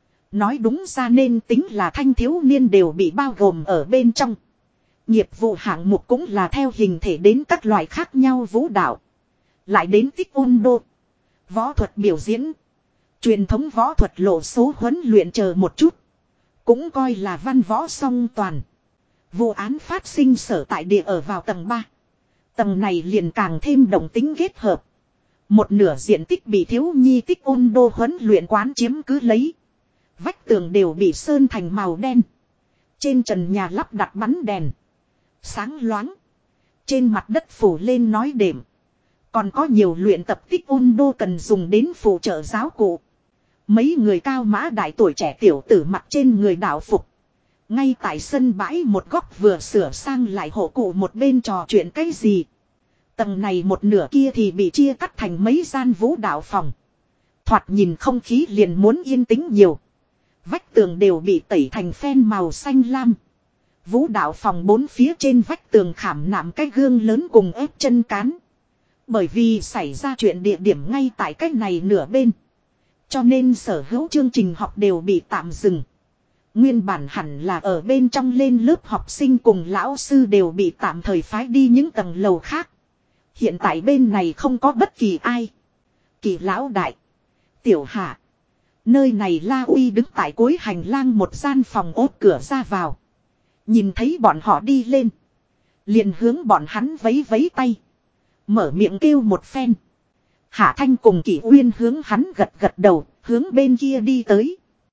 Nói đúng ra nên tính là thanh thiếu niên đều bị bao gồm ở bên trong. Nghiệp vụ hạng mục cũng là theo hình thể đến các loại khác nhau vũ đạo. Lại đến taekwondo, võ thuật biểu diễn, truyền thống võ thuật lộ số huấn luyện chờ một chút. Cũng coi là văn võ song toàn. Vụ án phát sinh sở tại địa ở vào tầng 3. Tầng này liền càng thêm đồng tính kết hợp. Một nửa diện tích bị thiếu nhi tích ôn đô huấn luyện quán chiếm cứ lấy. Vách tường đều bị sơn thành màu đen. Trên trần nhà lắp đặt bắn đèn. Sáng loáng. Trên mặt đất phủ lên nói đệm. Còn có nhiều luyện tập tích ôn đô cần dùng đến phụ trợ giáo cụ. Mấy người cao mã đại tuổi trẻ tiểu tử mặc trên người đạo phục. Ngay tại sân bãi một góc vừa sửa sang lại hộ cụ một bên trò chuyện cái gì. Tầng này một nửa kia thì bị chia cắt thành mấy gian vũ đạo phòng. Thoạt nhìn không khí liền muốn yên tĩnh nhiều. Vách tường đều bị tẩy thành phen màu xanh lam. Vũ đạo phòng bốn phía trên vách tường khảm nạm cái gương lớn cùng ép chân cán. Bởi vì xảy ra chuyện địa điểm ngay tại cách này nửa bên. Cho nên sở hữu chương trình học đều bị tạm dừng. Nguyên bản hẳn là ở bên trong lên lớp học sinh cùng lão sư đều bị tạm thời phái đi những tầng lầu khác. Hiện tại bên này không có bất kỳ ai. Kỳ lão đại. Tiểu hạ. Nơi này La Uy đứng tại cuối hành lang một gian phòng ốt cửa ra vào. Nhìn thấy bọn họ đi lên. Liền hướng bọn hắn vấy vấy tay. Mở miệng kêu một phen. Hạ Thanh cùng Kỷ Uyên hướng hắn gật gật đầu, hướng bên kia đi tới.